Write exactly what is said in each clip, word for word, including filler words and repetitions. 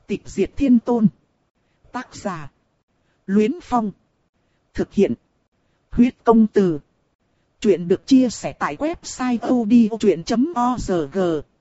Tịch diệt thiên tôn. Tác giả: Luyến Phong. Thực hiện: Huyết công từ. Chuyện được chia sẻ tại website odchuyện chấm org.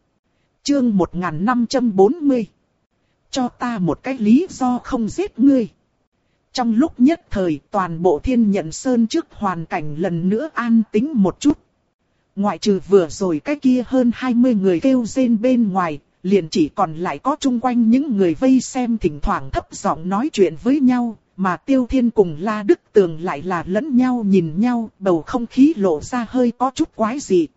Chương một nghìn năm trăm bốn mươi. Cho ta một cái lý do không giết ngươi. Trong lúc nhất thời, toàn bộ Thiên Nhận Sơn trước hoàn cảnh lần nữa an tĩnh một chút. Ngoại trừ vừa rồi cái kia hơn hai mươi người kêu rên bên ngoài, liền chỉ còn lại có chung quanh những người vây xem thỉnh thoảng thấp giọng nói chuyện với nhau, mà Tiêu Thiên cùng La Đức Tường lại là lẫn nhau nhìn nhau, bầu không khí lộ ra hơi có chút quái dị.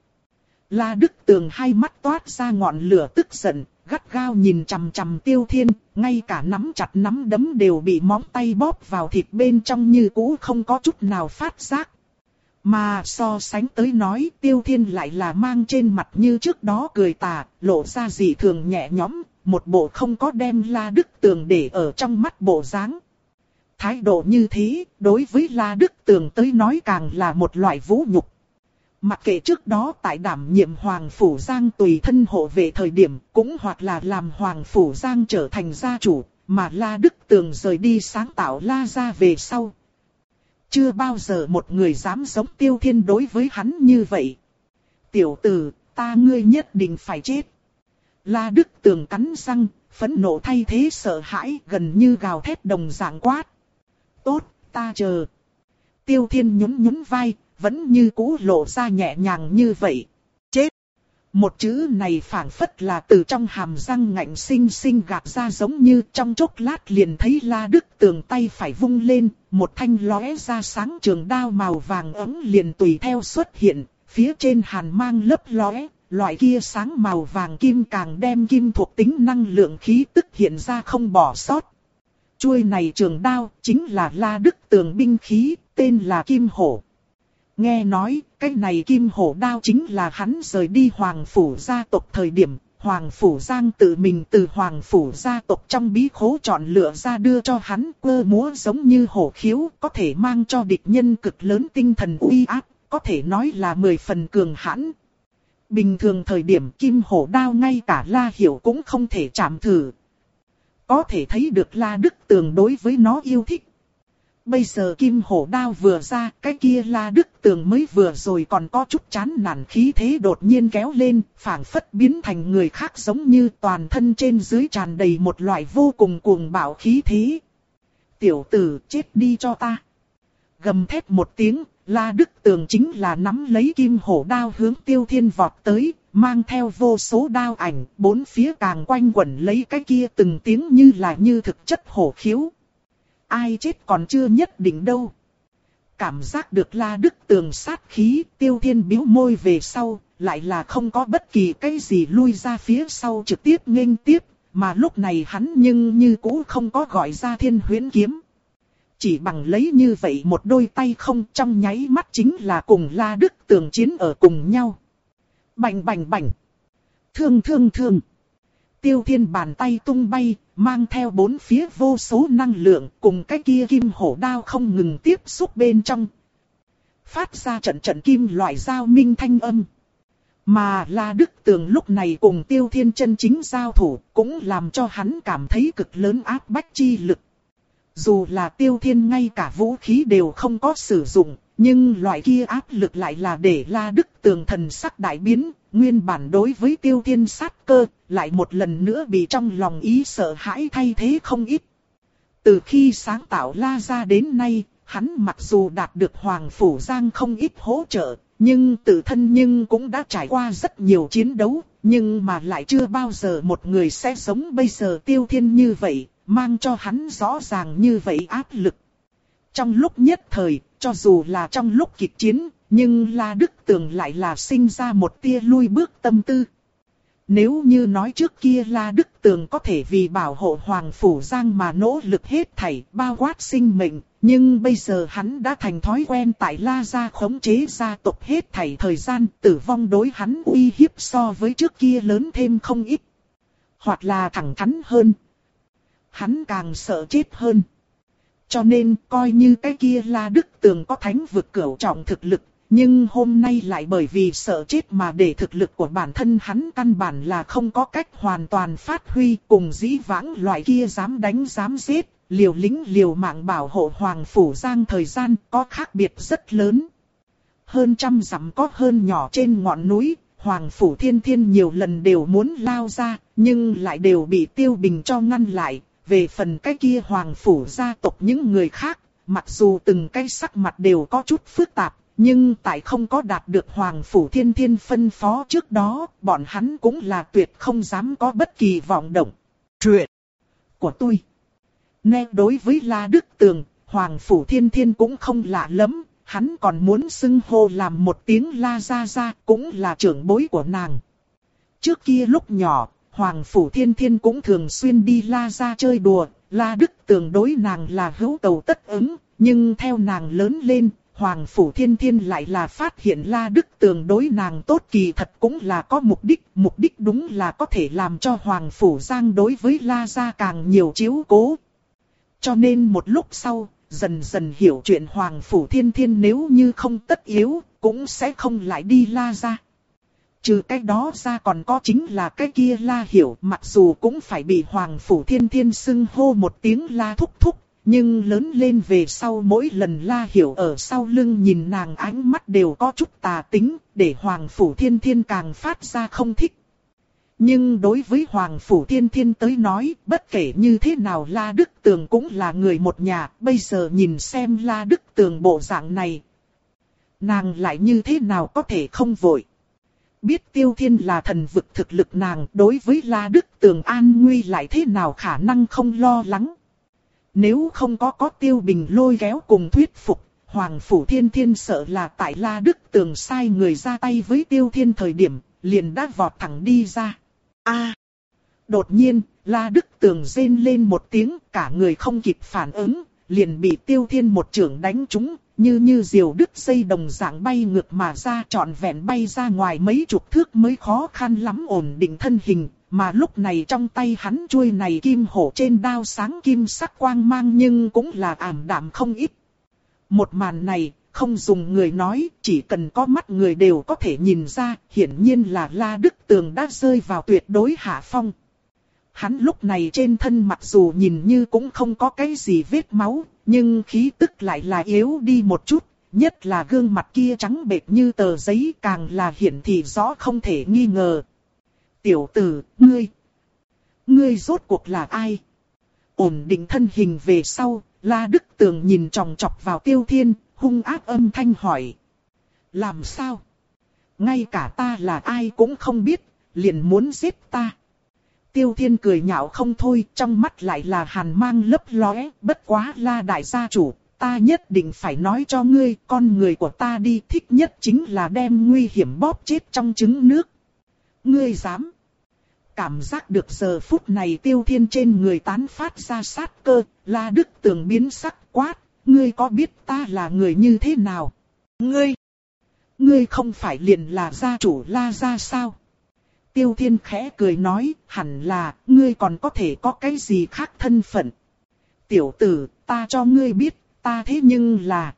La Đức Tường hai mắt toát ra ngọn lửa tức giận, gắt gao nhìn chằm chằm Tiêu Thiên, ngay cả nắm chặt nắm đấm đều bị móng tay bóp vào thịt bên trong như cũ không có chút nào phát giác. Mà so sánh tới nói, Tiêu Thiên lại là mang trên mặt như trước đó cười tà, lộ ra dị thường nhẹ nhõm, một bộ không có đem La Đức Tường để ở trong mắt bộ dáng. Thái độ như thế, đối với La Đức Tường tới nói càng là một loại vũ nhục. Mặc kệ trước đó tại đảm nhiệm Hoàng Phủ Giang tùy thân hộ vệ thời điểm, cũng hoặc là làm Hoàng Phủ Giang trở thành gia chủ, mà La Đức Tường rời đi sáng tạo La gia về sau. Chưa bao giờ một người dám giống Tiêu Thiên đối với hắn như vậy. Tiểu tử, ta ngươi nhất định phải chết. La Đức Tường cắn răng, phẫn nộ thay thế sợ hãi, gần như gào thét đồng dạng quát. Tốt, ta chờ. Tiêu Thiên nhún nhún vai, vẫn như cũ lộ ra nhẹ nhàng như vậy. Chết. Một chữ này phảng phất là từ trong hàm răng ngạnh sinh sinh gạt ra, giống như trong chốc lát liền thấy La Đức Tường tay phải vung lên, một thanh lóe ra sáng trường đao màu vàng ấm liền tùy theo xuất hiện, phía trên hàn mang lấp lóe, loại kia sáng màu vàng kim càng đem kim thuộc tính năng lượng khí tức hiện ra không bỏ sót. Chuôi này trường đao chính là La Đức Tường binh khí, tên là Kim Hổ. Nghe nói, cái này Kim Hổ đao chính là hắn rời đi Hoàng Phủ gia tộc thời điểm, Hoàng Phủ Giang tự mình từ Hoàng Phủ gia tộc trong bí khố chọn lựa ra đưa cho hắn, quơ múa giống như hổ khiếu, có thể mang cho địch nhân cực lớn tinh thần uy áp, có thể nói là mười phần cường hãn. Bình thường thời điểm Kim Hổ đao ngay cả La Hiểu cũng không thể chạm thử. Có thể thấy được La Đức Tường đối với nó yêu thích. Bây giờ Kim Hổ đao vừa ra, cái kia La Đức Tường mới vừa rồi còn có chút chán nản khí thế đột nhiên kéo lên, phảng phất biến thành người khác, giống như toàn thân trên dưới tràn đầy một loại vô cùng cuồng bạo khí thế. Tiểu tử, chết đi cho ta. Gầm thét một tiếng, La Đức Tường chính là nắm lấy Kim Hổ đao hướng Tiêu Thiên vọt tới, mang theo vô số đao ảnh, bốn phía càng quanh quẩn lấy cái kia từng tiếng như là như thực chất hổ khiếu. Ai chết còn chưa nhất định đâu. Cảm giác được La Đức Tường sát khí, Tiêu Thiên bĩu môi về sau, lại là không có bất kỳ cái gì lui ra phía sau trực tiếp nghênh tiếp, mà lúc này hắn nhưng như cũ không có gọi ra Thiên Huyễn kiếm. Chỉ bằng lấy như vậy một đôi tay không, trong nháy mắt chính là cùng La Đức Tường chiến ở cùng nhau. Bành bành bành. Thương thương thương. Tiêu Thiên bàn tay tung bay, mang theo bốn phía vô số năng lượng, cùng cái kia Kim Hổ đao không ngừng tiếp xúc bên trong. Phát ra trận trận kim loại giao minh thanh âm. Mà La Đức Tường lúc này cùng Tiêu Thiên chân chính giao thủ, cũng làm cho hắn cảm thấy cực lớn áp bách chi lực. Dù là Tiêu Thiên ngay cả vũ khí đều không có sử dụng, nhưng loại kia áp lực lại là để La Đức Tường thần sắc đại biến, nguyên bản đối với Tiêu Thiên sát cơ, lại một lần nữa bị trong lòng ý sợ hãi thay thế không ít. Từ khi sáng tạo La gia đến nay, hắn mặc dù đạt được Hoàng Phủ Giang không ít hỗ trợ, nhưng tự thân nhưng cũng đã trải qua rất nhiều chiến đấu, nhưng mà lại chưa bao giờ một người sẽ giống bây giờ Tiêu Thiên như vậy, mang cho hắn rõ ràng như vậy áp lực. Trong lúc nhất thời, cho dù là trong lúc kịch chiến, nhưng La Đức Tường lại là sinh ra một tia lui bước tâm tư. Nếu như nói trước kia La Đức Tường có thể vì bảo hộ Hoàng Phủ Giang mà nỗ lực hết thảy, bao quát sinh mệnh, nhưng bây giờ hắn đã thành thói quen tại La gia khống chế gia tộc hết thảy, thời gian tử vong đối hắn uy hiếp so với trước kia lớn thêm không ít. Hoặc là thẳng thắn hơn, hắn càng sợ chết hơn. Cho nên coi như cái kia La Đức Tường có thánh vực cửu trọng thực lực, Nhưng hôm nay lại bởi vì sợ chết mà để thực lực của bản thân hắn căn bản là không có cách hoàn toàn phát huy, cùng dĩ vãng loại kia dám đánh dám giết, liều lĩnh liều mạng bảo hộ Hoàng Phủ Giang thời gian có khác biệt rất lớn. Hơn trăm dặm có hơn nhỏ trên ngọn núi, Hoàng Phủ Thiên Thiên nhiều lần đều muốn lao ra, nhưng lại đều bị Tiêu Bình cho ngăn lại. Về phần cái kia Hoàng Phủ gia tộc những người khác, mặc dù từng cái sắc mặt đều có chút phức tạp, nhưng tại không có đạt được Hoàng Phủ Thiên Thiên phân phó trước đó, bọn hắn cũng là tuyệt không dám có bất kỳ vọng động. Chuyện của tôi. Nghe đối với La Đức Tường, Hoàng Phủ Thiên Thiên cũng không lạ lắm, hắn còn muốn xưng hô làm một tiếng La Gia Gia, cũng là trưởng bối của nàng. Trước kia lúc nhỏ, Hoàng Phủ Thiên Thiên cũng thường xuyên đi La Gia chơi đùa, La Đức Tường đối nàng là hữu cầu tất ứng, nhưng theo nàng lớn lên, Hoàng Phủ Thiên Thiên lại là phát hiện La Đức Tường đối nàng tốt kỳ thật cũng là có mục đích, mục đích đúng là có thể làm cho Hoàng Phủ Giang đối với La Gia càng nhiều chiếu cố. Cho nên một lúc sau, dần dần hiểu chuyện Hoàng Phủ Thiên Thiên nếu như không tất yếu, cũng sẽ không lại đi La Gia. Trừ cái đó ra còn có chính là cái kia La Hiểu, mặc dù cũng phải bị Hoàng Phủ Thiên Thiên xưng hô một tiếng La Thúc Thúc, nhưng lớn lên về sau mỗi lần La Hiểu ở sau lưng nhìn nàng ánh mắt đều có chút tà tính, để Hoàng Phủ Thiên Thiên càng phát ra không thích. Nhưng đối với Hoàng Phủ Thiên Thiên tới nói, bất kể như thế nào La Đức Tường cũng là người một nhà, bây giờ nhìn xem La Đức Tường bộ dạng này, nàng lại như thế nào có thể không vội. Biết Tiêu Thiên là thần vực thực lực nàng, đối với La Đức Tường an nguy lại thế nào khả năng không lo lắng. Nếu không có có Tiêu Bình lôi kéo cùng thuyết phục, Hoàng Phủ Thiên Thiên sợ là tại La Đức Tường sai người ra tay với Tiêu Thiên thời điểm, liền đã vọt thẳng đi ra. A! Đột nhiên, La Đức Tường rên lên một tiếng, cả người không kịp phản ứng, liền bị Tiêu Thiên một chưởng đánh trúng, như như diều đứt dây đồng dạng bay ngược mà ra, trọn vẹn bay ra ngoài mấy chục thước mới khó khăn lắm ổn định thân hình. Mà lúc này trong tay hắn chuôi này kim hổ trên đao sáng kim sắc quang mang nhưng cũng là ảm đạm không ít. Một màn này, không dùng người nói, chỉ cần có mắt người đều có thể nhìn ra, hiển nhiên là La Đức Tường đã rơi vào tuyệt đối hạ phong. Hắn lúc này trên thân mặc dù nhìn như cũng không có cái gì vết máu, nhưng khí tức lại là yếu đi một chút, nhất là gương mặt kia trắng bệch như tờ giấy càng là hiển thị rõ không thể nghi ngờ. Tiểu tử, ngươi, ngươi rốt cuộc là ai? Ổn định thân hình về sau, La Đức Tường nhìn chòng chọc vào Tiêu Thiên, hung ác âm thanh hỏi. Làm sao? Ngay cả ta là ai cũng không biết, liền muốn giết ta. Tiêu Thiên cười nhạo không thôi, trong mắt lại là hàn mang lấp lóe, bất quá La đại gia chủ, ta nhất định phải nói cho ngươi, con người của ta đi thích nhất chính là đem nguy hiểm bóp chết trong trứng nước. Ngươi dám? Cảm giác được giờ phút này Tiêu Thiên trên người tán phát ra sát cơ, La Đức Tường biến sắc quát, ngươi có biết ta là người như thế nào? Ngươi, ngươi không phải liền là gia chủ La gia sao? Tiêu Thiên khẽ cười nói, hẳn là, ngươi còn có thể có cái gì khác thân phận. Tiểu tử, ta cho ngươi biết, ta thế nhưng là...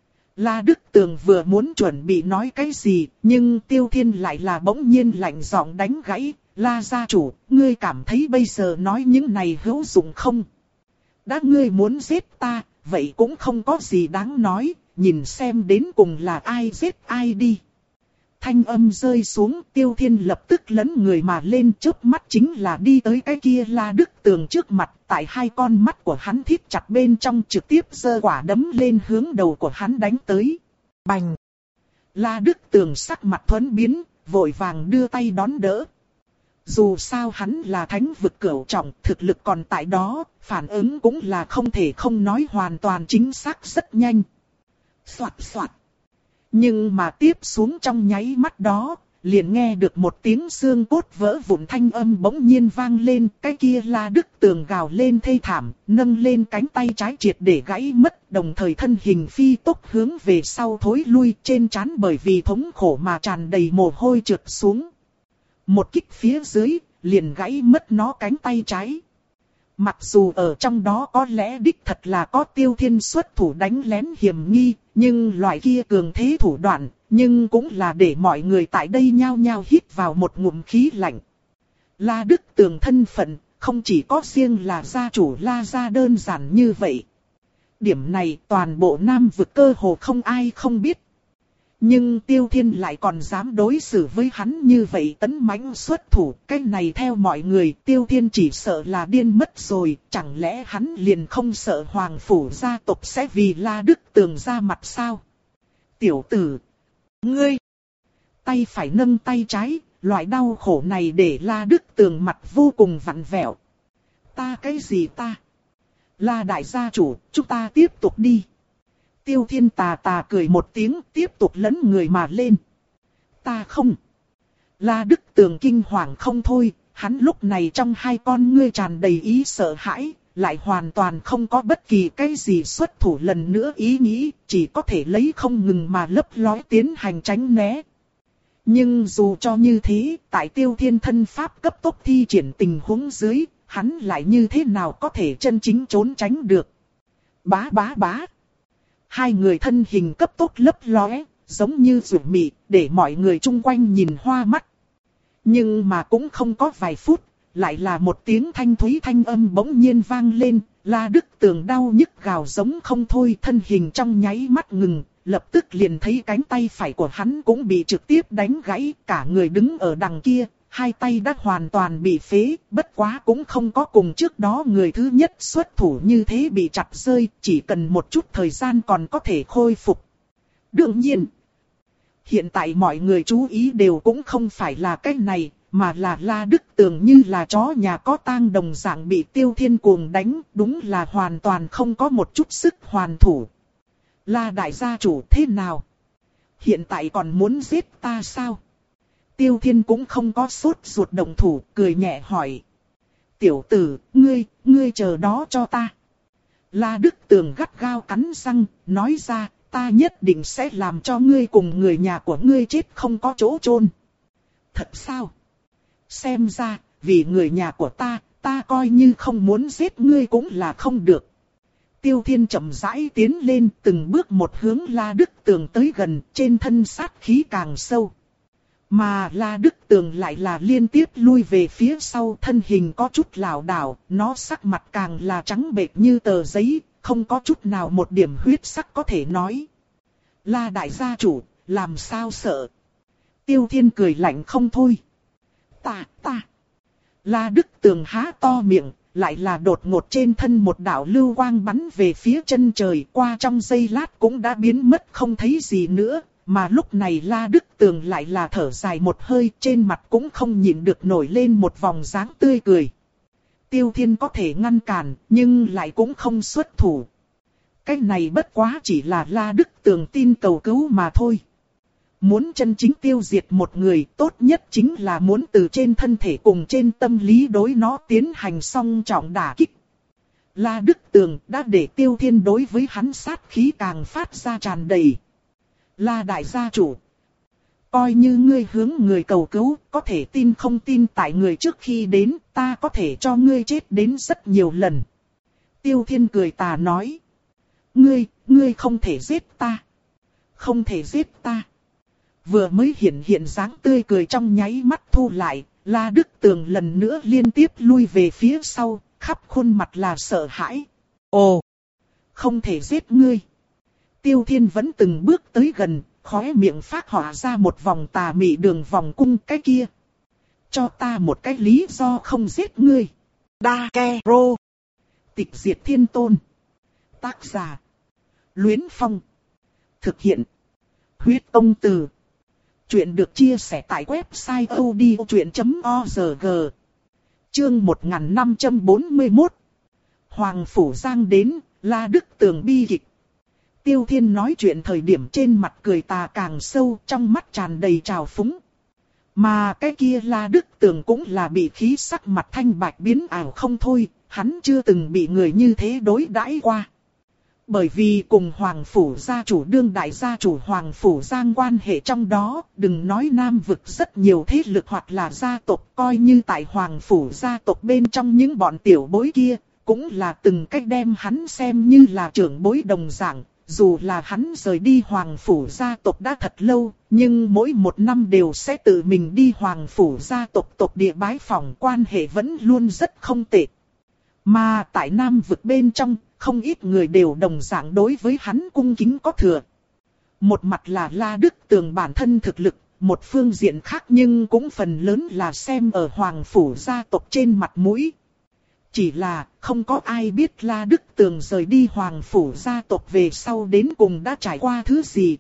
La Đức Tường vừa muốn chuẩn bị nói cái gì, nhưng Tiêu Thiên lại là bỗng nhiên lạnh giọng đánh gãy. La gia chủ, ngươi cảm thấy bây giờ nói những này hữu dụng không? Đã ngươi muốn giết ta, vậy cũng không có gì đáng nói, nhìn xem đến cùng là ai giết ai đi. Thanh âm rơi xuống, Tiêu Thiên lập tức lấn người mà lên, chớp mắt chính là đi tới cái kia La Đức Tường trước mặt, tại hai con mắt của hắn thít chặt bên trong trực tiếp giơ quả đấm lên hướng đầu của hắn đánh tới. Bành! La Đức Tường sắc mặt thuẫn biến, vội vàng đưa tay đón đỡ. Dù sao hắn là thánh vực cửu trọng, thực lực còn tại đó, phản ứng cũng là không thể không nói hoàn toàn chính xác rất nhanh. Soạt soạt. Nhưng mà tiếp xuống trong nháy mắt đó, liền nghe được một tiếng xương cốt vỡ vụn thanh âm bỗng nhiên vang lên, cái kia La Đức Tường gào lên thê thảm, nâng lên cánh tay trái triệt để gãy mất, đồng thời thân hình phi tốc hướng về sau thối lui, trên trán bởi vì thống khổ mà tràn đầy mồ hôi trượt xuống. Một kích phía dưới, liền gãy mất nó cánh tay trái. mặc dù ở trong đó có lẽ đích thật là có Tiêu Thiên xuất thủ đánh lén hiểm nghi, nhưng loại kia cường thế thủ đoạn, nhưng cũng là để mọi người tại đây nhao nhao hít vào một ngụm khí lạnh. La Đức Tường thân phận, không chỉ có riêng là gia chủ La gia đơn giản như vậy. Điểm này toàn bộ Nam vực cơ hồ không ai không biết. Nhưng Tiêu Thiên lại còn dám đối xử với hắn như vậy tấn mãnh xuất thủ. Cái này theo mọi người Tiêu Thiên chỉ sợ là điên mất rồi. Chẳng lẽ hắn liền không sợ Hoàng Phủ gia tộc sẽ vì La Đức Tường ra mặt sao? Tiểu tử! Ngươi! Tay phải nâng tay trái. Loại đau khổ này để La Đức Tường mặt vô cùng vặn vẹo. Ta cái gì ta? La đại gia chủ, chúng ta tiếp tục đi. Tiêu Thiên tà tà cười một tiếng, tiếp tục lấn người mà lên. Ta không. La Đức Tường kinh hoàng không thôi, hắn lúc này trong hai con ngươi tràn đầy ý sợ hãi, lại hoàn toàn không có bất kỳ cái gì xuất thủ lần nữa ý nghĩ, chỉ có thể lấy không ngừng mà lấp lói tiến hành tránh né. Nhưng dù cho như thế, tại Tiêu Thiên thân pháp cấp tốc thi triển tình huống dưới, hắn lại như thế nào có thể chân chính trốn tránh được. Bá bá bá. Hai người thân hình cấp tốc lấp lóe, giống như rủ mị, để mọi người chung quanh nhìn hoa mắt. Nhưng mà cũng không có vài phút, lại là một tiếng thanh thúy thanh âm bỗng nhiên vang lên, La Đức Tường đau nhức gào giống không thôi, thân hình trong nháy mắt ngừng, lập tức liền thấy cánh tay phải của hắn cũng bị trực tiếp đánh gãy, cả người đứng ở đằng kia, hai tay đã hoàn toàn bị phế, bất quá cũng không có cùng trước đó người thứ nhất xuất thủ như thế bị chặt rơi, chỉ cần một chút thời gian còn có thể khôi phục. Đương nhiên, hiện tại mọi người chú ý đều cũng không phải là cái này, mà là La Đức Tường như là chó nhà có tang đồng dạng bị Tiêu Thiên cuồng đánh, đúng là hoàn toàn không có một chút sức hoàn thủ. La đại gia chủ thế nào? Hiện tại còn muốn giết ta sao? Tiêu Thiên cũng không có sốt ruột động thủ, cười nhẹ hỏi. Tiểu tử, ngươi, ngươi chờ đó cho ta. La Đức Tường gắt gao cắn răng, nói ra, ta nhất định sẽ làm cho ngươi cùng người nhà của ngươi chết không có chỗ chôn. Thật sao? Xem ra, vì người nhà của ta, ta coi như không muốn giết ngươi cũng là không được. Tiêu Thiên chậm rãi tiến lên, từng bước một hướng La Đức Tường tới gần, trên thân sát khí càng sâu. Mà La Đức Tường lại là liên tiếp lui về phía sau, thân hình có chút lảo đảo, nó sắc mặt càng là trắng bệch như tờ giấy, không có chút nào một điểm huyết sắc có thể nói. La đại gia chủ, làm sao sợ? Tiêu Thiên cười lạnh không thôi. Ta, ta. La Đức Tường há to miệng, lại là đột ngột trên thân một đạo lưu quang bắn về phía chân trời, qua trong giây lát cũng đã biến mất không thấy gì nữa. Mà lúc này La Đức Tường lại là thở dài một hơi, trên mặt cũng không nhịn được nổi lên một vòng dáng tươi cười. Tiêu Thiên có thể ngăn cản, nhưng lại cũng không xuất thủ. Cái này bất quá chỉ là La Đức Tường tin cầu cứu mà thôi. Muốn chân chính tiêu diệt một người, tốt nhất chính là muốn từ trên thân thể cùng trên tâm lý đối nó tiến hành song trọng đả kích. La Đức Tường đã để Tiêu Thiên đối với hắn sát khí càng phát ra tràn đầy. La đại gia chủ, coi như ngươi hướng người cầu cứu, có thể tin không tin tại người trước khi đến, ta có thể cho ngươi chết đến rất nhiều lần. Tiêu Thiên cười tà nói. Ngươi, ngươi không thể giết ta. Không thể giết ta. Vừa mới hiện hiện dáng tươi cười trong nháy mắt thu lại, La Đức Tường lần nữa liên tiếp lui về phía sau, khắp khuôn mặt là sợ hãi. Ồ, không thể giết ngươi. Tiêu Thiên vẫn từng bước tới gần, khóe miệng phát họa ra một vòng tà mị đường vòng cung cái kia. Cho ta một cái lý do không giết ngươi. Đa Ke Rô. Tịch diệt thiên tôn. Tác giả. Luyến Phong. Thực hiện. Huyết Công Từ. Chuyện được chia sẻ tại website odchuyện chấm org. Chương một nghìn năm trăm bốn mươi mốt. Hoàng Phủ Giang đến, La Đức Tường bi kịch. Tiêu Thiên nói chuyện thời điểm trên mặt cười tà càng sâu, trong mắt tràn đầy trào phúng. Mà cái kia La Đức Tường cũng là bị khí sắc mặt thanh bạch biến ảo không thôi, hắn chưa từng bị người như thế đối đãi qua. Bởi vì cùng Hoàng Phủ gia chủ đương đại gia chủ Hoàng Phủ Giang quan hệ trong đó, đừng nói Nam vực rất nhiều thế lực hoặc là gia tộc, coi như tại Hoàng Phủ gia tộc bên trong những bọn tiểu bối kia, cũng là từng cách đem hắn xem như là trưởng bối đồng dạng. Dù là hắn rời đi Hoàng Phủ gia tộc đã thật lâu, nhưng mỗi một năm đều sẽ tự mình đi Hoàng Phủ gia tộc tộc địa bái phỏng, quan hệ vẫn luôn rất không tệ. Mà tại Nam vực bên trong, không ít người đều đồng dạng đối với hắn cung kính có thừa. Một mặt là La Đức Tường bản thân thực lực, một phương diện khác nhưng cũng phần lớn là xem ở Hoàng Phủ gia tộc trên mặt mũi. Chỉ là không có ai biết La Đức Tường rời đi Hoàng Phủ gia tộc về sau đến cùng đã trải qua thứ gì.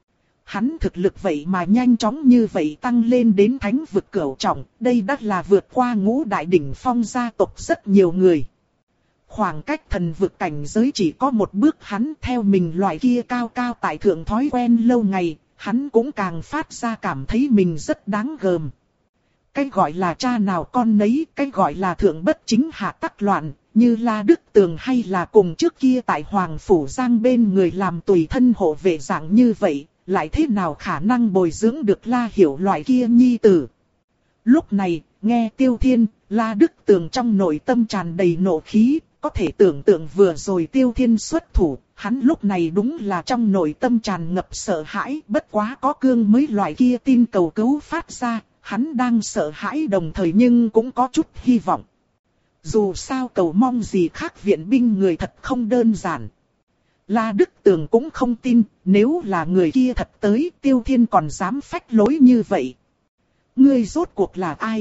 Hắn thực lực vậy mà nhanh chóng như vậy tăng lên đến thánh vực cửu trọng, đây đã là vượt qua ngũ đại đỉnh phong gia tộc rất nhiều người. Khoảng cách thần vực cảnh giới chỉ có một bước, hắn theo mình loại kia cao cao tại thượng thói quen lâu ngày, hắn cũng càng phát ra cảm thấy mình rất đáng gờm. Cái gọi là cha nào con nấy, cái gọi là thượng bất chính hạ tắc loạn, như La Đức Tường hay là cùng trước kia tại Hoàng Phủ Giang bên người làm tùy thân hộ vệ dạng như vậy, lại thế nào khả năng bồi dưỡng được La Hiểu loại kia nhi tử. Lúc này, nghe Tiêu Thiên, La Đức Tường trong nội tâm tràn đầy nộ khí, có thể tưởng tượng vừa rồi Tiêu Thiên xuất thủ, hắn lúc này đúng là trong nội tâm tràn ngập sợ hãi, bất quá có cương mới loại kia tin cầu cứu phát ra. Hắn đang sợ hãi đồng thời nhưng cũng có chút hy vọng. Dù sao cầu mong gì khác viện binh người thật không đơn giản. La Đức Tường cũng không tin, nếu là người kia thật tới, Tiêu Thiên còn dám phách lối như vậy. Ngươi rốt cuộc là ai?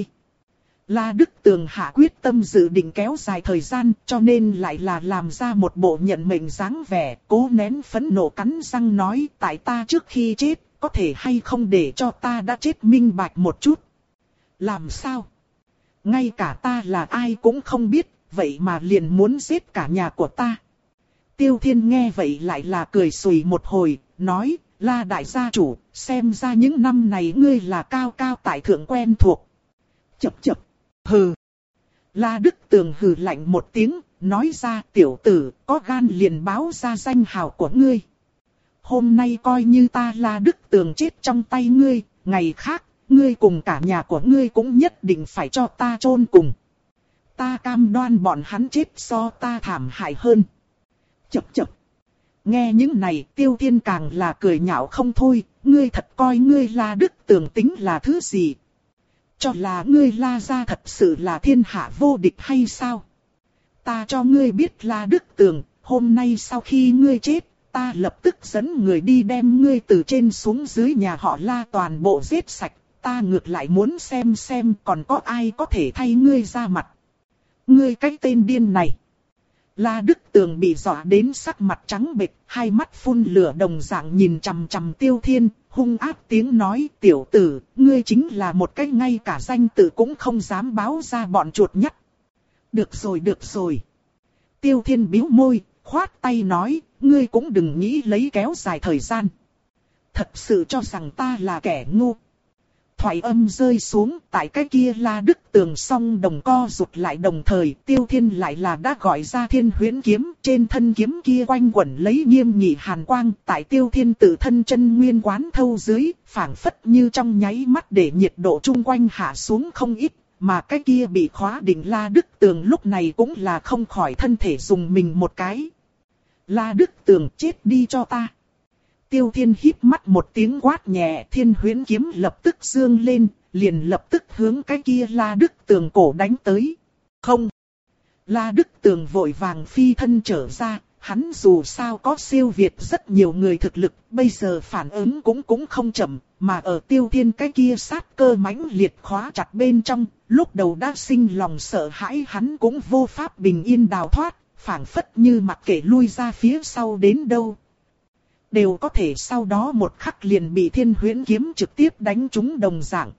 La Đức Tường hạ quyết tâm dự định kéo dài thời gian, cho nên lại là làm ra một bộ nhận mệnh dáng vẻ, cố nén phẫn nộ cắn răng nói, tại ta trước khi chết, có thể hay không để cho ta đã chết minh bạch một chút. Làm sao? Ngay cả ta là ai cũng không biết, vậy mà liền muốn giết cả nhà của ta. Tiêu Thiên nghe vậy lại là cười xùy một hồi, nói, La đại gia chủ, xem ra những năm này ngươi là cao cao tại thượng quen thuộc. Chập chập, hừ. La Đức Tường hừ lạnh một tiếng, nói ra, tiểu tử, có gan liền báo ra danh hào của ngươi. Hôm nay coi như ta La Đức Tường chết trong tay ngươi, ngày khác, ngươi cùng cả nhà của ngươi cũng nhất định phải cho ta chôn cùng. Ta cam đoan bọn hắn chết so ta thảm hại hơn. Chập chập. Nghe những này, Tiêu Thiên càng là cười nhạo không thôi, ngươi thật coi ngươi La Đức Tường tính là thứ gì? Cho là ngươi La gia thật sự là thiên hạ vô địch hay sao? Ta cho ngươi biết La Đức Tường, hôm nay sau khi ngươi chết, ta lập tức dẫn người đi đem ngươi từ trên xuống dưới nhà họ La toàn bộ giết sạch, ta ngược lại muốn xem xem còn có ai có thể thay ngươi ra mặt. Ngươi cái tên điên này. La Đức Tường bị dọa đến sắc mặt trắng bệch, hai mắt phun lửa đồng dạng nhìn chằm chằm Tiêu Thiên, hung ác tiếng nói, tiểu tử, ngươi chính là một cái ngay cả danh tự cũng không dám báo ra bọn chuột nhắt. Được rồi được rồi. Tiêu Thiên bĩu môi, khoát tay nói, ngươi cũng đừng nghĩ lấy kéo dài thời gian. Thật sự cho rằng ta là kẻ ngu. Thoại âm rơi xuống, tại cái kia La Đức Tường song đồng co rụt lại đồng thời, Tiêu Thiên lại là đã gọi ra Thiên Huyễn kiếm, trên thân kiếm kia quanh quẩn lấy nghiêm nghị hàn quang, tại Tiêu Thiên tự thân chân nguyên quán thâu dưới, phảng phất như trong nháy mắt để nhiệt độ chung quanh hạ xuống không ít, mà cái kia bị khóa định La Đức Tường lúc này cũng là không khỏi thân thể dùng mình một cái. La Đức Tường chết đi cho ta. Tiêu Thiên híp mắt một tiếng quát nhẹ, Thiên Huyễn kiếm lập tức dương lên, liền lập tức hướng cái kia La Đức Tường cổ đánh tới. Không! La Đức Tường vội vàng phi thân trở ra, hắn dù sao có siêu việt rất nhiều người thực lực, bây giờ phản ứng cũng cũng không chậm, mà ở Tiêu Thiên cái kia sát cơ mãnh liệt khóa chặt bên trong, lúc đầu đã sinh lòng sợ hãi hắn cũng vô pháp bình yên đào thoát, phảng phất như mặc kệ lui ra phía sau đến đâu. Đều có thể sau đó một khắc liền bị Thiên Huyễn kiếm trực tiếp đánh trúng đồng dạng.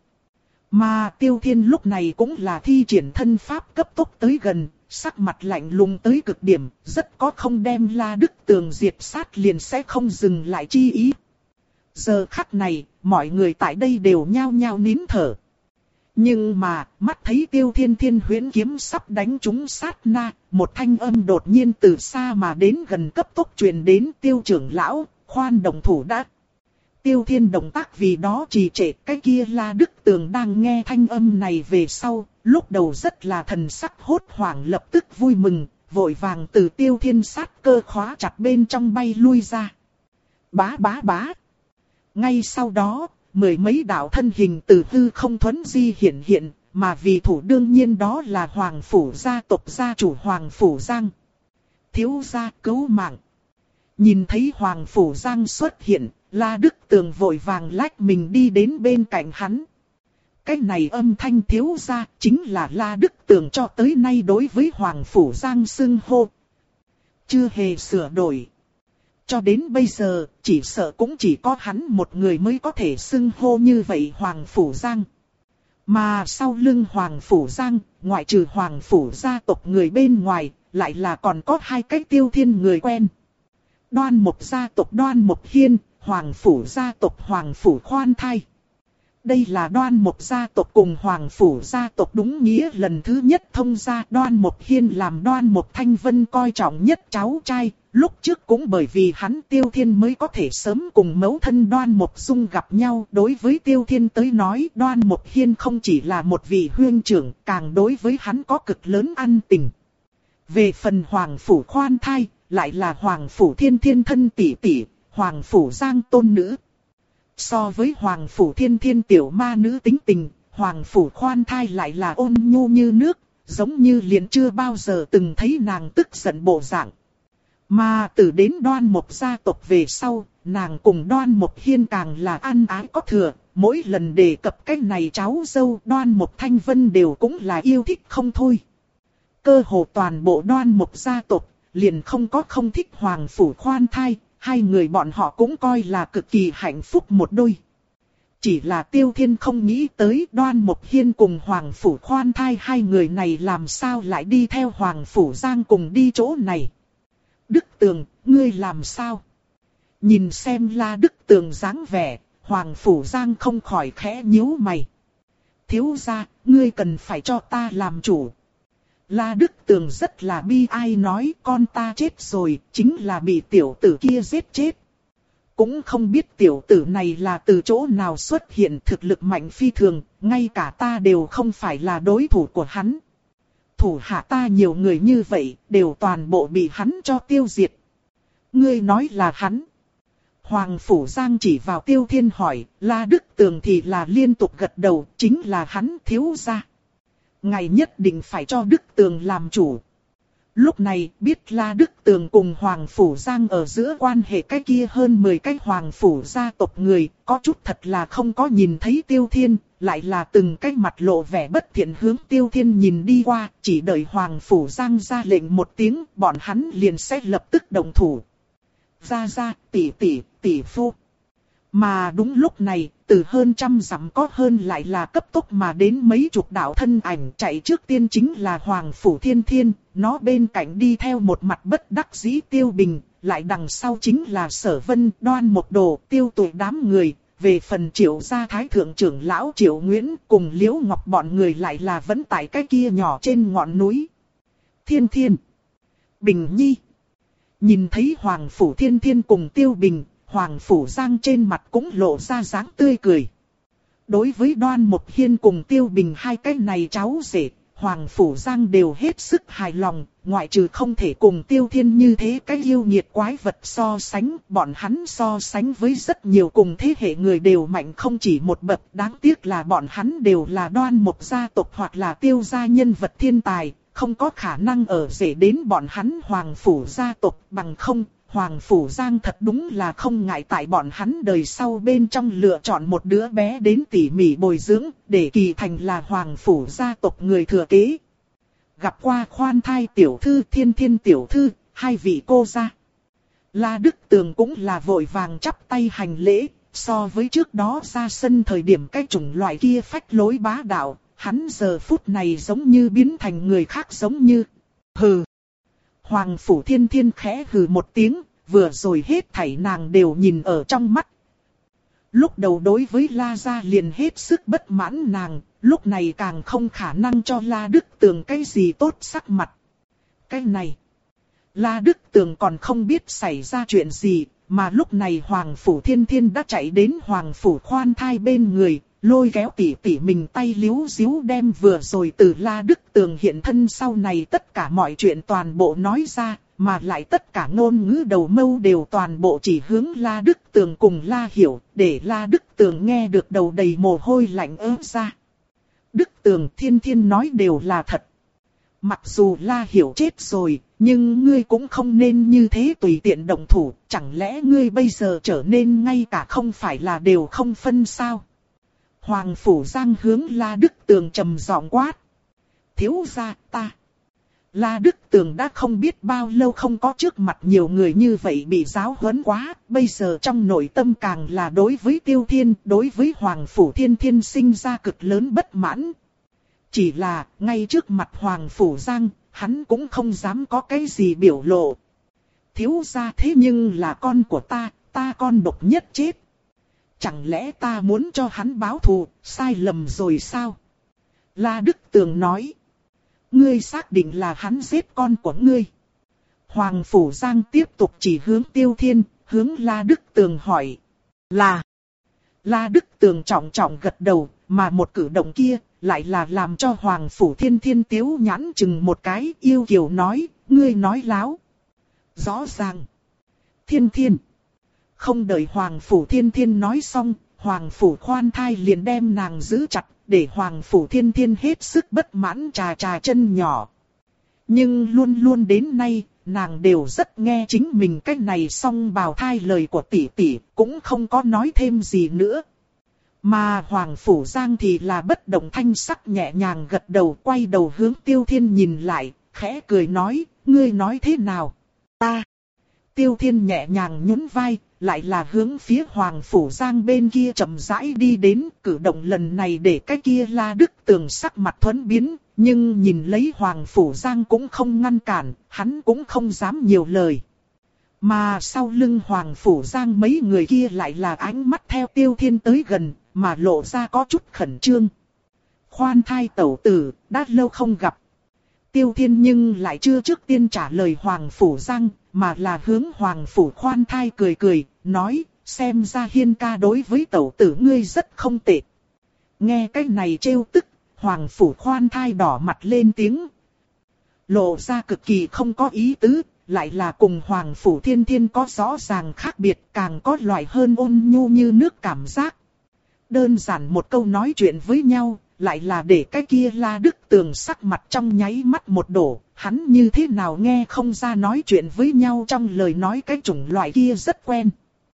Mà Tiêu Thiên lúc này cũng là thi triển thân pháp cấp tốc tới gần, sắc mặt lạnh lùng tới cực điểm, rất có không đem La Đức Tường diệt sát liền sẽ không dừng lại chi ý. Giờ khắc này, mọi người tại đây đều nhao nhao nín thở. Nhưng mà, mắt thấy Tiêu Thiên Thiên Huyễn kiếm sắp đánh trúng sát na, một thanh âm đột nhiên từ xa mà đến gần cấp tốc truyền đến, Tiêu trưởng lão, khoan động thủ đã. Tiêu Thiên động tác vì đó trì trệ, cái kia La Đức Tường đang nghe thanh âm này về sau, lúc đầu rất là thần sắc hốt hoảng lập tức vui mừng, vội vàng từ Tiêu Thiên sát cơ khóa chặt bên trong bay lui ra. Bá bá bá. Ngay sau đó, mười mấy đạo thân hình từ hư không thuấn di hiện hiện, mà vì thủ đương nhiên đó là Hoàng Phủ gia tộc gia chủ Hoàng Phủ Giang. Thiếu gia cứu mạng. Nhìn thấy Hoàng Phủ Giang xuất hiện, La Đức Tường vội vàng lách mình đi đến bên cạnh hắn. Cái này âm thanh thiếu gia chính là La Đức Tường cho tới nay đối với Hoàng Phủ Giang xưng hô. Chưa hề sửa đổi. Cho đến bây giờ, chỉ sợ cũng chỉ có hắn một người mới có thể xưng hô như vậy Hoàng Phủ Giang. Mà sau lưng Hoàng Phủ Giang, ngoại trừ Hoàng Phủ gia tộc người bên ngoài, lại là còn có hai cái Tiêu Thiên người quen. Đoan Mục gia tộc Đoan Mục Hiên, Hoàng Phủ gia tộc Hoàng Phủ Khoan Thai. Đây là Đoan Mục gia tộc cùng Hoàng Phủ gia tộc đúng nghĩa lần thứ nhất thông gia. Đoan Mục Hiên làm Đoan Mục Thanh Vân coi trọng nhất cháu trai, lúc trước cũng bởi vì hắn Tiêu Thiên mới có thể sớm cùng mẫu thân Đoan Mục Dung gặp nhau. Đối với Tiêu Thiên tới nói, Đoan Mục Hiên không chỉ là một vị huynh trưởng, càng đối với hắn có cực lớn ân tình. Về phần Hoàng Phủ Khoan Thai, lại là Hoàng Phủ Thiên Thiên thân tỷ tỷ, Hoàng Phủ Giang tôn nữ. So với Hoàng Phủ Thiên Thiên tiểu ma nữ tính tình, Hoàng Phủ Khoan Thai lại là ôn nhu như nước, giống như liền chưa bao giờ từng thấy nàng tức giận bộ dạng. Mà từ đến Đoan Mục gia tộc về sau, nàng cùng Đoan Mục Hiên càng là ăn ái có thừa, mỗi lần đề cập cái này cháu dâu Đoan Mục Thanh Vân đều cũng là yêu thích không thôi. Cơ hồ toàn bộ Đoan Mục gia tộc, liền không có không thích Hoàng Phủ Khoan Thai, hai người bọn họ cũng coi là cực kỳ hạnh phúc một đôi. Chỉ là Tiêu Thiên không nghĩ tới Đoan Mục Hiên cùng Hoàng Phủ Khoan Thai hai người này làm sao lại đi theo Hoàng Phủ Giang cùng đi chỗ này. Đức Tường, ngươi làm sao? Nhìn xem La Đức Tường dáng vẻ, Hoàng Phủ Giang không khỏi khẽ nhíu mày. Thiếu gia, ngươi cần phải cho ta làm chủ. La Đức Tường rất là bi ai nói con ta chết rồi, chính là bị tiểu tử kia giết chết. Cũng không biết tiểu tử này là từ chỗ nào xuất hiện thực lực mạnh phi thường, ngay cả ta đều không phải là đối thủ của hắn. Thủ hạ ta nhiều người như vậy, đều toàn bộ bị hắn cho tiêu diệt. Ngươi nói là hắn. Hoàng Phủ Giang chỉ vào Tiêu Thiên hỏi, La Đức Tường thì là liên tục gật đầu, chính là hắn thiếu gia. Ngài nhất định phải cho Đức Tường làm chủ. Lúc này biết La Đức Tường cùng Hoàng Phủ Giang ở giữa quan hệ cái kia hơn mười cái Hoàng Phủ gia tộc người, có chút thật là không có nhìn thấy Tiêu Thiên, lại là từng cái mặt lộ vẻ bất thiện hướng Tiêu Thiên nhìn đi qua, chỉ đợi Hoàng Phủ Giang ra lệnh một tiếng, bọn hắn liền sẽ lập tức động thủ. Ra ra, tỷ tỷ, tỷ phu. Mà đúng lúc này, từ hơn trăm dặm có hơn lại là cấp tốc mà đến mấy chục đạo thân ảnh chạy trước tiên chính là Hoàng Phủ Thiên Thiên, nó bên cạnh đi theo một mặt bất đắc dĩ Tiêu Bình, lại đằng sau chính là Sở Vân, Đoan Mục Đồ, Tiêu Tụi đám người, về phần Triệu gia Thái Thượng trưởng lão Triệu Nguyễn cùng Liễu Ngọc bọn người lại là vẫn tại cái kia nhỏ trên ngọn núi. Thiên Thiên, Bình Nhi. Nhìn thấy Hoàng Phủ Thiên Thiên cùng Tiêu Bình, Hoàng Phủ Giang trên mặt cũng lộ ra dáng tươi cười. Đối với Đoan Mục Hiên cùng Tiêu Bình hai cái này cháu rể, Hoàng Phủ Giang đều hết sức hài lòng, ngoại trừ không thể cùng Tiêu Thiên như thế cái yêu nghiệt quái vật so sánh, bọn hắn so sánh với rất nhiều cùng thế hệ người đều mạnh không chỉ một bậc, đáng tiếc là bọn hắn đều là Đoan Mục gia tộc hoặc là Tiêu gia nhân vật thiên tài, không có khả năng ở rể đến bọn hắn Hoàng Phủ gia tộc bằng không. Hoàng Phủ Giang thật đúng là không ngại tại bọn hắn đời sau bên trong lựa chọn một đứa bé đến tỉ mỉ bồi dưỡng, để kỳ thành là Hoàng Phủ gia tộc người thừa kế. Gặp qua Khoan Thai tiểu thư, Thiên Thiên tiểu thư, hai vị cô gia. La Đức Tường cũng là vội vàng chắp tay hành lễ, so với trước đó ra sân thời điểm cái chủng loại kia phách lối bá đạo, hắn giờ phút này giống như biến thành người khác giống như, hừ. Hoàng Phủ Thiên Thiên khẽ hừ một tiếng, vừa rồi hết thảy nàng đều nhìn ở trong mắt. Lúc đầu đối với La gia liền hết sức bất mãn nàng, lúc này càng không khả năng cho La Đức Tường cái gì tốt sắc mặt. Cái này, La Đức Tường còn không biết xảy ra chuyện gì, mà lúc này Hoàng Phủ Thiên Thiên đã chạy đến Hoàng Phủ Khoan Thai bên người, lôi kéo tỉ tỉ mình tay liếu díu đem vừa rồi từ La Đức Tường hiện thân sau này tất cả mọi chuyện toàn bộ nói ra, mà lại tất cả ngôn ngữ đầu mâu đều toàn bộ chỉ hướng La Đức Tường cùng La Hiểu, để La Đức Tường nghe được đầu đầy mồ hôi lạnh ớt ra. Đức Tường, Thiên Thiên nói đều là thật. Mặc dù La Hiểu chết rồi, nhưng ngươi cũng không nên như thế tùy tiện động thủ, chẳng lẽ ngươi bây giờ trở nên ngay cả không phải là đều không phân sao? Hoàng Phủ Giang hướng La Đức Tường trầm giọng quát. Thiếu gia ta. La Đức Tường đã không biết bao lâu không có trước mặt nhiều người như vậy bị giáo huấn quá, bây giờ trong nội tâm càng là đối với Tiêu Thiên, đối với Hoàng Phủ Thiên Thiên sinh ra cực lớn bất mãn. Chỉ là, ngay trước mặt Hoàng Phủ Giang, hắn cũng không dám có cái gì biểu lộ. Thiếu gia thế nhưng là con của ta, ta con độc nhất chết. Chẳng lẽ ta muốn cho hắn báo thù, sai lầm rồi sao? La Đức Tường nói. Ngươi xác định là hắn giết con của ngươi. Hoàng Phủ Giang tiếp tục chỉ hướng Tiêu Thiên, hướng La Đức Tường hỏi. Là. La Đức Tường trọng trọng gật đầu, mà một cử động kia, lại là làm cho Hoàng Phủ Thiên Thiên tiếu nhãn chừng một cái, yêu kiều nói, ngươi nói láo. Rõ ràng. Thiên Thiên. Không đợi Hoàng Phủ Thiên Thiên nói xong, Hoàng Phủ Khoan Thai liền đem nàng giữ chặt, để Hoàng Phủ Thiên Thiên hết sức bất mãn trà trà chân nhỏ. Nhưng luôn luôn đến nay, nàng đều rất nghe chính mình cái này xong bào thai lời của tỷ tỷ, cũng không có nói thêm gì nữa. Mà Hoàng Phủ Giang thì là bất động thanh sắc nhẹ nhàng gật đầu, quay đầu hướng Tiêu Thiên nhìn lại, khẽ cười nói, ngươi nói thế nào? Ta. Tiêu Thiên nhẹ nhàng nhún vai, lại là hướng phía Hoàng Phủ Giang bên kia chậm rãi đi đến, cử động lần này để cái kia La Đức Tường sắc mặt thuẫn biến, nhưng nhìn lấy Hoàng Phủ Giang cũng không ngăn cản, hắn cũng không dám nhiều lời. Mà sau lưng Hoàng Phủ Giang mấy người kia lại là ánh mắt theo Tiêu Thiên tới gần, mà lộ ra có chút khẩn trương. Khoan thai tẩu tử, đã lâu không gặp. Tiêu Thiên nhưng lại chưa trước tiên trả lời Hoàng Phủ Giang, mà là hướng Hoàng Phủ Khoan Thai cười cười, nói, xem ra Hiên ca đối với tẩu tử ngươi rất không tệ. Nghe cái này trêu tức, Hoàng Phủ Khoan Thai đỏ mặt lên tiếng. Lộ ra cực kỳ không có ý tứ, lại là cùng Hoàng Phủ Thiên Thiên có rõ ràng khác biệt, càng có loại hơn ôn nhu như nước cảm giác. Đơn giản một câu nói chuyện với nhau, lại là để cái kia La Đức Tường sắc mặt trong nháy mắt một đổ, hắn như thế nào nghe không ra nói chuyện với nhau trong lời nói cái chủng loại kia rất quen.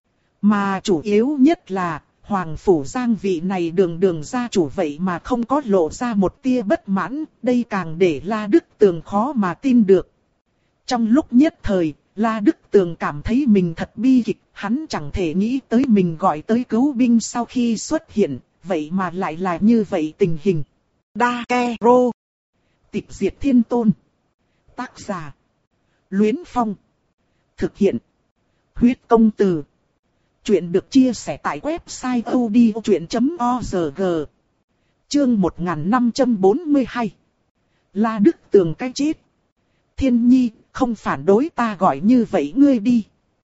Mà chủ yếu nhất là, Hoàng Phủ Giang vị này đường đường gia chủ vậy mà không có lộ ra một tia bất mãn, đây càng để La Đức Tường khó mà tin được. Trong lúc nhất thời, La Đức Tường cảm thấy mình thật bi kịch, hắn chẳng thể nghĩ tới mình gọi tới cứu binh sau khi xuất hiện, vậy mà lại là như vậy tình hình. Đa Ke Rô. Tịch diệt thiên tôn. Tác giả. Luyến Phong. Thực hiện. Huyết công từ. Chuyện được chia sẻ tại website odchuyện chấm org. Chương một nghìn năm trăm bốn mươi hai. La Đức Tường cái chết. Thiên Nhi, không phản đối ta gọi như vậy ngươi đi.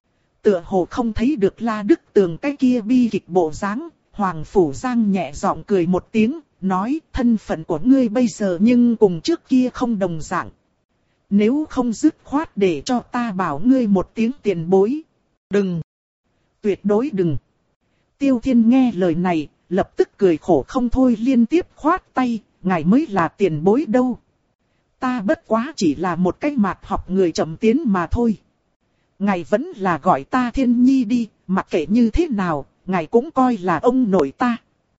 Tựa hồ không thấy được La Đức Tường cái kia bi kịch bộ dáng, Hoàng Phủ Giang nhẹ giọng cười một tiếng, nói thân phận của ngươi bây giờ nhưng cùng trước kia không đồng dạng. Nếu không dứt khoát để cho ta bảo ngươi một tiếng tiền bối. Đừng. Tuyệt đối đừng. Tiêu Thiên nghe lời này, lập tức cười khổ không thôi liên tiếp khoát tay, ngài mới là tiền bối đâu. Ta bất quá chỉ là một cái mạt học người chậm tiến mà thôi. Ngài vẫn là gọi ta Thiên Nhi đi, mặc kệ như thế nào, ngài cũng coi là ông nội ta.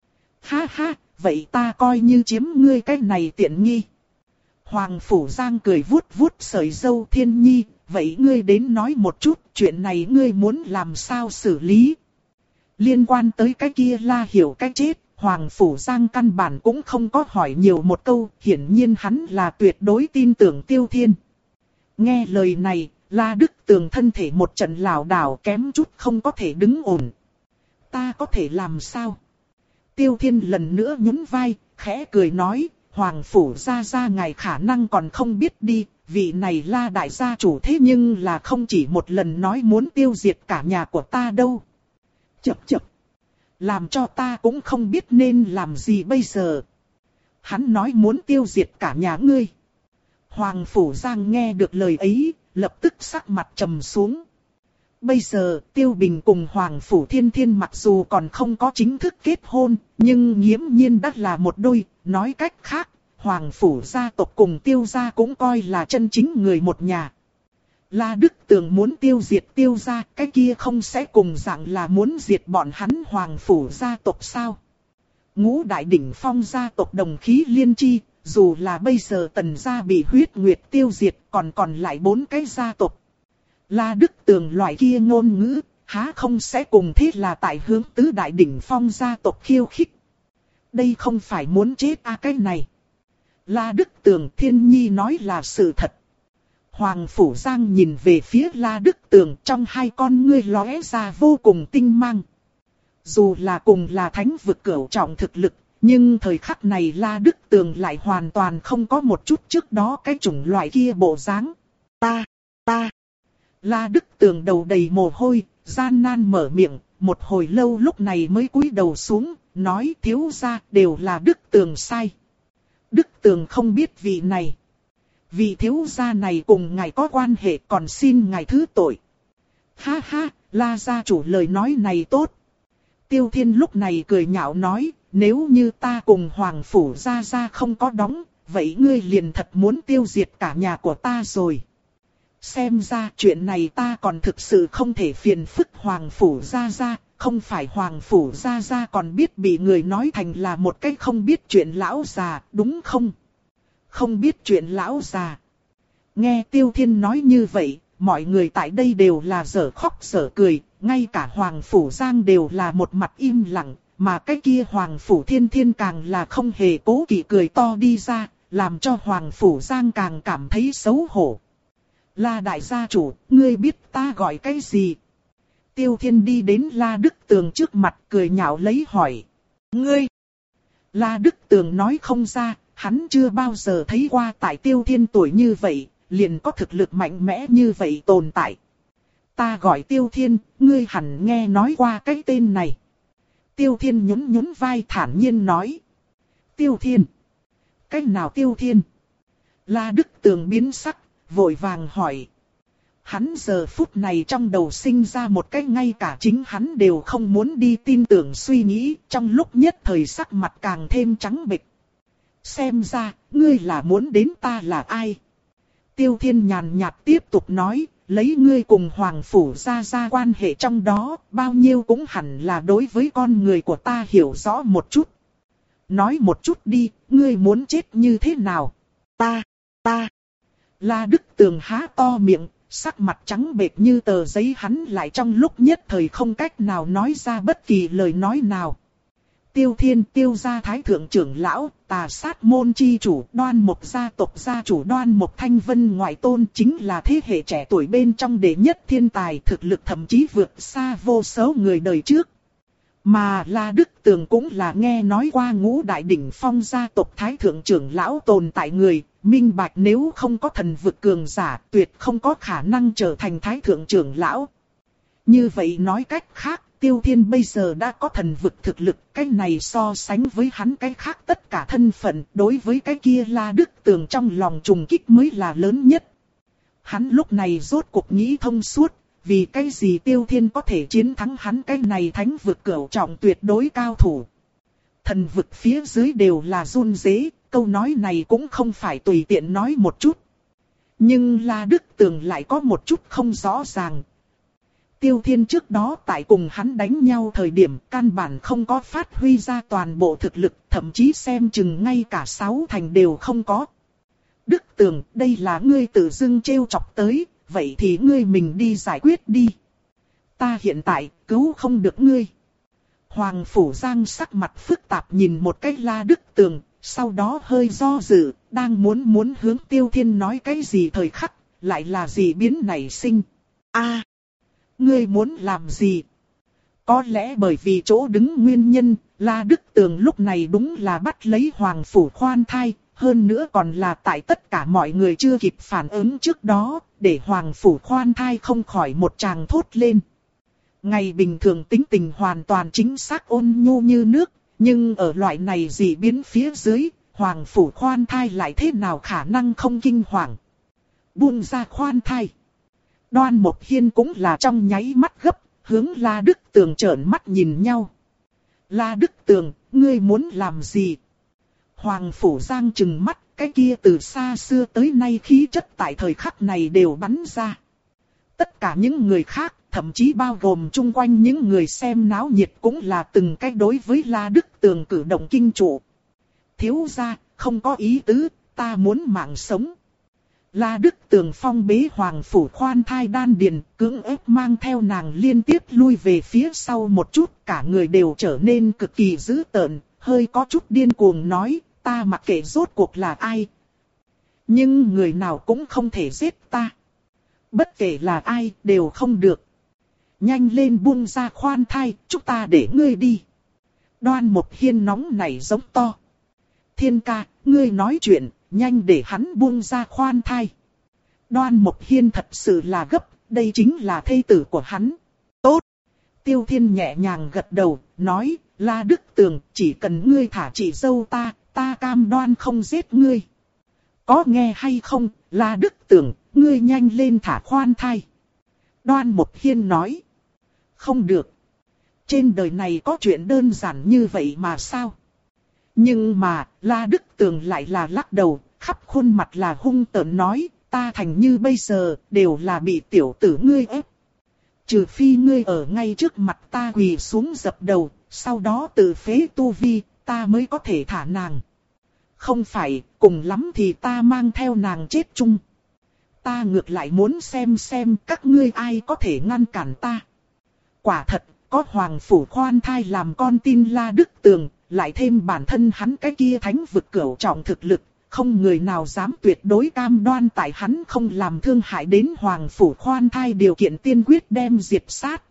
Ha ha, vậy ta coi như chiếm ngươi cái này tiện nghi. Hoàng Phủ Giang cười vuốt vuốt sợi râu. Thiên Nhi, vậy ngươi đến nói một chút, chuyện này ngươi muốn làm sao xử lý. Liên quan tới cái kia La Hiểu cái chết, Hoàng Phủ Giang căn bản cũng không có hỏi nhiều một câu, hiển nhiên hắn là tuyệt đối tin tưởng Tiêu Thiên. Nghe lời này, La Đức Tường thân thể một trận lảo đảo kém chút không có thể đứng ổn. Ta có thể làm sao? Tiêu Thiên lần nữa nhún vai, khẽ cười nói, Hoàng Phủ gia gia ngài khả năng còn không biết đi, vị này La đại gia chủ thế nhưng là không chỉ một lần nói muốn tiêu diệt cả nhà của ta đâu. Chập chập. làm cho ta cũng không biết nên làm gì bây giờ. Hắn nói muốn tiêu diệt cả nhà ngươi. Hoàng Phủ Giang nghe được lời ấy, lập tức sắc mặt trầm xuống. Bây giờ, Tiêu Bình cùng Hoàng Phủ Thiên Thiên mặc dù còn không có chính thức kết hôn, nhưng nghiễm nhiên đã là một đôi. Nói cách khác, Hoàng Phủ gia tộc cùng Tiêu gia cũng coi là chân chính người một nhà. La Đức Tường muốn tiêu diệt Tiêu gia, cái kia không sẽ cùng dạng là muốn diệt bọn hắn Hoàng Phủ gia tộc sao? Ngũ đại đỉnh phong gia tộc đồng khí liên chi, dù là bây giờ Tần gia bị huyết nguyệt tiêu diệt, còn còn lại bốn cái gia tộc. La Đức Tường loại kia ngôn ngữ, há không sẽ cùng thế là tại hướng tứ đại đỉnh phong gia tộc khiêu khích. Đây không phải muốn chết à cái này. La Đức Tường Thiên Nhi nói là sự thật. Hoàng Phủ Giang nhìn về phía La Đức Tường, trong hai con ngươi lóe ra vô cùng tinh mang. Dù là cùng là thánh vực cửu trọng thực lực, nhưng thời khắc này La Đức Tường lại hoàn toàn không có một chút trước đó cái chủng loại kia bộ dáng. Ta, ta. La Đức Tường đầu đầy mồ hôi, gian nan mở miệng, một hồi lâu lúc này mới cúi đầu xuống, nói thiếu gia đều là Đức Tường sai. Đức Tường không biết vị này. Vị thiếu gia này cùng ngài có quan hệ, còn xin ngài thứ tội. Ha ha, La gia chủ lời nói này tốt. Tiêu Thiên lúc này cười nhạo nói, nếu như ta cùng Hoàng Phủ gia gia không có đóng, vậy ngươi liền thật muốn tiêu diệt cả nhà của ta rồi. Xem ra chuyện này ta còn thực sự không thể phiền phức Hoàng Phủ gia gia, không phải Hoàng Phủ gia gia còn biết bị người nói thành là một cái không biết chuyện lão già, đúng không? Không biết chuyện lão già. Nghe Tiêu Thiên nói như vậy, mọi người tại đây đều là dở khóc dở cười, ngay cả Hoàng Phủ Giang đều là một mặt im lặng, mà cái kia Hoàng Phủ Thiên Thiên càng là không hề cố kỵ cười to đi ra, làm cho Hoàng Phủ Giang càng cảm thấy xấu hổ. La đại gia chủ, ngươi biết ta gọi cái gì? Tiêu Thiên đi đến La Đức Tường trước mặt cười nhạo lấy hỏi. Ngươi! La Đức Tường nói không ra, hắn chưa bao giờ thấy qua tại Tiêu Thiên tuổi như vậy, liền có thực lực mạnh mẽ như vậy tồn tại. Ta gọi Tiêu Thiên, ngươi hẳn nghe nói qua cái tên này. Tiêu Thiên nhún nhún vai thản nhiên nói. Tiêu Thiên? Cái nào Tiêu Thiên? La Đức Tường biến sắc, vội vàng hỏi. Hắn giờ phút này trong đầu sinh ra một cái ngay cả chính hắn đều không muốn đi tin tưởng suy nghĩ, trong lúc nhất thời sắc mặt càng thêm trắng bệch. Xem ra, ngươi là muốn đến ta là ai? Tiêu Thiên nhàn nhạt tiếp tục nói, lấy ngươi cùng Hoàng Phủ gia gia quan hệ trong đó, bao nhiêu cũng hẳn là đối với con người của ta hiểu rõ một chút. Nói một chút đi, ngươi muốn chết như thế nào? Ta, ta. La Đức Tường há to miệng, sắc mặt trắng bệch như tờ giấy, hắn lại trong lúc nhất thời không cách nào nói ra bất kỳ lời nói nào. Tiêu Thiên, Tiêu gia thái thượng trưởng lão, Tà Sát môn chi chủ, Đoan Mộc gia tộc gia chủ Đoan Mộc Thanh Vân ngoại tôn, chính là thế hệ trẻ tuổi bên trong đệ nhất thiên tài, thực lực thậm chí vượt xa vô số người đời trước. Mà La Đức Tường cũng là nghe nói qua ngũ đại đỉnh phong gia tộc thái thượng trưởng lão tồn tại người, minh bạch nếu không có thần vực cường giả, tuyệt không có khả năng trở thành thái thượng trưởng lão. Như vậy nói cách khác, Tiêu Thiên bây giờ đã có thần vực thực lực, cái này so sánh với hắn cái khác tất cả thân phận, đối với cái kia La Đức Tường trong lòng trùng kích mới là lớn nhất. Hắn lúc này rốt cuộc nghĩ thông suốt, vì cái gì Tiêu Thiên có thể chiến thắng hắn cái này thánh vực cửu trọng tuyệt đối cao thủ. Thần vực phía dưới đều là run rế, câu nói này cũng không phải tùy tiện nói một chút. Nhưng La Đức Tường lại có một chút không rõ ràng. Tiêu Thiên trước đó tại cùng hắn đánh nhau thời điểm căn bản không có phát huy ra toàn bộ thực lực, thậm chí xem chừng ngay cả sáu thành đều không có. Đức Tường, đây là ngươi tự dưng trêu chọc tới, vậy thì ngươi mình đi giải quyết đi. Ta hiện tại cứu không được ngươi. Hoàng Phủ Giang sắc mặt phức tạp nhìn một cái La Đức Tường, sau đó hơi do dự, đang muốn muốn hướng Tiêu Thiên nói cái gì thời khắc, lại là gì biến nảy sinh. A, ngươi muốn làm gì? Có lẽ bởi vì chỗ đứng nguyên nhân, La Đức Tường lúc này đúng là bắt lấy Hoàng Phủ khoan thai, hơn nữa còn là tại tất cả mọi người chưa kịp phản ứng trước đó, để Hoàng Phủ khoan thai không khỏi một tràng thốt lên. Ngày bình thường tính tình hoàn toàn chính xác ôn nhu như nước, nhưng ở loại này dị biến phía dưới, Hoàng Phủ khoan thai lại thế nào khả năng không kinh hoàng. Buông ra khoan thai. Đoan Mộc Hiên cũng là trong nháy mắt gấp, hướng La Đức Tường trợn mắt nhìn nhau. La Đức Tường, ngươi muốn làm gì? Hoàng Phủ Giang trừng mắt, cái kia từ xa xưa tới nay khí chất tại thời khắc này đều bắn ra. Tất cả những người khác, thậm chí bao gồm chung quanh những người xem náo nhiệt cũng là từng cái đối với La Đức Tường cử động kinh trụ. Thiếu gia, không có ý tứ, ta muốn mạng sống. La Đức Tường phong bế Hoàng Phủ khoan thai đan điền, cưỡng ép mang theo nàng liên tiếp lui về phía sau một chút, cả người đều trở nên cực kỳ dữ tợn, hơi có chút điên cuồng nói, ta mặc kệ rốt cuộc là ai. Nhưng người nào cũng không thể giết ta. Bất kể là ai, đều không được. Nhanh lên buông ra khoan thai, chúng ta để ngươi đi. Đoan Mộc Hiên nóng nảy giống to. Thiên ca, ngươi nói chuyện, nhanh để hắn buông ra khoan thai. Đoan Mộc Hiên thật sự là gấp, đây chính là thê tử của hắn. Tốt. Tiêu Thiên nhẹ nhàng gật đầu, nói, La Đức Tường, chỉ cần ngươi thả chị dâu ta, ta cam đoan không giết ngươi. Có nghe hay không, La Đức Tường, ngươi nhanh lên thả khoan thai. Đoan Mộc Hiên nói. Không được. Trên đời này có chuyện đơn giản như vậy mà sao? Nhưng mà, La Đức Tường lại là lắc đầu, khắp khuôn mặt là hung tợn nói, ta thành như bây giờ, đều là bị tiểu tử ngươi ép. Trừ phi ngươi ở ngay trước mặt ta quỳ xuống dập đầu, sau đó tự phế tu vi, ta mới có thể thả nàng. Không phải, cùng lắm thì ta mang theo nàng chết chung. Ta ngược lại muốn xem xem các ngươi ai có thể ngăn cản ta. Quả thật, có Hoàng Phủ khoan thai làm con tin La Đức Tường, lại thêm bản thân hắn cái kia thánh vực cửu trọng thực lực, không người nào dám tuyệt đối cam đoan tại hắn không làm thương hại đến Hoàng Phủ khoan thai điều kiện tiên quyết đem diệt sát.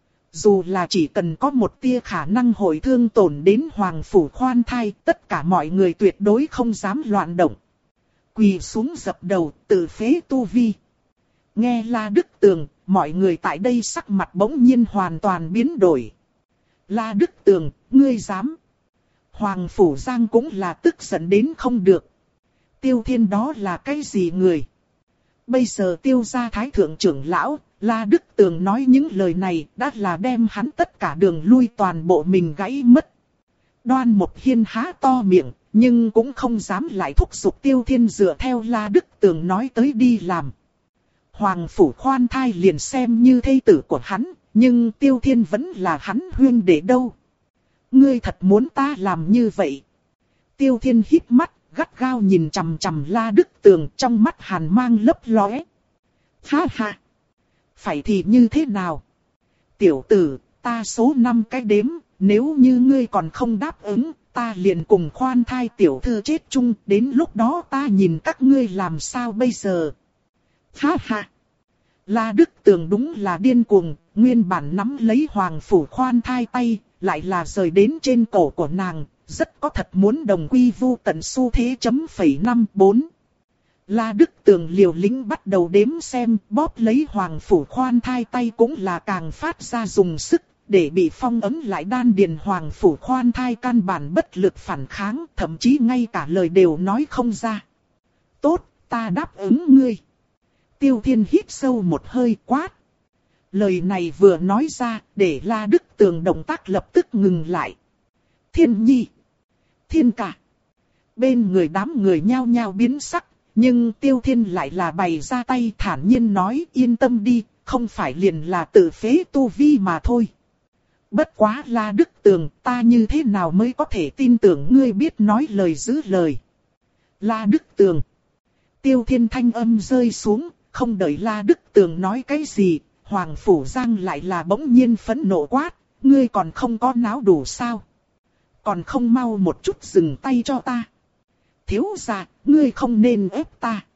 Dù là chỉ cần có một tia khả năng hồi thương tổn đến Hoàng Phủ khoan thai, tất cả mọi người tuyệt đối không dám loạn động. Quỳ xuống dập đầu, tự phế tu vi. Nghe La Đức Tường, mọi người tại đây sắc mặt bỗng nhiên hoàn toàn biến đổi. La Đức Tường, ngươi dám. Hoàng Phủ Giang cũng là tức giận đến không được. Tiêu Thiên đó là cái gì người? Bây giờ Tiêu gia thái thượng trưởng lão, La Đức Tường nói những lời này đã là đem hắn tất cả đường lui toàn bộ mình gãy mất. Đoan Mộc Hiên há to miệng, nhưng cũng không dám lại thúc giục Tiêu Thiên dựa theo La Đức Tường nói tới đi làm. Hoàng Phủ khoan thai liền xem như thê tử của hắn, nhưng Tiêu Thiên vẫn là hắn huynh đệ đâu. Ngươi thật muốn ta làm như vậy? Tiêu Thiên híp mắt, gắt gao nhìn chằm chằm La Đức Tường, trong mắt hàn mang lấp lóe. Ha ha! Phải thì như thế nào? Tiểu tử, ta số năm cái đếm, nếu như ngươi còn không đáp ứng, ta liền cùng khoan thai tiểu thư chết chung, đến lúc đó ta nhìn các ngươi làm sao bây giờ? Ha ha! La Đức Tường đúng là điên cuồng, nguyên bản nắm lấy Hoàng Phủ khoan thai tay, lại là rời đến trên cổ của nàng, rất có thật muốn đồng quy vu tận xu thế chấm phẩy năm bốn. La Đức Tường liều lĩnh bắt đầu đếm xem, bóp lấy Hoàng Phủ khoan thai tay cũng là càng phát ra dùng sức, để bị phong ấn lại đan điền Hoàng Phủ khoan thai căn bản bất lực phản kháng, thậm chí ngay cả lời đều nói không ra. Tốt, ta đáp ứng ngươi. Tiêu Thiên hít sâu một hơi quát. Lời này vừa nói ra, để La Đức Tường động tác lập tức ngừng lại. Thiên nhi! Thiên ca! Bên người đám người nhao nhao biến sắc, nhưng Tiêu Thiên lại là bày ra tay thản nhiên nói yên tâm đi, không phải liền là tự phế tu vi mà thôi. Bất quá La Đức Tường, ta như thế nào mới có thể tin tưởng ngươi biết nói lời giữ lời. La Đức Tường! Tiêu Thiên thanh âm rơi xuống, không đợi La Đức Tường nói cái gì, Hoàng Phủ Giang lại là bỗng nhiên phẫn nộ quát, ngươi còn không có náo đủ sao? Còn không mau một chút dừng tay cho ta. Thiếu gia, ngươi không nên ép ta.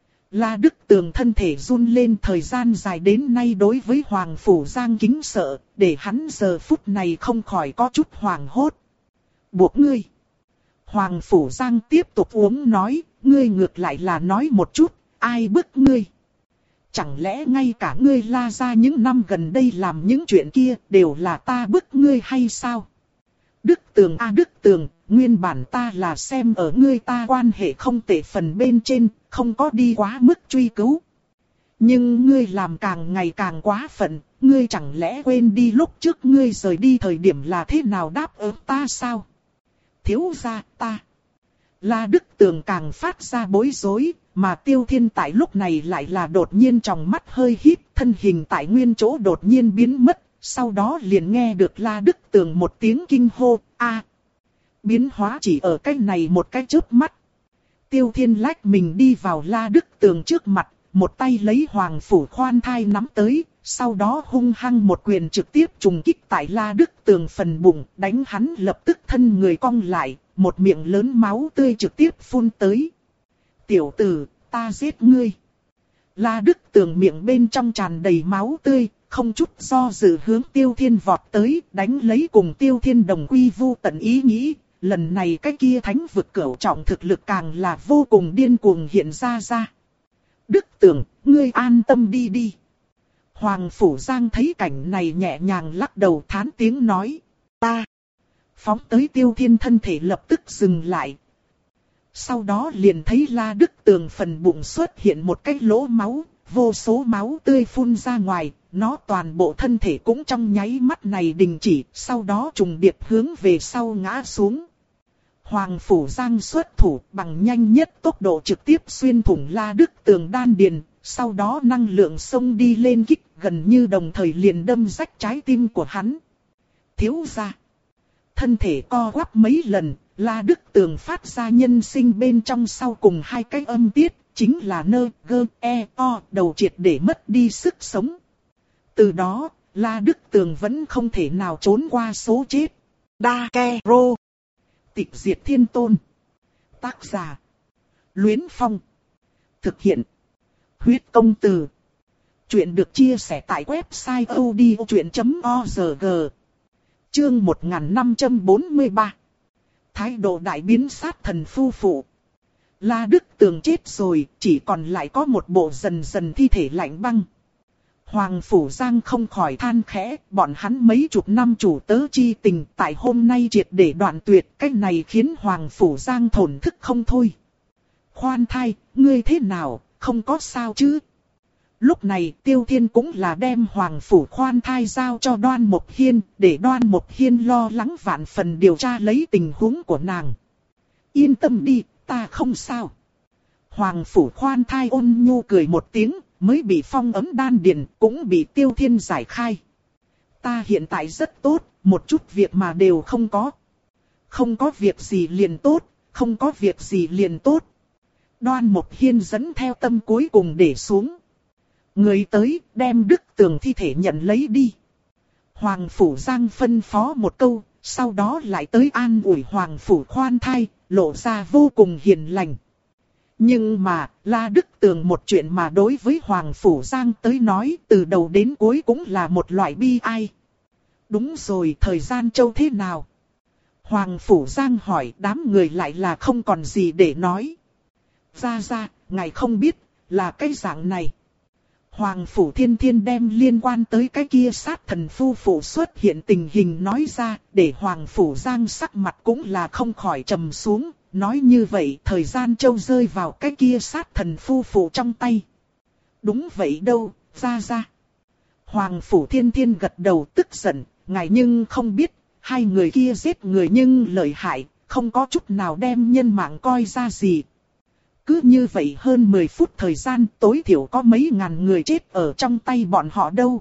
La Đức Tường thân thể run lên, thời gian dài đến nay đối với Hoàng Phủ Giang kính sợ, để hắn giờ phút này không khỏi có chút hoảng hốt. Buộc ngươi. Hoàng Phủ Giang tiếp tục uống nói, ngươi ngược lại là nói một chút, ai bức ngươi? Chẳng lẽ ngay cả ngươi La gia những năm gần đây làm những chuyện kia đều là ta bức ngươi hay sao? Đức Tường a à, Đức Tường, nguyên bản ta là xem ở ngươi ta quan hệ không tệ phần bên trên, không có đi quá mức truy cứu. Nhưng ngươi làm càng ngày càng quá phận, ngươi chẳng lẽ quên đi lúc trước ngươi rời đi thời điểm là thế nào đáp ứng ta sao? Thiếu gia ta. La Đức Tường càng phát ra bối rối, mà Tiêu Thiên tại lúc này lại là đột nhiên trong mắt hơi híp, thân hình tại nguyên chỗ đột nhiên biến mất, sau đó liền nghe được La Đức Tường một tiếng kinh hô, a. Biến hóa chỉ ở cái này một cái chớp mắt. Tiêu Thiên lách mình đi vào La Đức Tường trước mặt, một tay lấy Hoàng Phủ Khoan Thai nắm tới, sau đó hung hăng một quyền trực tiếp trùng kích tại La Đức Tường phần bụng, đánh hắn lập tức thân người cong lại, một miệng lớn máu tươi trực tiếp phun tới. Tiểu tử, ta giết ngươi. La Đức Tường miệng bên trong tràn đầy máu tươi, không chút do dự hướng Tiêu Thiên vọt tới, đánh lấy cùng Tiêu Thiên đồng quy vu tận ý nghĩ. Lần này cái kia thánh vực cửu trọng thực lực càng là vô cùng điên cuồng hiện ra ra. Đức Tường, ngươi an tâm đi đi. Hoàng Phủ Giang thấy cảnh này nhẹ nhàng lắc đầu thán tiếng nói. Ta. Phóng tới Tiêu Thiên thân thể lập tức dừng lại. Sau đó liền thấy La Đức Tường phần bụng xuất hiện một cái lỗ máu, vô số máu tươi phun ra ngoài, nó toàn bộ thân thể cũng trong nháy mắt này đình chỉ, sau đó trùng điệp hướng về sau ngã xuống. Hoàng Phủ Giang xuất thủ bằng nhanh nhất tốc độ trực tiếp xuyên thủng La Đức Tường đan điền, sau đó năng lượng xông đi lên kích gần như đồng thời liền đâm rách trái tim của hắn. Thiếu gia. Thân thể co quắp mấy lần, La Đức Tường phát ra nhân sinh bên trong sau cùng hai cái âm tiết, chính là nơ, gơ, e, o, đầu triệt để mất đi sức sống. Từ đó, La Đức Tường vẫn không thể nào trốn qua số chết. Đa Ke Rô. Tịch diệt thiên tôn. Tác giả. Luyến Phong. Thực hiện. Huyết công từ. Chuyện được chia sẻ tại website odchuyện chấm org. Chương một nghìn năm trăm bốn mươi ba. Thái độ đại biến sát thần phu phụ. La Đức Tường chết rồi, chỉ còn lại có một bộ dần dần thi thể lạnh băng. Hoàng Phủ Giang không khỏi than khẽ, bọn hắn mấy chục năm chủ tớ chi tình tại hôm nay triệt để đoạn tuyệt, cái này khiến Hoàng Phủ Giang thổn thức không thôi. Khoan Thai, ngươi thế nào, không có sao chứ? Lúc này Tiêu Thiên cũng là đem Hoàng Phủ Khoan Thai giao cho Đoan Mộc Hiên, để Đoan Mộc Hiên lo lắng vạn phần điều tra lấy tình huống của nàng. Yên tâm đi, ta không sao. Hoàng Phủ Khoan Thai ôn nhu cười một tiếng, mới bị phong ấm đan điền, cũng bị Tiêu Thiên giải khai. Ta hiện tại rất tốt, một chút việc mà đều không có. Không có việc gì liền tốt, không có việc gì liền tốt. Đoan Mộc Hiên dẫn theo tâm cuối cùng để xuống. Người tới, đem Đức Tường thi thể nhận lấy đi. Hoàng Phủ Giang phân phó một câu, sau đó lại tới an ủi Hoàng Phủ Khoan Thai, lộ ra vô cùng hiền lành. Nhưng mà, La Đức Tường một chuyện mà đối với Hoàng Phủ Giang tới nói, từ đầu đến cuối cũng là một loại bi ai. Đúng rồi, thời gian châu thế nào? Hoàng Phủ Giang hỏi, đám người lại là không còn gì để nói. Ra ra, ngài không biết, là cái dạng này. Hoàng Phủ Thiên Thiên đem liên quan tới cái kia sát thần phu phụ xuất hiện tình hình nói ra, để Hoàng Phủ Giang sắc mặt cũng là không khỏi trầm xuống. Nói như vậy, thời gian châu rơi vào cái kia sát thần phu phụ trong tay. Đúng vậy đâu, ra ra. Hoàng Phủ Thiên Thiên gật đầu tức giận, ngài nhưng không biết, hai người kia giết người nhưng lợi hại, không có chút nào đem nhân mạng coi ra gì. Cứ như vậy hơn mười phút thời gian, tối thiểu có mấy ngàn người chết ở trong tay bọn họ đâu.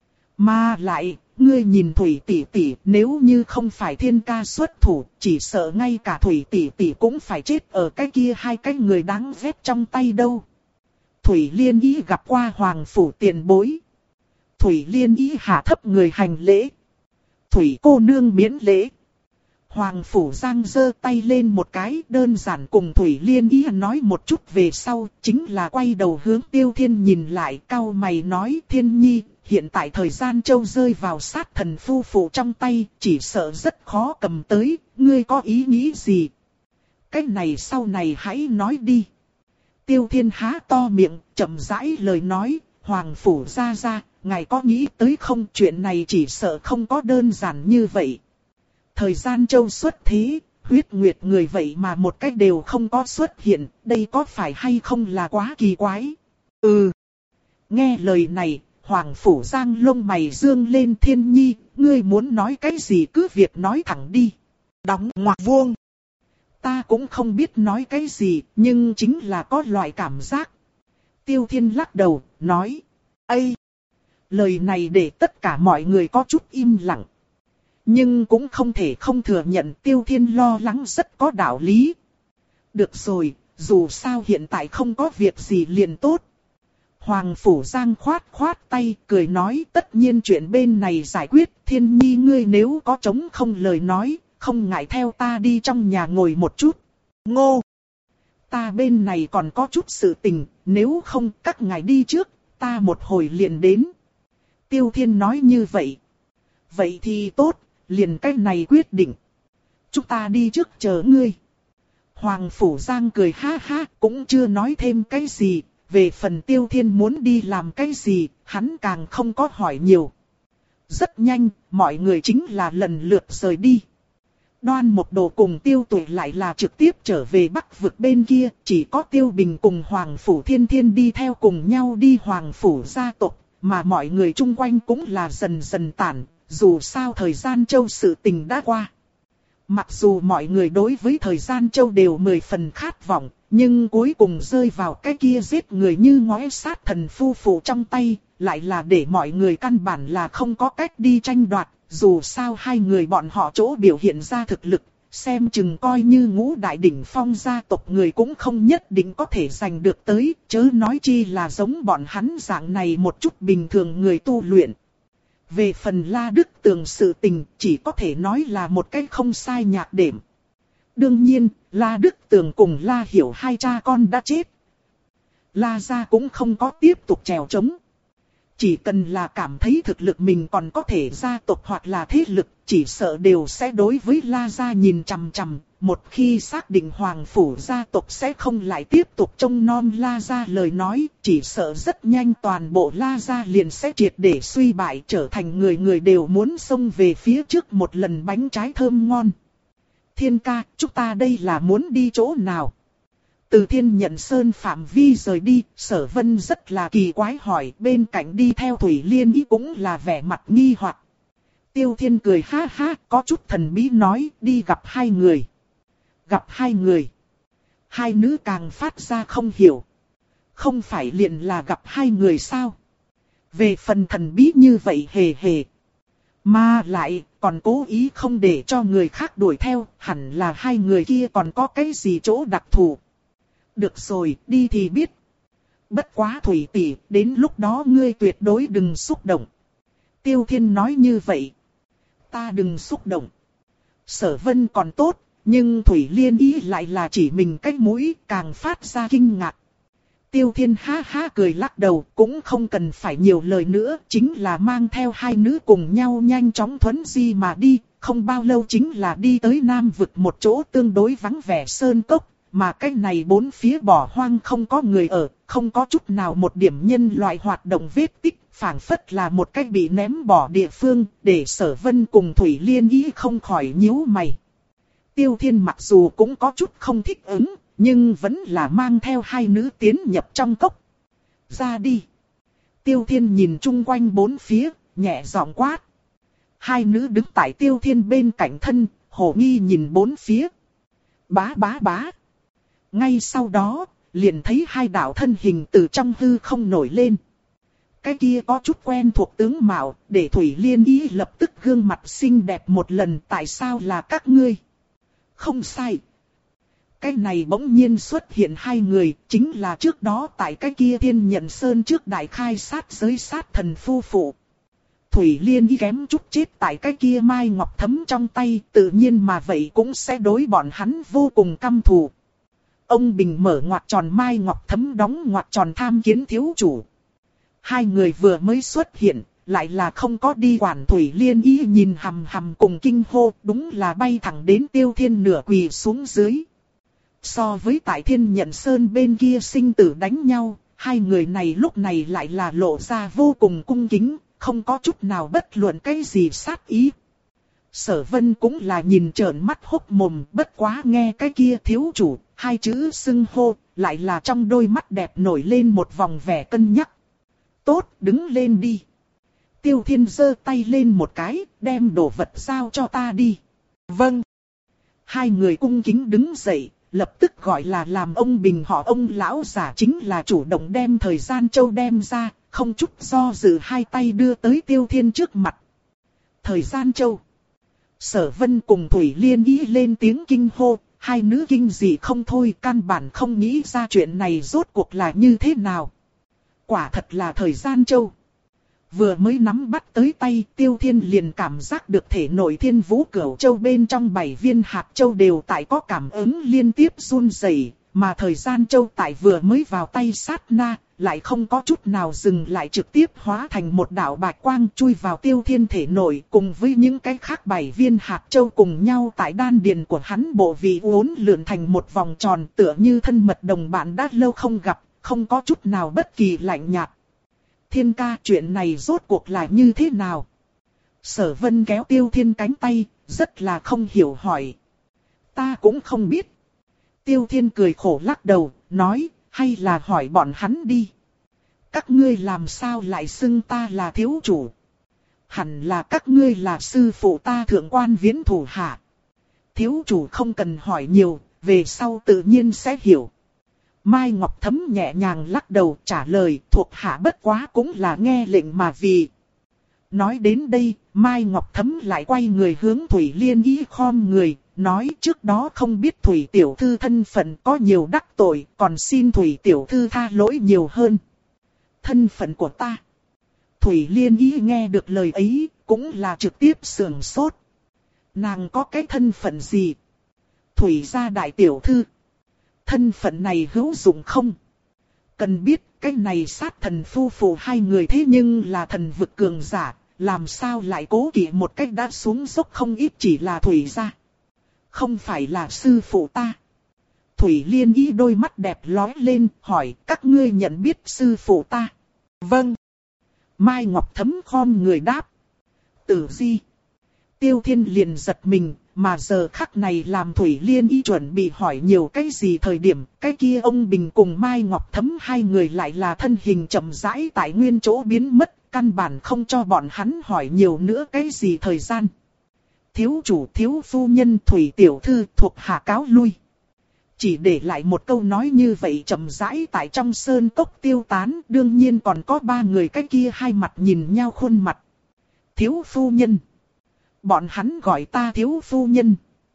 Mà lại, ngươi nhìn Thủy tỷ tỷ, nếu như không phải Thiên ca xuất thủ, chỉ sợ ngay cả Thủy tỷ tỷ cũng phải chết ở cái kia hai cái người đáng ghét trong tay đâu. Thủy Liên Ý gặp qua Hoàng Phủ tiền bối. Thủy Liên Ý hạ thấp người hành lễ. Thủy cô nương miễn lễ. Hoàng Phủ Giang giơ tay lên một cái, đơn giản cùng Thủy Liên Ý nói một chút về sau, chính là quay đầu hướng Tiêu Thiên nhìn lại, cau mày nói: Thiên nhi, hiện tại thời gian châu rơi vào sát thần phu phụ trong tay, chỉ sợ rất khó cầm tới, ngươi có ý nghĩ gì? Cái này sau này hãy nói đi. Tiêu Thiên há to miệng, chậm rãi lời nói: Hoàng Phủ gia gia, ngài có nghĩ tới không, chuyện này chỉ sợ không có đơn giản như vậy. Thời gian châu xuất thế, huyết nguyệt người vậy mà một cách đều không có xuất hiện, đây có phải hay không là quá kỳ quái? Ừ. Nghe lời này, Hoàng Phủ Giang lông mày dương lên. Thiên Nhi, ngươi muốn nói cái gì cứ việc nói thẳng đi. Đóng ngoặc vuông. Ta cũng không biết nói cái gì, nhưng chính là có loại cảm giác. Tiêu Thiên lắc đầu, nói. Ây! Lời này để tất cả mọi người có chút im lặng. Nhưng cũng không thể không thừa nhận Tiêu Thiên lo lắng rất có đạo lý. Được rồi, dù sao hiện tại không có việc gì liền tốt. Hoàng Phủ Giang khoát khoát tay, cười nói tất nhiên chuyện bên này giải quyết. Thiên Nhi ngươi nếu có trống không lời nói, không ngại theo ta đi trong nhà ngồi một chút. Ngô! Ta bên này còn có chút sự tình, nếu không các ngài đi trước, ta một hồi liền đến. Tiêu Thiên nói như vậy. Vậy thì tốt, liền cách này quyết định. Chúng ta đi trước chờ ngươi. Hoàng Phủ Giang cười ha ha, cũng chưa nói thêm cái gì. Về phần Tiêu Thiên muốn đi làm cái gì, hắn càng không có hỏi nhiều. Rất nhanh, mọi người chính là lần lượt rời đi. Đoan Một Đồ cùng Tiêu Tuệ lại là trực tiếp trở về Bắc vực bên kia, chỉ có Tiêu Bình cùng Hoàng Phủ Thiên Thiên đi theo cùng nhau đi Hoàng Phủ gia tộc, mà mọi người chung quanh cũng là dần dần tản, dù sao thời gian châu sự tình đã qua. Mặc dù mọi người đối với thời gian châu đều mười phần khát vọng, nhưng cuối cùng rơi vào cái kia giết người như ngói sát thần phu phụ trong tay, lại là để mọi người căn bản là không có cách đi tranh đoạt. Dù sao hai người bọn họ chỗ biểu hiện ra thực lực, xem chừng coi như ngũ đại đỉnh phong gia tộc người cũng không nhất định có thể giành được tới, chớ nói chi là giống bọn hắn dạng này một chút bình thường người tu luyện. Về phần La Đức Tường sự tình, chỉ có thể nói là một cách không sai nhạc đệm. Đương nhiên, La Đức Tường cùng La Hiểu hai cha con đã chết. La gia cũng không có tiếp tục trèo trống. Chỉ cần là cảm thấy thực lực mình còn có thể gia tộc hoặc là thế lực, chỉ sợ đều sẽ đối với La gia nhìn chằm chằm. Một khi xác định Hoàng Phủ gia tộc sẽ không lại tiếp tục trông nom La gia lời nói, chỉ sợ rất nhanh toàn bộ La gia liền sẽ triệt để suy bại, trở thành người người đều muốn xông về phía trước một lần bánh trái thơm ngon. Thiên ca, chúng ta đây là muốn đi chỗ nào? Từ Thiên Nhận Sơn phạm vi rời đi, Sở Vân rất là kỳ quái hỏi, bên cạnh đi theo Thủy Liên Ý cũng là vẻ mặt nghi hoặc. Tiêu Thiên cười ha ha, có chút thần bí nói, đi gặp hai người. Gặp hai người. Hai nữ càng phát ra không hiểu. Không phải liền là gặp hai người sao? Về phần thần bí như vậy hề hề. Mà lại, còn cố ý không để cho người khác đuổi theo, hẳn là hai người kia còn có cái gì chỗ đặc thù. Được rồi, đi thì biết. Bất quá Thủy tỷ, đến lúc đó ngươi tuyệt đối đừng xúc động. Tiêu Thiên nói như vậy. Ta đừng xúc động. Sở Vân còn tốt, nhưng Thủy Liên Ý lại là chỉ mình cái mũi, càng phát ra kinh ngạc. Tiêu Thiên ha ha cười lắc đầu, cũng không cần phải nhiều lời nữa, chính là mang theo hai nữ cùng nhau nhanh chóng thuấn di mà đi, không bao lâu chính là đi tới Nam vực một chỗ tương đối vắng vẻ sơn cốc. Mà cái này bốn phía bỏ hoang không có người ở, không có chút nào một điểm nhân loại hoạt động vết tích, phảng phất là một cách bị ném bỏ địa phương, để Sở Vân cùng Thủy Liên Ý không khỏi nhíu mày. Tiêu Thiên mặc dù cũng có chút không thích ứng, nhưng vẫn là mang theo hai nữ tiến nhập trong cốc. Ra đi. Tiêu Thiên nhìn chung quanh bốn phía, nhẹ giọng quát. Hai nữ đứng tại Tiêu Thiên bên cạnh thân, hồ nghi nhìn bốn phía. Bá bá bá. Ngay sau đó, liền thấy hai đạo thân hình từ trong hư không nổi lên. Cái kia có chút quen thuộc tướng mạo, để Thủy Liên Ý lập tức gương mặt xinh đẹp một lần. Tại sao là các ngươi? Không sai. Cái này bỗng nhiên xuất hiện hai người, chính là trước đó tại cái kia Thiên Nhận Sơn trước đại khai sát giới sát thần phu phụ. Thủy Liên Ý kém chút chết tại cái kia Mai Ngọc Thấm trong tay, tự nhiên mà vậy cũng sẽ đối bọn hắn vô cùng căm thù. Ông Bình mở ngoặc tròn Mai Ngọc Thấm đóng ngoặc tròn tham kiến thiếu chủ. Hai người vừa mới xuất hiện, lại là không có đi quản. Thủy Liên Ý nhìn hầm hầm cùng kinh hô, đúng là bay thẳng đến Tiêu Thiên nửa quỳ xuống dưới. So với tại Thiên Nhận Sơn bên kia sinh tử đánh nhau, hai người này lúc này lại là lộ ra vô cùng cung kính, không có chút nào bất luận cái gì sát ý. Sở Vân cũng là nhìn trợn mắt hốc mồm, bất quá nghe cái kia thiếu chủ, hai chữ xưng hô, lại là trong đôi mắt đẹp nổi lên một vòng vẻ cân nhắc. Tốt, đứng lên đi. Tiêu Thiên giơ tay lên một cái, đem đồ vật giao cho ta đi. Vâng. Hai người cung kính đứng dậy, lập tức gọi là làm ông Bình họ ông lão giả chính là chủ động đem thời gian châu đem ra, không chút do dự hai tay đưa tới Tiêu Thiên trước mặt. Thời gian châu. Sở Vân cùng Thủy Liên ý lên tiếng kinh hô, hai nữ kinh dị không thôi, căn bản không nghĩ ra chuyện này rốt cuộc là như thế nào. Quả thật là thời gian châu. Vừa mới nắm bắt tới tay, Tiêu Thiên liền cảm giác được thể nội Thiên Vũ Cửu Châu bên trong bảy viên hạt châu đều tại có cảm ứng liên tiếp run rẩy, mà thời gian châu tại vừa mới vào tay sát na, lại không có chút nào dừng lại, trực tiếp hóa thành một đạo bạch quang chui vào Tiêu Thiên thể nội, cùng với những cái khác bảy viên hạt châu cùng nhau tại đan điền của hắn bộ vị uốn lượn thành một vòng tròn, tựa như thân mật đồng bạn đã lâu không gặp, không có chút nào bất kỳ lạnh nhạt. Thiên ca, chuyện này rốt cuộc là như thế nào? Sở Vân kéo Tiêu Thiên cánh tay, rất là không hiểu hỏi. Ta cũng không biết. Tiêu Thiên cười khổ lắc đầu, nói, hay là hỏi bọn hắn đi. Các ngươi làm sao lại xưng ta là thiếu chủ? Hẳn là các ngươi là sư phụ ta thượng quan viễn thủ hạ. Thiếu chủ không cần hỏi nhiều, về sau tự nhiên sẽ hiểu. Mai Ngọc Thấm nhẹ nhàng lắc đầu trả lời, thuộc hạ bất quá cũng là nghe lệnh mà vì. Nói đến đây, Mai Ngọc Thấm lại quay người hướng Thủy Liên ý khom người, nói trước đó không biết Thủy Tiểu Thư thân phận có nhiều đắc tội, còn xin Thủy Tiểu Thư tha lỗi nhiều hơn. Thân phận của ta. Thủy Liên ý nghe được lời ấy, cũng là trực tiếp sườn sốt. Nàng có cái thân phận gì? Thủy gia đại tiểu thư. Thân phận này hữu dụng không? Cần biết, cái này sát thần phu phụ hai người thế nhưng là thần vực cường giả, làm sao lại cố kỵ một cách đã xuống dốc không ít chỉ là Thủy gia. Không phải là sư phụ ta. Thủy Liên ý đôi mắt đẹp lóe lên, hỏi các ngươi nhận biết sư phụ ta. Vâng. Mai Ngọc Thấm khom người đáp. Tử Di. Tiêu Thiên liền giật mình, mà giờ khắc này làm Thủy Liên y chuẩn bị hỏi nhiều cái gì thời điểm, cái kia ông Bình cùng Mai Ngọc Thấm hai người lại là thân hình chậm rãi tại nguyên chỗ biến mất, căn bản không cho bọn hắn hỏi nhiều nữa cái gì thời gian. Thiếu chủ thiếu phu nhân Thủy Tiểu Thư thuộc hạ cáo lui. Chỉ để lại một câu nói như vậy chậm rãi tại trong sơn cốc tiêu tán, đương nhiên còn có ba người cái kia hai mặt nhìn nhau khuôn mặt. Thiếu phu nhân. Bọn hắn gọi ta thiếu phu nhân.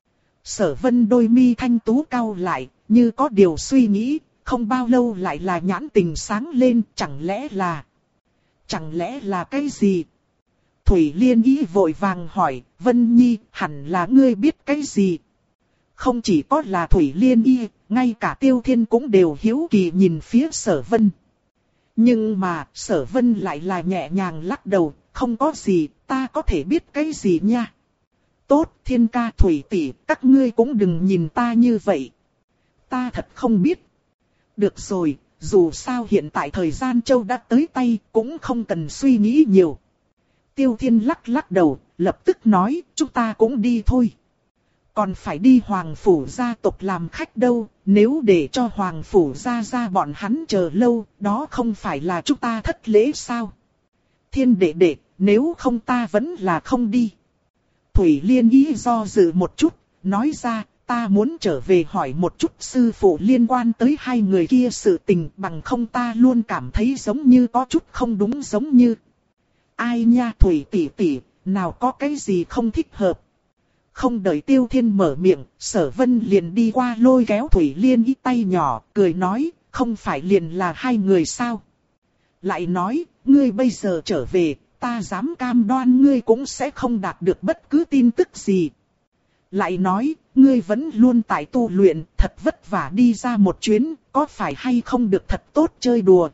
Sở Vân đôi mi thanh tú cau lại, như có điều suy nghĩ, không bao lâu lại là nhãn tình sáng lên, chẳng lẽ là... Chẳng lẽ là cái gì? Thủy Liên ý vội vàng hỏi, Vân Nhi, hẳn là ngươi biết cái gì? Không chỉ có là Thủy Liên y, ngay cả Tiêu Thiên cũng đều hiếu kỳ nhìn phía Sở Vân. Nhưng mà, Sở Vân lại là nhẹ nhàng lắc đầu, không có gì, ta có thể biết cái gì nha. Tốt, Thiên ca Thủy tỷ, các ngươi cũng đừng nhìn ta như vậy. Ta thật không biết. Được rồi, dù sao hiện tại thời gian châu đã tới tay, cũng không cần suy nghĩ nhiều. Tiêu Thiên lắc lắc đầu, lập tức nói, chúng ta cũng đi thôi. Còn phải đi Hoàng Phủ gia tộc làm khách đâu, nếu để cho Hoàng Phủ gia gia bọn hắn chờ lâu, đó không phải là chúng ta thất lễ sao? Thiên đệ đệ, nếu không ta vẫn là không đi. Thủy Liên ý do dự một chút, nói ra, ta muốn trở về hỏi một chút sư phụ liên quan tới hai người kia sự tình, bằng không ta luôn cảm thấy giống như có chút không đúng giống như. Ai nha Thủy tỷ tỷ, nào có cái gì không thích hợp. Không đợi Tiêu Thiên mở miệng, Sở Vân liền đi qua lôi kéo Thủy Liên ý tay nhỏ, cười nói, không phải liền là hai người sao? Lại nói, ngươi bây giờ trở về, ta dám cam đoan ngươi cũng sẽ không đạt được bất cứ tin tức gì. Lại nói, ngươi vẫn luôn tại tu luyện, thật vất vả đi ra một chuyến, có phải hay không được thật tốt chơi đùa.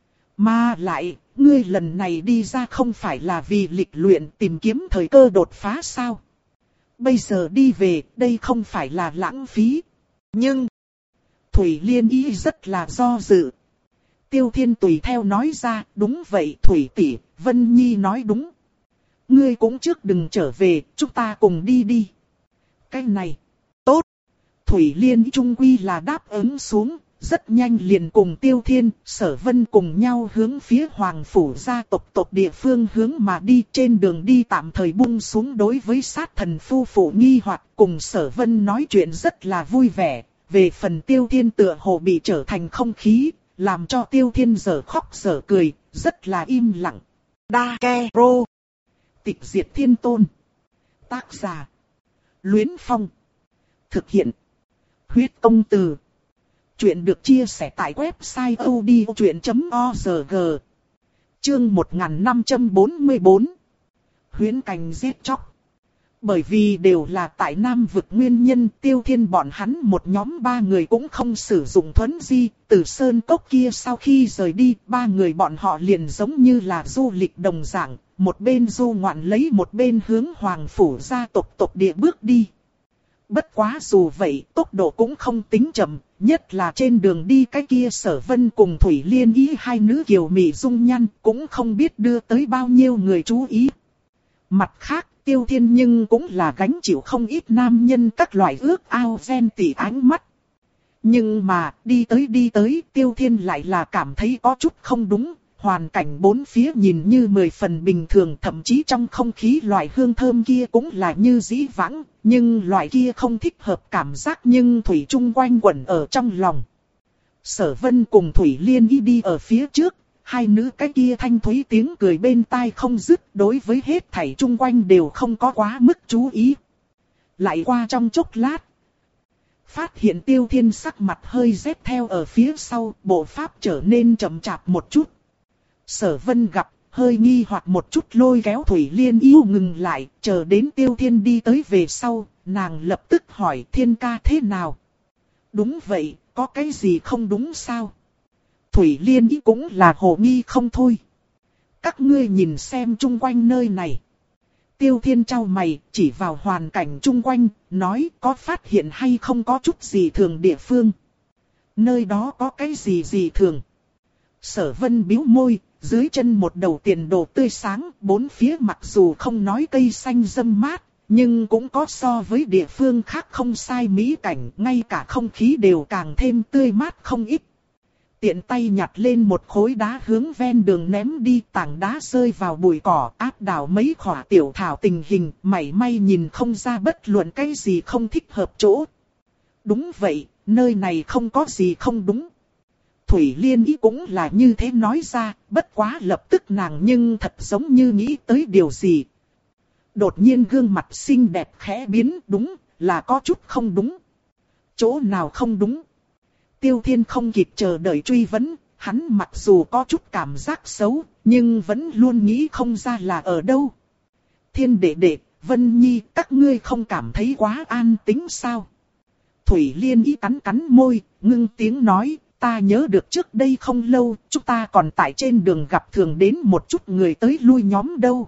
Mà lại, ngươi lần này đi ra không phải là vì lịch luyện tìm kiếm thời cơ đột phá sao? Bây giờ đi về, đây không phải là lãng phí. Nhưng, Thủy Liên ý rất là do dự. Tiêu Thiên tùy theo nói ra, đúng vậy Thủy tỷ, Vân Nhi nói đúng. Ngươi cũng trước đừng trở về, chúng ta cùng đi đi. Cái này, tốt. Thủy Liên trung quy là đáp ứng xuống, rất nhanh liền cùng Tiêu Thiên, Sở Vân cùng nhau hướng phía Hoàng Phủ gia tộc tộc địa phương hướng mà đi. Trên đường đi tạm thời buông xuống đối với sát thần phu phụ nghi hoặc cùng Sở Vân nói chuyện rất là vui vẻ. Về phần Tiêu Thiên tựa hồ bị trở thành không khí, làm cho Tiêu Thiên dở khóc dở cười, rất là im lặng. Đa Ke Rô. Tịch diệt thiên tôn. Tác giả. Luyến Phong. Thực hiện. Huyết công từ. Chuyện được chia sẻ tại website odchuyện chấm org. Chương một nghìn năm trăm bốn mươi tư. Huyễn cảnh giết chóc. Bởi vì đều là tại Nam vực nguyên nhân, Tiêu Thiên bọn hắn một nhóm ba người cũng không sử dụng thuấn di. Từ sơn cốc kia sau khi rời đi, ba người bọn họ liền giống như là du lịch đồng dạng, một bên du ngoạn lấy một bên hướng Hoàng Phủ gia tộc tộc địa bước đi. Bất quá dù vậy, tốc độ cũng không tính chậm, nhất là trên đường đi cái kia Sở Vân cùng Thủy Liên ý hai nữ kiều mị dung nhan, cũng không biết đưa tới bao nhiêu người chú ý. Mặt khác, Tiêu Thiên nhưng cũng là gánh chịu không ít nam nhân các loại ước ao ghen tị ánh mắt. Nhưng mà, đi tới đi tới, Tiêu Thiên lại là cảm thấy có chút không đúng. Hoàn cảnh bốn phía nhìn như mười phần bình thường, thậm chí trong không khí loại hương thơm kia cũng là như dĩ vãng, nhưng loại kia không thích hợp cảm giác nhưng Thủy chung quanh quẩn ở trong lòng. Sở Vân cùng Thủy Liên y đi ở phía trước, hai nữ cái kia thanh thúy tiếng cười bên tai không dứt, đối với hết thảy chung quanh đều không có quá mức chú ý. Lại qua trong chốc lát, phát hiện Tiêu Thiên sắc mặt hơi rét theo ở phía sau, bộ pháp trở nên chậm chạp một chút. Sở Vân gặp, hơi nghi hoặc một chút lôi kéo Thủy Liên yêu ngừng lại, chờ đến Tiêu Thiên đi tới về sau, nàng lập tức hỏi Thiên ca thế nào. Đúng vậy, có cái gì không đúng sao? Thủy Liên ý cũng là hồ nghi không thôi. Các ngươi nhìn xem chung quanh nơi này. Tiêu Thiên trao mày, chỉ vào hoàn cảnh chung quanh, nói có phát hiện hay không có chút gì thường địa phương. Nơi đó có cái gì gì thường. Sở Vân bĩu môi, dưới chân một đầu tiền đồ tươi sáng, bốn phía mặc dù không nói cây xanh râm mát, nhưng cũng có so với địa phương khác không sai mỹ cảnh, ngay cả không khí đều càng thêm tươi mát không ít. Tiện tay nhặt lên một khối đá hướng ven đường ném đi, tảng đá rơi vào bụi cỏ, áp đảo mấy khỏa tiểu thảo tình hình, mảy may nhìn không ra bất luận cái gì không thích hợp chỗ. Đúng vậy, nơi này không có gì không đúng. Thủy Liên ý cũng là như thế nói ra, bất quá lập tức nàng nhưng thật giống như nghĩ tới điều gì. Đột nhiên gương mặt xinh đẹp khẽ biến, đúng, là có chút không đúng. Chỗ nào không đúng? Tiêu Thiên không kịp chờ đợi truy vấn, hắn mặc dù có chút cảm giác xấu, nhưng vẫn luôn nghĩ không ra là ở đâu. Thiên đệ đệ, Vân Nhi, các ngươi không cảm thấy quá an tĩnh sao? Thủy Liên ý cắn cắn môi, ngưng tiếng nói, ta nhớ được trước đây không lâu, chúng ta còn tại trên đường gặp thường đến một chút người tới lui nhóm đâu.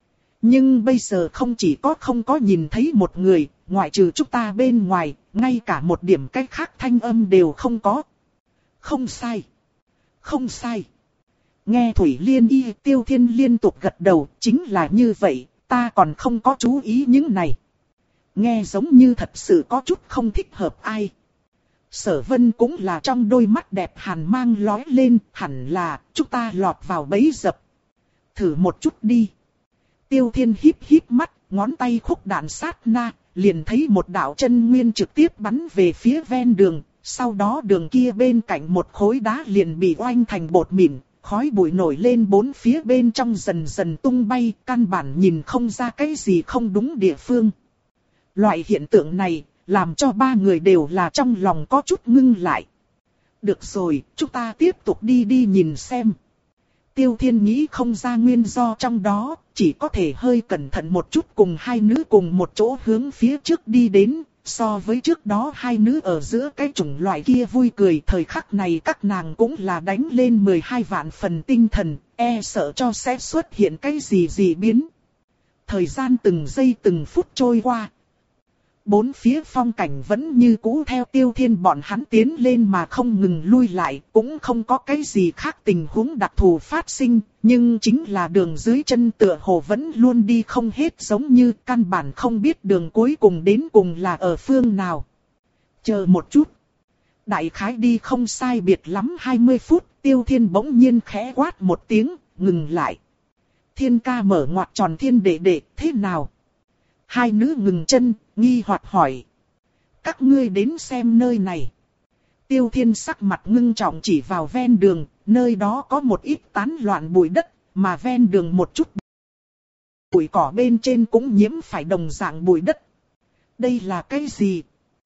Nhưng bây giờ không chỉ có không có nhìn thấy một người, ngoại trừ chúng ta bên ngoài, ngay cả một điểm cách khác thanh âm đều không có. Không sai. Không sai. Nghe Thủy Liên y Tiêu Thiên liên tục gật đầu, chính là như vậy, ta còn không có chú ý những này. Nghe giống như thật sự có chút không thích hợp ai. Sở Vân cũng là trong đôi mắt đẹp hàn mang lóe lên, hẳn là chúng ta lọt vào bẫy dập. Thử một chút đi. Tiêu Thiên híp híp mắt, ngón tay khúc đạn sát na, liền thấy một đạo chân nguyên trực tiếp bắn về phía ven đường, sau đó đường kia bên cạnh một khối đá liền bị oanh thành bột mịn, khói bụi nổi lên bốn phía bên trong dần dần tung bay, căn bản nhìn không ra cái gì không đúng địa phương. Loại hiện tượng này, làm cho ba người đều là trong lòng có chút ngưng lại. Được rồi, chúng ta tiếp tục đi đi nhìn xem. Tiêu Thiên nghĩ không ra nguyên do trong đó, chỉ có thể hơi cẩn thận một chút cùng hai nữ cùng một chỗ hướng phía trước đi đến. So với trước đó hai nữ ở giữa cái chủng loại kia vui cười, thời khắc này các nàng cũng là đánh lên mười hai vạn phần tinh thần, e sợ cho sẽ xuất hiện cái gì gì biến. Thời gian từng giây từng phút trôi qua. Bốn phía phong cảnh vẫn như cũ theo Tiêu Thiên bọn hắn tiến lên mà không ngừng lui lại, cũng không có cái gì khác tình huống đặc thù phát sinh, nhưng chính là đường dưới chân tựa hồ vẫn luôn đi không hết, giống như căn bản không biết đường cuối cùng đến cùng là ở phương nào. Chờ một chút. Đại khái đi không sai biệt lắm hai mươi phút, Tiêu Thiên bỗng nhiên khẽ quát một tiếng, ngừng lại. Thiên ca mở ngoặc tròn, Thiên đệ đệ, thế nào? Hai nữ ngừng chân, nghi hoặc hỏi. Các ngươi đến xem nơi này. Tiêu Thiên sắc mặt ngưng trọng chỉ vào ven đường, nơi đó có một ít tán loạn bụi đất, mà ven đường một chút bụi cỏ bên trên cũng nhiễm phải đồng dạng bụi đất. Đây là cái gì?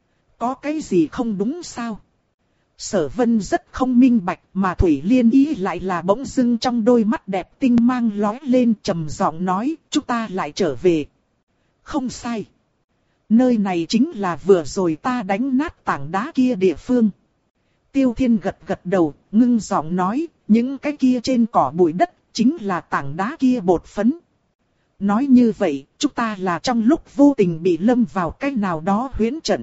Có cái gì không đúng sao? Sở Vân rất không minh bạch, mà Thủy Liên ý lại là bỗng dưng trong đôi mắt đẹp tinh mang lóe lên, trầm giọng nói, chúng ta lại trở về. Không sai. Nơi này chính là vừa rồi ta đánh nát tảng đá kia địa phương. Tiêu Thiên gật gật đầu, ngưng giọng nói, những cái kia trên cỏ bụi đất, chính là tảng đá kia bột phấn. Nói như vậy, chúng ta là trong lúc vô tình bị lâm vào cái nào đó huyễn trận.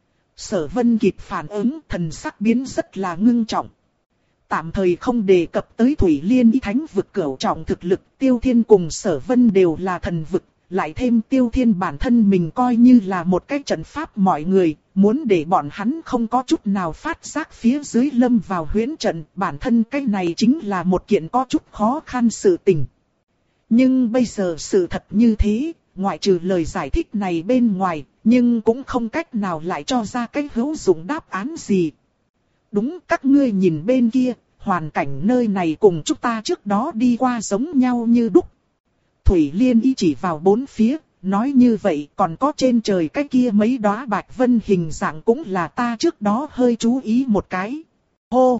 Sở Vân kịp phản ứng, thần sắc biến rất là ngưng trọng. Tạm thời không đề cập tới Thủy Liên ý thánh vực cửu trọng thực lực, Tiêu Thiên cùng Sở Vân đều là thần vực. Lại thêm Tiêu Thiên bản thân mình coi như là một cái trận pháp mọi người, muốn để bọn hắn không có chút nào phát giác phía dưới lâm vào huyễn trận, bản thân cái này chính là một kiện có chút khó khăn sự tình. Nhưng bây giờ sự thật như thế, ngoại trừ lời giải thích này bên ngoài, nhưng cũng không cách nào lại cho ra cái hữu dụng đáp án gì. Đúng, các ngươi nhìn bên kia, hoàn cảnh nơi này cùng chúng ta trước đó đi qua giống nhau như đúc. Thủy Liên ý chỉ vào bốn phía, nói như vậy còn có trên trời cái kia mấy đóa bạch vân hình dạng cũng là ta trước đó hơi chú ý một cái. Hô!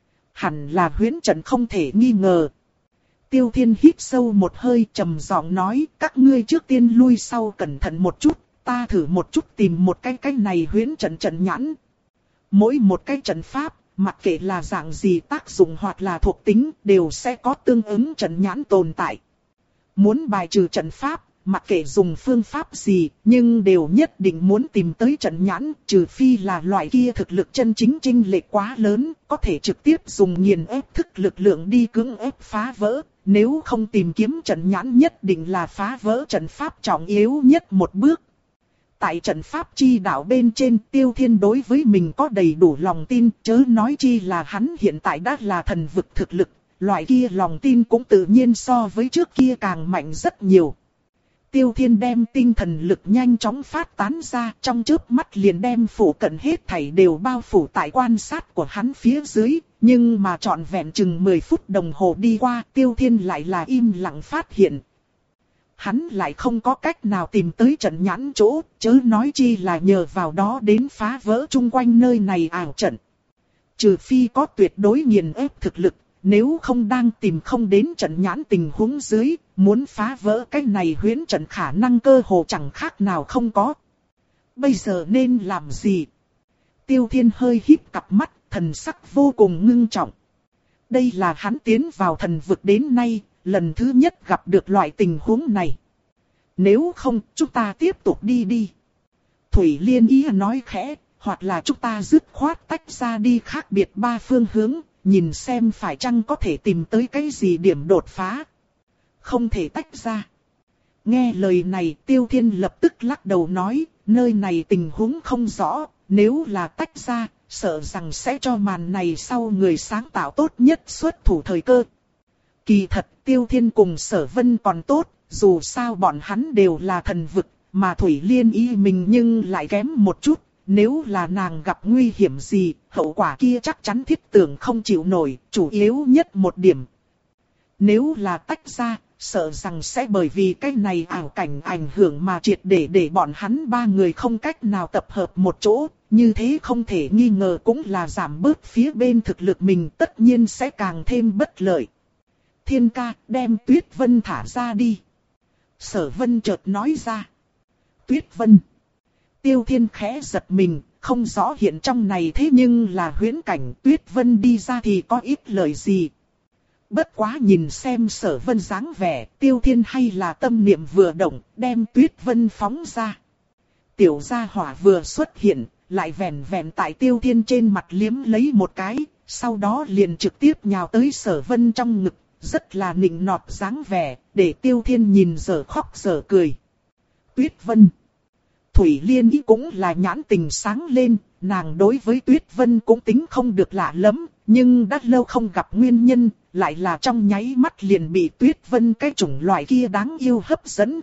Hẳn là huyễn trận không thể nghi ngờ. Tiêu Thiên hít sâu một hơi trầm giọng nói, các ngươi trước tiên lui sau cẩn thận một chút, ta thử một chút tìm một cái cái này huyễn trận trận nhãn. Mỗi một cái trận pháp, mặc kệ là dạng gì tác dụng hoặc là thuộc tính, đều sẽ có tương ứng trận nhãn tồn tại. Muốn bài trừ trận pháp, mặc kệ dùng phương pháp gì, nhưng đều nhất định muốn tìm tới trận nhãn, trừ phi là loại kia thực lực chân chính chênh lệch quá lớn, có thể trực tiếp dùng nghiền ép thức lực lượng đi cưỡng ép phá vỡ, nếu không tìm kiếm trận nhãn nhất định là phá vỡ trận pháp trọng yếu nhất một bước. Tại trận pháp chi đạo bên trên, Tiêu Thiên đối với mình có đầy đủ lòng tin, chớ nói chi là hắn hiện tại đã là thần vực thực lực. Loại kia lòng tin cũng tự nhiên so với trước kia càng mạnh rất nhiều. Tiêu Thiên đem tinh thần lực nhanh chóng phát tán ra, trong chớp mắt liền đem phủ cận hết thảy đều bao phủ tại quan sát của hắn phía dưới. Nhưng mà trọn vẹn chừng mười phút đồng hồ đi qua, Tiêu Thiên lại là im lặng phát hiện. Hắn lại không có cách nào tìm tới trận nhãn chỗ, chớ nói chi là nhờ vào đó đến phá vỡ chung quanh nơi này ảo trận. Trừ phi có tuyệt đối nghiền ép thực lực. Nếu không đang tìm không đến trận nhãn tình huống dưới, muốn phá vỡ cái này huyễn trận khả năng cơ hồ chẳng khác nào không có. Bây giờ nên làm gì? Tiêu Thiên hơi híp cặp mắt, thần sắc vô cùng ngưng trọng. Đây là hắn tiến vào thần vực đến nay, lần thứ nhất gặp được loại tình huống này. Nếu không, chúng ta tiếp tục đi đi. Thủy Liên ý nói khẽ, hoặc là chúng ta dứt khoát tách ra đi khác biệt ba phương hướng. Nhìn xem phải chăng có thể tìm tới cái gì điểm đột phá. Không thể tách ra. Nghe lời này Tiêu Thiên lập tức lắc đầu nói, nơi này tình huống không rõ, nếu là tách ra, sợ rằng sẽ cho màn này sau người sáng tạo tốt nhất xuất thủ thời cơ. Kỳ thật Tiêu Thiên cùng Sở Vân còn tốt, dù sao bọn hắn đều là thần vực, mà Thủy Liên ý mình nhưng lại kém một chút. Nếu là nàng gặp nguy hiểm gì, hậu quả kia chắc chắn thiết tưởng không chịu nổi, chủ yếu nhất một điểm. Nếu là tách ra, sợ rằng sẽ bởi vì cái này ảo cảnh ảnh hưởng mà triệt để để bọn hắn ba người không cách nào tập hợp một chỗ, như thế không thể nghi ngờ cũng là giảm bớt phía bên thực lực mình, tất nhiên sẽ càng thêm bất lợi. Thiên ca, đem Tuyết Vân thả ra đi. Sở Vân chợt nói ra. Tuyết Vân. Tiêu Thiên khẽ giật mình, không rõ hiện trong này thế nhưng là huyễn cảnh, Tuyết Vân đi ra thì có ít lời gì. Bất quá nhìn xem Sở Vân dáng vẻ, Tiêu Thiên hay là tâm niệm vừa động, đem Tuyết Vân phóng ra. Tiểu gia hỏa vừa xuất hiện, lại vẻn vẹn tại Tiêu Thiên trên mặt liếm lấy một cái, sau đó liền trực tiếp nhào tới Sở Vân trong ngực, rất là nịnh nọt dáng vẻ, để Tiêu Thiên nhìn dở khóc dở cười. Tuyết Vân. Thủy Liên ý cũng là nhãn tình sáng lên, nàng đối với Tuyết Vân cũng tính không được lạ lắm, nhưng đã lâu không gặp nguyên nhân, lại là trong nháy mắt liền bị Tuyết Vân cái chủng loại kia đáng yêu hấp dẫn.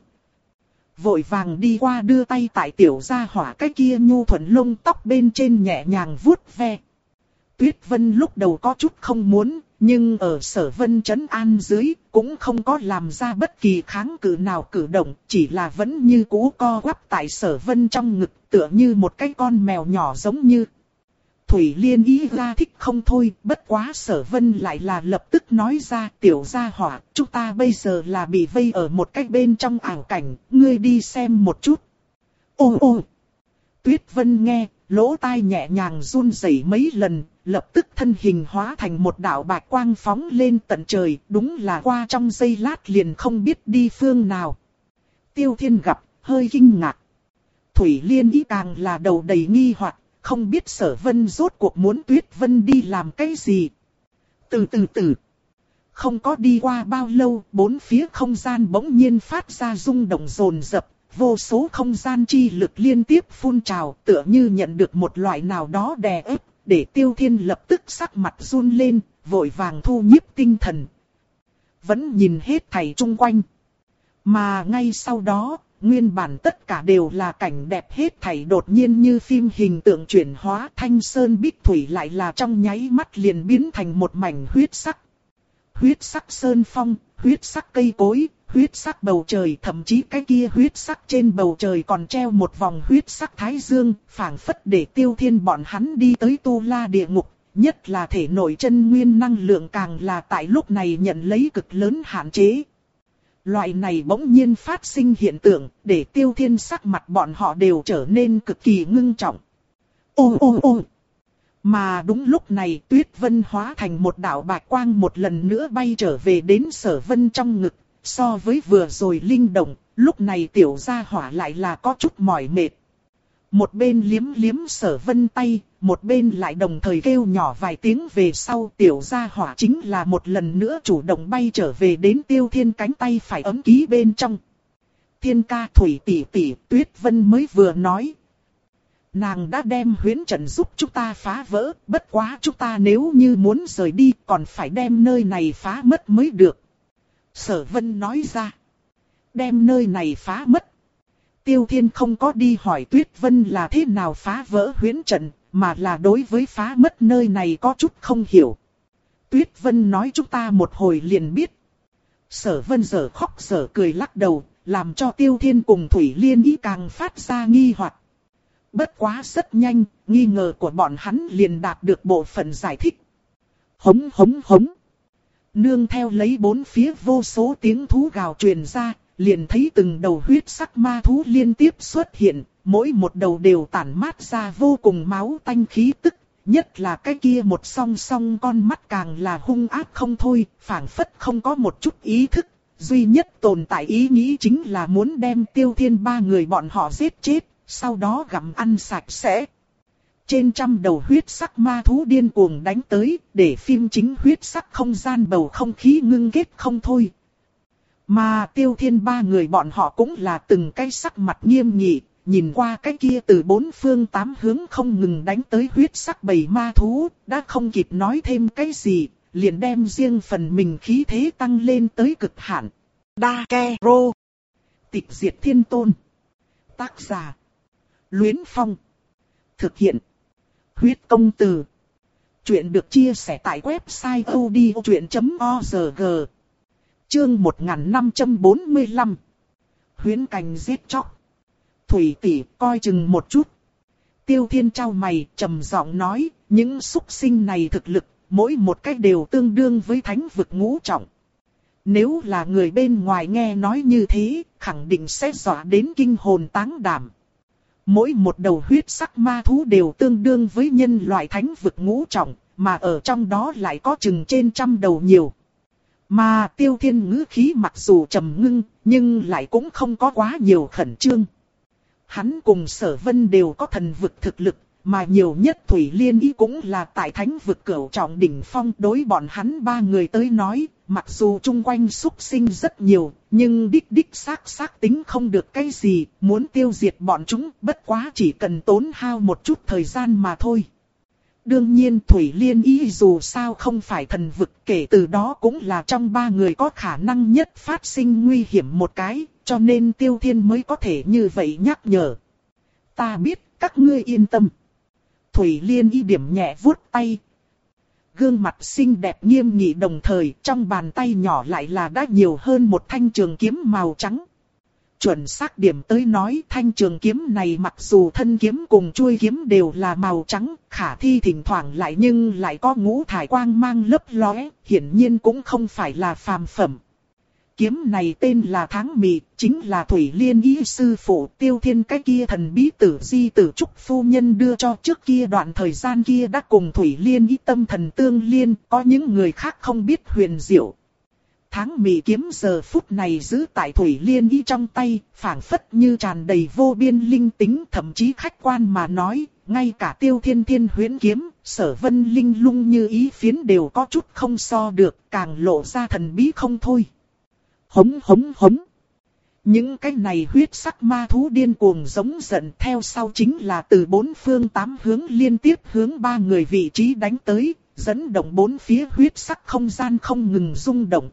Vội vàng đi qua đưa tay tại tiểu gia hỏa cái kia nhu thuận lông tóc bên trên nhẹ nhàng vuốt ve. Tuyết Vân lúc đầu có chút không muốn, nhưng ở Sở Vân trấn an dưới, cũng không có làm ra bất kỳ kháng cự nào cử động, chỉ là vẫn như cũ co quắp tại Sở Vân trong ngực, tựa như một cái con mèo nhỏ giống như. Thủy Liên ý ra thích không thôi, bất quá Sở Vân lại là lập tức nói ra, tiểu gia hỏa, chúng ta bây giờ là bị vây ở một cái bên trong ảo cảnh, ngươi đi xem một chút. Ô ô! Tuyết Vân nghe, lỗ tai nhẹ nhàng run rẩy mấy lần, lập tức thân hình hóa thành một đạo bạch quang phóng lên tận trời, đúng là qua trong giây lát liền không biết đi phương nào. Tiêu Thiên gặp, hơi kinh ngạc. Thủy Liên ý càng là đầu đầy nghi hoặc, không biết Sở Vân rốt cuộc muốn Tuyết Vân đi làm cái gì. Từ từ từ. Không có đi qua bao lâu, bốn phía không gian bỗng nhiên phát ra rung động dồn dập, vô số không gian chi lực liên tiếp phun trào, tựa như nhận được một loại nào đó đè ép, để Tiêu Thiên lập tức sắc mặt run lên, vội vàng thu nhiếp tinh thần. Vẫn nhìn hết thảy chung quanh. Mà ngay sau đó, nguyên bản tất cả đều là cảnh đẹp hết thảy đột nhiên như phim hình tượng chuyển hóa, thanh sơn bích thủy lại là trong nháy mắt liền biến thành một mảnh huyết sắc. Huyết sắc sơn phong, huyết sắc cây cối, huyết sắc bầu trời, thậm chí cái kia huyết sắc trên bầu trời còn treo một vòng huyết sắc thái dương, phảng phất để Tiêu Thiên bọn hắn đi tới tu la địa ngục, nhất là thể nội chân nguyên năng lượng càng là tại lúc này nhận lấy cực lớn hạn chế. Loại này bỗng nhiên phát sinh hiện tượng, để Tiêu Thiên sắc mặt bọn họ đều trở nên cực kỳ ngưng trọng. Ô ô ô! Mà đúng lúc này Tuyết Vân hóa thành một đạo bạch quang một lần nữa bay trở về đến Sở Vân trong ngực. So với vừa rồi linh động, lúc này tiểu gia hỏa lại là có chút mỏi mệt. Một bên liếm liếm Sở Vân tay, một bên lại đồng thời kêu nhỏ vài tiếng về sau, tiểu gia hỏa chính là một lần nữa chủ động bay trở về đến Tiêu Thiên cánh tay phải ấm ký bên trong. Thiên ca, Thủy tỷ tỷ, Tuyết Vân mới vừa nói. Nàng đã đem huyễn trận giúp chúng ta phá vỡ, bất quá chúng ta nếu như muốn rời đi còn phải đem nơi này phá mất mới được. Sở Vân nói ra. Đem nơi này phá mất. Tiêu Thiên không có đi hỏi Tuyết Vân là thế nào phá vỡ huyễn trận, mà là đối với phá mất nơi này có chút không hiểu. Tuyết Vân nói chúng ta một hồi liền biết. Sở Vân giờ khóc giờ cười lắc đầu, làm cho Tiêu Thiên cùng Thủy Liên ý càng phát ra nghi hoặc. Bất quá rất nhanh, nghi ngờ của bọn hắn liền đạt được bộ phận giải thích. Hống hống hống. Nương theo lấy bốn phía vô số tiếng thú gào truyền ra, liền thấy từng đầu huyết sắc ma thú liên tiếp xuất hiện, mỗi một đầu đều tản mát ra vô cùng máu tanh khí tức, nhất là cái kia một song song con mắt càng là hung ác không thôi, phảng phất không có một chút ý thức, duy nhất tồn tại ý nghĩ chính là muốn đem Tiêu Thiên ba người bọn họ giết chết, sau đó gặm ăn sạch sẽ. Trên trăm đầu huyết sắc ma thú điên cuồng đánh tới, để phim chính huyết sắc không gian bầu không khí ngưng kết không thôi. Mà Tiêu Thiên ba người bọn họ cũng là từng cái sắc mặt nghiêm nghị, nhìn qua cái kia từ bốn phương tám hướng không ngừng đánh tới huyết sắc bầy ma thú, đã không kịp nói thêm cái gì, liền đem riêng phần mình khí thế tăng lên tới cực hạn. Đa Ke Rô. Tịch diệt thiên tôn. Tác giả. Luyến Phong. Thực hiện. Huyết công từ. Chuyện được chia sẻ tại website odchuyện chấm org. Chương một nghìn năm trăm bốn mươi lăm. Huyễn cảnh giết chóc. Thủy tỷ coi chừng một chút. Tiêu Thiên trao mày trầm giọng nói, những súc sinh này thực lực, mỗi một cách đều tương đương với thánh vực ngũ trọng. Nếu là người bên ngoài nghe nói như thế, khẳng định sẽ dọa đến kinh hồn táng đảm. Mỗi một đầu huyết sắc ma thú đều tương đương với nhân loại thánh vực ngũ trọng, mà ở trong đó lại có chừng trên trăm đầu nhiều. Mà Tiêu Thiên ngữ khí mặc dù trầm ngưng, nhưng lại cũng không có quá nhiều khẩn trương. Hắn cùng Sở Vân đều có thần vực thực lực, mà nhiều nhất Thủy Liên Y cũng là tại thánh vực cửu trọng đỉnh phong. Đối bọn hắn ba người tới nói, mặc dù chung quanh xúc sinh rất nhiều, nhưng đích đích xác xác tính không được cái gì, muốn tiêu diệt bọn chúng bất quá chỉ cần tốn hao một chút thời gian mà thôi. Đương nhiên Thủy Liên Y dù sao không phải thần vực, kể từ đó cũng là trong ba người có khả năng nhất phát sinh nguy hiểm một cái, cho nên Tiêu Thiên mới có thể như vậy nhắc nhở. Ta biết, các ngươi yên tâm. Thủy Liên Y điểm nhẹ vuốt tay. Gương mặt xinh đẹp nghiêm nghị, đồng thời trong bàn tay nhỏ lại là đã nhiều hơn một thanh trường kiếm màu trắng. Chuẩn xác điểm tới nói, thanh trường kiếm này mặc dù thân kiếm cùng chuôi kiếm đều là màu trắng, khả thi thỉnh thoảng lại nhưng lại có ngũ thải quang mang lấp lóe, hiển nhiên cũng không phải là phàm phẩm. Kiếm này tên là Tháng Mị, chính là Thủy Liên Y sư phụ Tiêu Thiên cái kia thần bí tử di tử trúc phu nhân đưa cho. Trước kia đoạn thời gian kia đã cùng Thủy Liên Y tâm thần tương liên, có những người khác không biết huyền diệu. Tháng Mị kiếm giờ phút này giữ tại Thủy Liên Y trong tay, phảng phất như tràn đầy vô biên linh tính, thậm chí khách quan mà nói, ngay cả Tiêu Thiên thiên huyễn kiếm, Sở Vân linh lung như ý phiến đều có chút không so được, càng lộ ra thần bí không thôi. Hống hống hống. Những cái này huyết sắc ma thú điên cuồng giống giận, theo sau chính là từ bốn phương tám hướng liên tiếp hướng ba người vị trí đánh tới, dẫn động bốn phía huyết sắc không gian không ngừng rung động.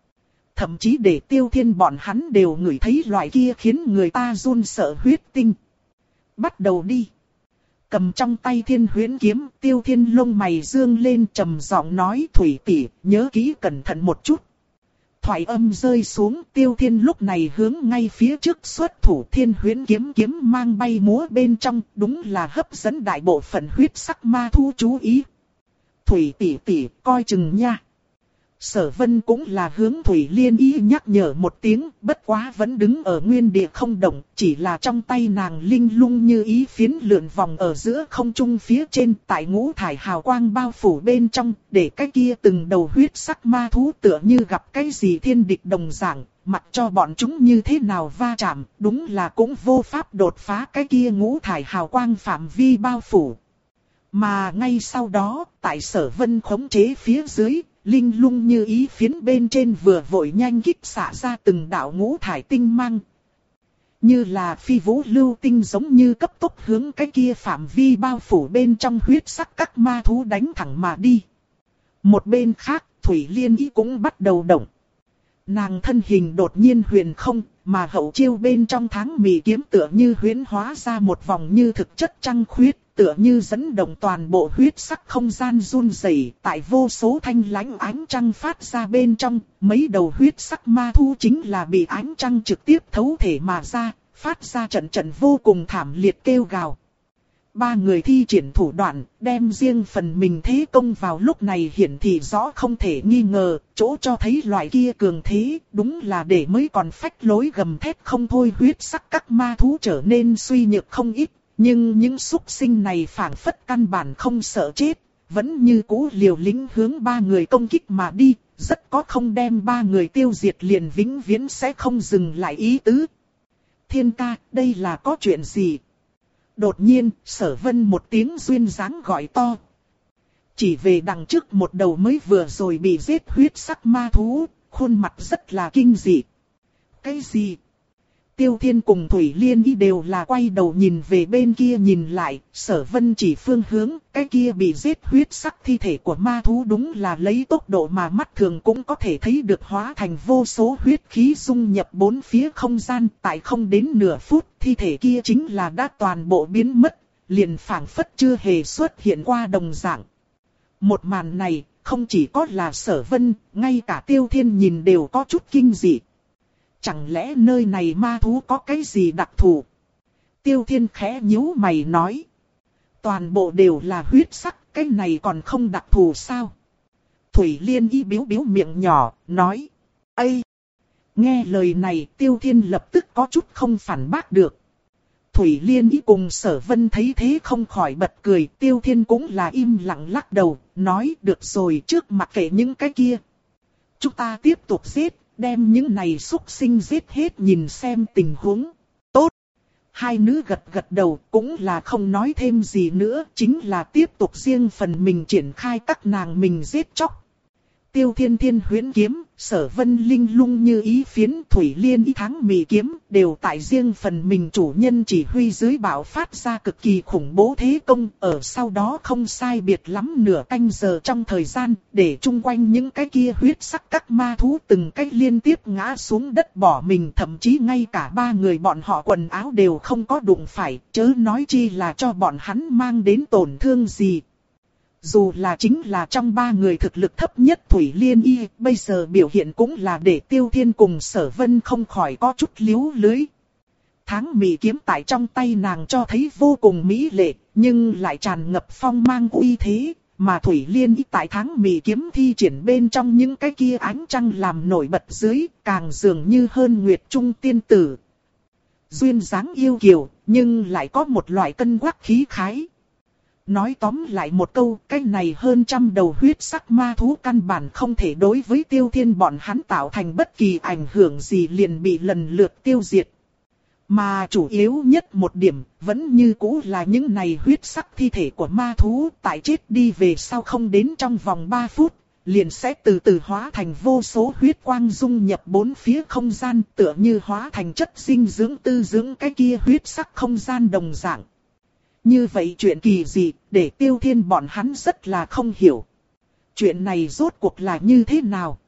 Thậm chí để Tiêu Thiên bọn hắn đều ngửi thấy loại kia khiến người ta run sợ huyết tinh. Bắt đầu đi. Cầm trong tay thiên huyễn kiếm, Tiêu Thiên lông mày dương lên, trầm giọng nói: Thủy tỷ, nhớ kỹ cẩn thận một chút. Thoại âm rơi xuống, Tiêu Thiên lúc này hướng ngay phía trước xuất thủ, thiên huyễn kiếm kiếm mang bay múa bên trong, đúng là hấp dẫn đại bộ phận huyết sắc ma thú chú ý. Thủy tỷ tỷ, coi chừng nha. Sở Vân cũng là hướng Thủy Liên Y nhắc nhở một tiếng, bất quá vẫn đứng ở nguyên địa không động, chỉ là trong tay nàng linh lung như ý phiến lượn vòng ở giữa không trung phía trên, tại ngũ thải hào quang bao phủ bên trong, để cái kia từng đầu huyết sắc ma thú tựa như gặp cái gì thiên địch đồng dạng, mặc cho bọn chúng như thế nào va chạm, đúng là cũng vô pháp đột phá cái kia ngũ thải hào quang phạm vi bao phủ. Mà ngay sau đó, tại Sở Vân khống chế phía dưới, linh lung như ý phiến bên trên vừa vội nhanh kích xả ra từng đạo ngũ thải tinh mang. Như là phi vũ lưu tinh giống như cấp tốc hướng cái kia phạm vi bao phủ bên trong huyết sắc các ma thú đánh thẳng mà đi. Một bên khác, Thủy Liên Y cũng bắt đầu động. Nàng thân hình đột nhiên huyền không, mà hậu chiêu bên trong Tháng Mị kiếm tựa như huyễn hóa ra một vòng như thực chất trăng khuyết, tựa như dẫn động toàn bộ huyết sắc không gian run rẩy, tại vô số thanh lãnh ánh trăng phát ra bên trong, mấy đầu huyết sắc ma thu chính là bị ánh trăng trực tiếp thấu thể mà ra, phát ra trận trận vô cùng thảm liệt kêu gào. Ba người thi triển thủ đoạn, đem riêng phần mình thế công vào lúc này hiển thị rõ không thể nghi ngờ, chỗ cho thấy loại kia cường thế, đúng là để mới còn phách lối gầm thét không thôi huyết sắc các ma thú trở nên suy nhược không ít, nhưng những súc sinh này phảng phất căn bản không sợ chết, vẫn như cũ liều lĩnh hướng ba người công kích mà đi, rất có không đem ba người tiêu diệt liền vĩnh viễn sẽ không dừng lại ý tứ. Thiên ca, đây là có chuyện gì? Đột nhiên, Sở Vân một tiếng duyên dáng gọi to. Chỉ về đằng trước một đầu mới vừa rồi bị giết huyết sắc ma thú, khuôn mặt rất là kinh dị. Cái gì? Tiêu Thiên cùng Thủy Liên Y đều là quay đầu nhìn về bên kia nhìn lại, Sở Vân chỉ phương hướng, cái kia bị giết huyết sắc thi thể của ma thú đúng là lấy tốc độ mà mắt thường cũng có thể thấy được hóa thành vô số huyết khí dung nhập bốn phía không gian, tại không đến nửa phút, thi thể kia chính là đã toàn bộ biến mất, liền phảng phất chưa hề xuất hiện qua đồng dạng. Một màn này, không chỉ có là Sở Vân, ngay cả Tiêu Thiên nhìn đều có chút kinh dị. Chẳng lẽ nơi này ma thú có cái gì đặc thù? Tiêu Thiên khẽ nhíu mày nói. Toàn bộ đều là huyết sắc, cái này còn không đặc thù sao? Thủy Liên Y biếu biếu miệng nhỏ, nói. Ây! Nghe lời này, Tiêu Thiên lập tức có chút không phản bác được. Thủy Liên Y cùng Sở Vân thấy thế không khỏi bật cười, Tiêu Thiên cũng là im lặng lắc đầu, nói được rồi trước mặc kệ những cái kia. Chúng ta tiếp tục giết. Đem những này xúc sinh giết hết nhìn xem tình huống. Tốt. Hai nữ gật gật đầu, cũng là không nói thêm gì nữa, chính là tiếp tục riêng phần mình triển khai các nàng mình giết chóc. Tiêu Thiên Thiên huyễn kiếm, Sở Vân linh lung như ý phiến, Thủy Liên ý thắng mị kiếm, đều tại riêng phần mình chủ nhân chỉ huy dưới bạo phát ra cực kỳ khủng bố thế công. Ở sau đó không sai biệt lắm nửa canh giờ trong thời gian, để chung quanh những cái kia huyết sắc các ma thú từng cách liên tiếp ngã xuống đất bỏ mình. Thậm chí ngay cả ba người bọn họ quần áo đều không có đụng phải, chớ nói chi là cho bọn hắn mang đến tổn thương gì. Dù là chính là trong ba người thực lực thấp nhất Thủy Liên Y, bây giờ biểu hiện cũng là để Tiêu Thiên cùng Sở Vân không khỏi có chút liếu lưới. Tháng mị kiếm tại trong tay nàng cho thấy vô cùng mỹ lệ, nhưng lại tràn ngập phong mang uy thế, mà Thủy Liên Y tại tháng mị kiếm thi triển bên trong những cái kia ánh trăng làm nổi bật dưới, càng dường như hơn nguyệt trung tiên tử. Duyên dáng yêu kiều, nhưng lại có một loại cân quắc khí khái. Nói tóm lại một câu, cái này hơn trăm đầu huyết sắc ma thú căn bản không thể đối với Tiêu Thiên bọn hắn tạo thành bất kỳ ảnh hưởng gì, liền bị lần lượt tiêu diệt. Mà chủ yếu nhất một điểm, vẫn như cũ là những này huyết sắc thi thể của ma thú, tại chết đi về sau không đến trong vòng ba phút, liền sẽ từ từ hóa thành vô số huyết quang dung nhập bốn phía không gian, tựa như hóa thành chất dinh dưỡng tư dưỡng cái kia huyết sắc không gian đồng dạng. Như vậy chuyện kỳ gì, để Tiêu Thiên bọn hắn rất là không hiểu. Chuyện này rốt cuộc là như thế nào?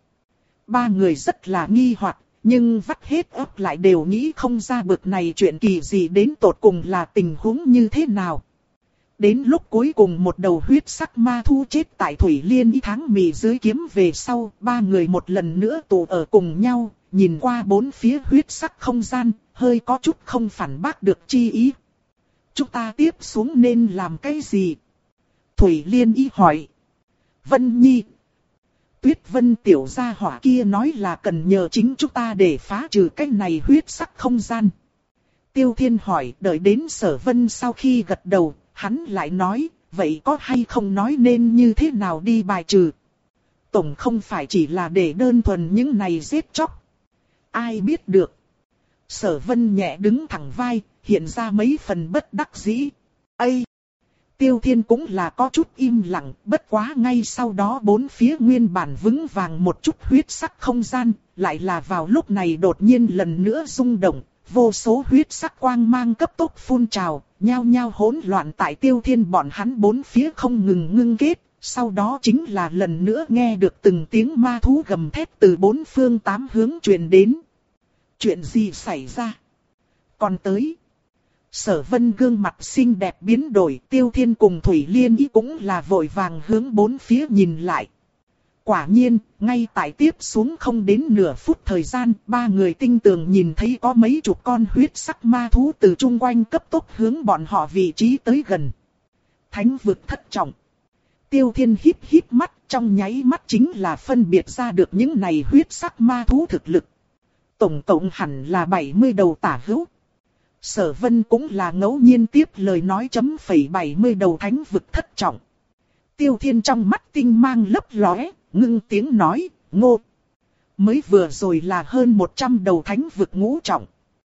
Ba người rất là nghi hoặc, nhưng vắt hết óc lại đều nghĩ không ra bực này chuyện kỳ gì đến tột cùng là tình huống như thế nào. Đến lúc cuối cùng một đầu huyết sắc ma thu chết tại Thủy Liên ý tháng mì dưới kiếm về sau, ba người một lần nữa tụ ở cùng nhau, nhìn qua bốn phía huyết sắc không gian, hơi có chút không phản bác được chi ý. Chúng ta tiếp xuống nên làm cái gì? Thủy Liên ý hỏi. Vân Nhi. Tuyết Vân tiểu gia hỏa kia nói là cần nhờ chính chúng ta để phá trừ cái này huyết sắc không gian. Tiêu Thiên hỏi, đợi đến Sở Vân sau khi gật đầu, hắn lại nói, vậy có hay không nói nên như thế nào đi bài trừ? Tổng không phải chỉ là để đơn thuần những này giết chóc. Ai biết được. Sở Vân nhẹ đứng thẳng vai, hiện ra mấy phần bất đắc dĩ. Ây! Tiêu Thiên cũng là có chút im lặng, bất quá ngay sau đó bốn phía nguyên bản vững vàng một chút huyết sắc không gian, lại là vào lúc này đột nhiên lần nữa rung động, vô số huyết sắc quang mang cấp tốc phun trào, nhao nhao hỗn loạn tại Tiêu Thiên bọn hắn bốn phía không ngừng ngưng kết, sau đó chính là lần nữa nghe được từng tiếng ma thú gầm thét từ bốn phương tám hướng truyền đến. Chuyện gì xảy ra? Còn tới. Sở Vân gương mặt xinh đẹp biến đổi, Tiêu Thiên cùng Thủy Liên ý cũng là vội vàng hướng bốn phía nhìn lại. Quả nhiên, ngay tại tiếp xuống không đến nửa phút thời gian, ba người tinh tường nhìn thấy có mấy chục con huyết sắc ma thú từ chung quanh cấp tốc hướng bọn họ vị trí tới gần. Thánh vực thất trọng. Tiêu Thiên híp híp mắt, trong nháy mắt chính là phân biệt ra được những này huyết sắc ma thú thực lực. Tổng cộng hẳn là bảy mươi đầu tả hữu. Sở Vân cũng là ngẫu nhiên tiếp lời nói chấm phẩy bảy mươi đầu thánh vực thất trọng. Tiêu Thiên trong mắt tinh mang lấp lóe, ngưng tiếng nói, ngô. Mới vừa rồi là hơn một trăm đầu thánh vực ngũ trọng.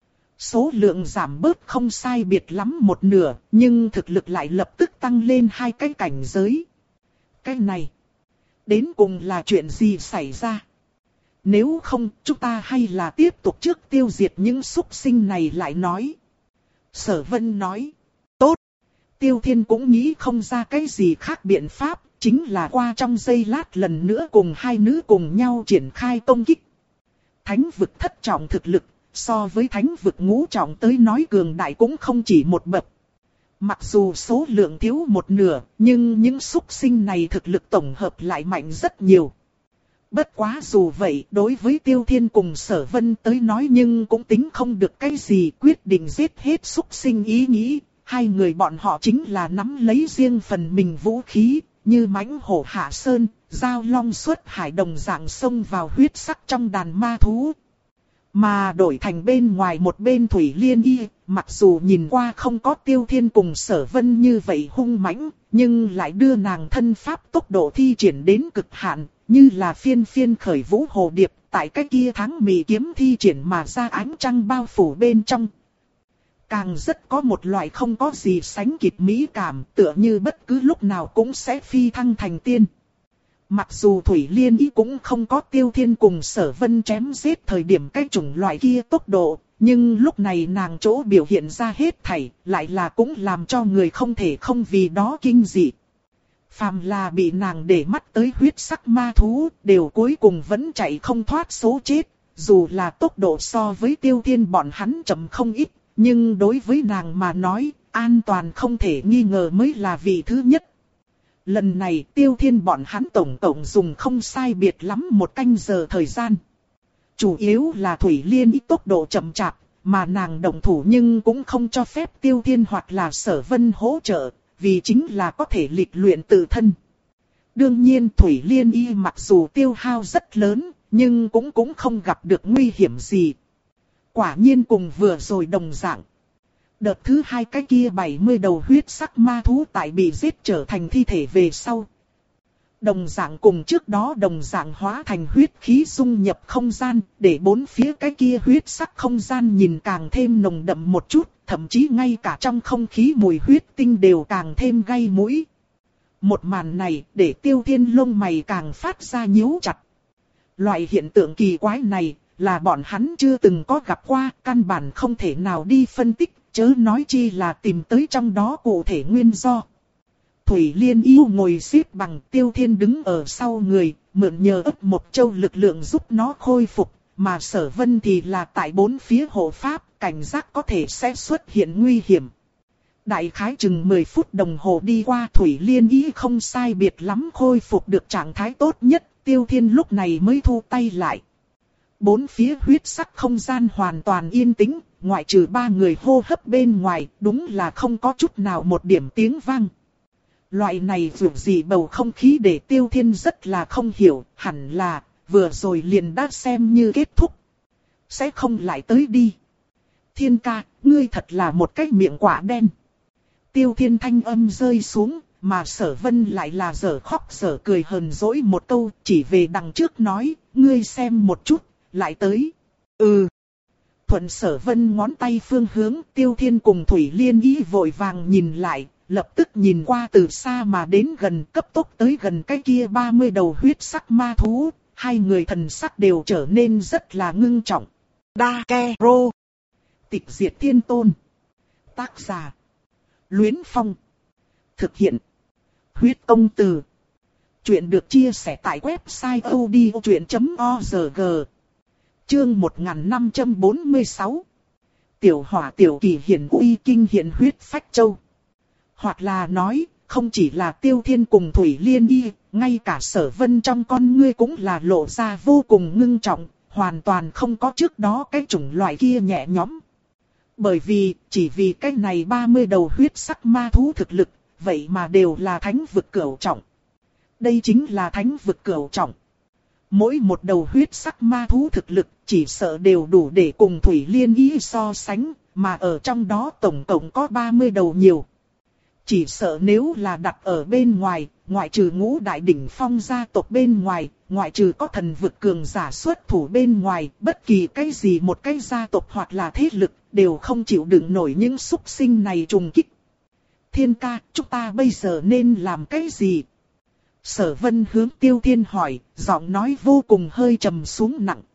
Số lượng giảm bớt không sai biệt lắm một nửa, nhưng thực lực lại lập tức tăng lên hai cái cảnh giới. Cái này, đến cùng là chuyện gì xảy ra? Nếu không, chúng ta hay là tiếp tục trước tiêu diệt những súc sinh này lại nói. Sở Vân nói, tốt. Tiêu Thiên cũng nghĩ không ra cái gì khác biện pháp, chính là qua trong giây lát lần nữa cùng hai nữ cùng nhau triển khai công kích. Thánh vực thất trọng thực lực, so với thánh vực ngũ trọng tới nói cường đại cũng không chỉ một bậc. Mặc dù số lượng thiếu một nửa, nhưng những súc sinh này thực lực tổng hợp lại mạnh rất nhiều. Bất quá dù vậy, đối với Tiêu Thiên cùng Sở Vân tới nói nhưng cũng tính không được cái gì, quyết định giết hết súc sinh ý nghĩ. Hai người bọn họ chính là nắm lấy riêng phần mình vũ khí, như mãnh hổ hạ sơn, giao long xuất hải đồng dạng xông vào huyết sắc trong đàn ma thú. Mà đổi thành bên ngoài một bên Thủy Liên Y, mặc dù nhìn qua không có Tiêu Thiên cùng Sở Vân như vậy hung mãnh, nhưng lại đưa nàng thân pháp tốc độ thi triển đến cực hạn, như là phiên phiên khởi vũ hồ điệp, tại cái kia tháng mị kiếm thi triển mà ra ánh trăng bao phủ bên trong. càng rất có một loại không có gì sánh kịp mỹ cảm, tựa như bất cứ lúc nào cũng sẽ phi thăng thành tiên. Mặc dù Thủy Liên Ý cũng không có Tiêu Thiên cùng Sở Vân chém giết thời điểm cái chủng loại kia tốc độ, nhưng lúc này nàng chỗ biểu hiện ra hết thảy, lại là cũng làm cho người không thể không vì đó kinh dị. Phàm là bị nàng để mắt tới huyết sắc ma thú, đều cuối cùng vẫn chạy không thoát số chết, dù là tốc độ so với Tiêu Thiên bọn hắn chậm không ít, nhưng đối với nàng mà nói, an toàn không thể nghi ngờ mới là vị thứ nhất. Lần này Tiêu Thiên bọn hắn tổng tổng dùng không sai biệt lắm một canh giờ thời gian. Chủ yếu là Thủy Liên Ý tốc độ chậm chạp, mà nàng động thủ nhưng cũng không cho phép Tiêu Thiên hoặc là Sở Vân hỗ trợ, vì chính là có thể lịch luyện tự thân. Đương nhiên Thủy Liên Y mặc dù tiêu hao rất lớn, nhưng cũng cũng không gặp được nguy hiểm gì. Quả nhiên cùng vừa rồi đồng dạng. Đợt thứ hai cái kia bảy mươi đầu huyết sắc ma thú tại bị giết trở thành thi thể về sau. Đồng dạng cùng trước đó đồng dạng hóa thành huyết khí dung nhập không gian, để bốn phía cái kia huyết sắc không gian nhìn càng thêm nồng đậm một chút, thậm chí ngay cả trong không khí mùi huyết tinh đều càng thêm gay mũi. Một màn này để Tiêu Thiên lông mày càng phát ra nhíu chặt. Loại hiện tượng kỳ quái này là bọn hắn chưa từng có gặp qua, căn bản không thể nào đi phân tích, chớ nói chi là tìm tới trong đó cụ thể nguyên do. Thủy Liên yêu ngồi xếp bằng, Tiêu Thiên đứng ở sau người, mượn nhờ ấp một châu lực lượng giúp nó khôi phục, mà Sở Vân thì là tại bốn phía hộ pháp, cảnh giác có thể sẽ xuất hiện nguy hiểm. Đại khái chừng mười phút đồng hồ đi qua, Thủy Liên ý không sai biệt lắm khôi phục được trạng thái tốt nhất, Tiêu Thiên lúc này mới thu tay lại. Bốn phía huyết sắc không gian hoàn toàn yên tĩnh, ngoại trừ ba người hô hấp bên ngoài, đúng là không có chút nào một điểm tiếng vang. Loại này dù gì bầu không khí để Tiêu Thiên rất là không hiểu, hẳn là vừa rồi liền đã xem như kết thúc. Sẽ không lại tới đi. Thiên ca, ngươi thật là một cái miệng quả đen. Tiêu Thiên thanh âm rơi xuống, mà Sở Vân lại là dở khóc dở cười hờn dỗi một câu, chỉ về đằng trước nói, ngươi xem một chút, lại tới. Ừ. Thuận Sở Vân ngón tay phương hướng, Tiêu Thiên cùng Thủy Liên ý vội vàng nhìn lại, lập tức nhìn qua từ xa mà đến gần, cấp tốc tới gần cái kia ba mươi đầu huyết sắc ma thú, hai người thần sắc đều trở nên rất là ngưng trọng. Dakero. Tịch diệt thiên tôn. Tác giả. Luyến Phong. Thực hiện. Huyết công từ. Chuyện được chia sẻ tại website odchuyện chấm org. Chương một nghìn năm trăm bốn mươi sáu. Tiểu hỏa tiểu kỳ hiển uy kinh hiển huyết phách châu. Hoặc là nói, không chỉ là Tiêu Thiên cùng Thủy Liên y, ngay cả Sở Vân trong con ngươi cũng là lộ ra vô cùng ngưng trọng, hoàn toàn không có trước đó cái chủng loại kia nhẹ nhõm. Bởi vì, chỉ vì cái này ba mươi đầu huyết sắc ma thú thực lực, vậy mà đều là thánh vực cửu trọng. Đây chính là thánh vực cửu trọng. Mỗi một đầu huyết sắc ma thú thực lực, chỉ sợ đều đủ để cùng Thủy Liên y so sánh, mà ở trong đó tổng cộng có ba mươi đầu nhiều. Chỉ sợ nếu là đặt ở bên ngoài, ngoại trừ ngũ đại đỉnh phong gia tộc bên ngoài, ngoại trừ có thần vực cường giả xuất thủ bên ngoài, bất kỳ cái gì một cái gia tộc hoặc là thế lực, đều không chịu đựng nổi những xúc sinh này trùng kích. Thiên ca, chúng ta bây giờ nên làm cái gì? Sở Vân hướng Tiêu Thiên hỏi, giọng nói vô cùng hơi trầm xuống nặng.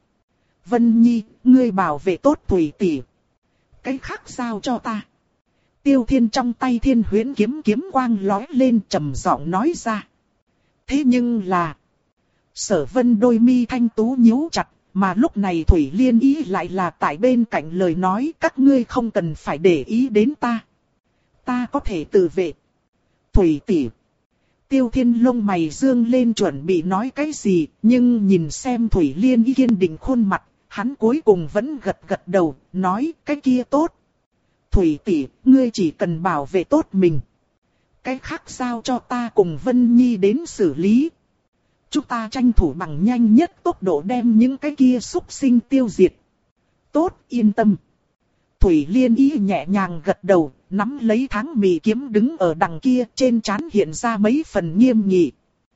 Vân Nhi, ngươi bảo vệ tốt Thủy tỷ. Cái khác giao cho ta. Tiêu Thiên trong tay Thiên Huyễn kiếm kiếm quang lóe lên, trầm giọng nói ra. Thế nhưng là... Sở Vân đôi mi thanh tú nhíu chặt, mà lúc này Thủy Liên ý lại là tại bên cạnh lời nói, các ngươi không cần phải để ý đến ta. Ta có thể tự vệ. Thủy tỷ. Tiêu Thiên lông mày dương lên chuẩn bị nói cái gì, nhưng nhìn xem Thủy Liên ý kiên định khuôn mặt, hắn cuối cùng vẫn gật gật đầu, nói cái kia tốt. Thủy tỷ, ngươi chỉ cần bảo vệ tốt mình. Cái khác giao cho ta cùng Vân Nhi đến xử lý. Chúng ta tranh thủ bằng nhanh nhất tốc độ đem những cái kia xúc sinh tiêu diệt. Tốt, yên tâm. Thủy Liên ý nhẹ nhàng gật đầu, nắm lấy tháng mì kiếm đứng ở đằng kia, trên trán hiện ra mấy phần nghiêm nghị.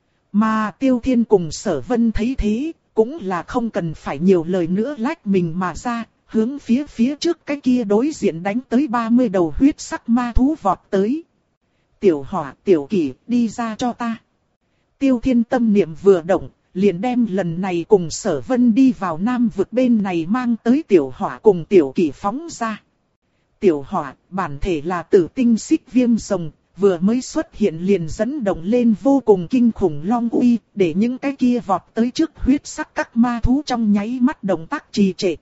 Mà Tiêu Thiên cùng Sở Vân thấy thế, cũng là không cần phải nhiều lời nữa lách mình mà ra. hướng phía phía trước cái kia đối diện đánh tới ba mươi đầu huyết sắc ma thú vọt tới. Tiểu Hỏa, Tiểu Kỷ, đi ra cho ta. Tiêu Thiên tâm niệm vừa động, liền đem lần này cùng Sở Vân đi vào Nam vực bên này mang tới Tiểu Hỏa cùng Tiểu Kỷ phóng ra. Tiểu Hỏa, bản thể là tử tinh xích viêm rồng, vừa mới xuất hiện liền dẫn động lên vô cùng kinh khủng long uy, để những cái kia vọt tới trước huyết sắc các ma thú trong nháy mắt động tác trì trệ.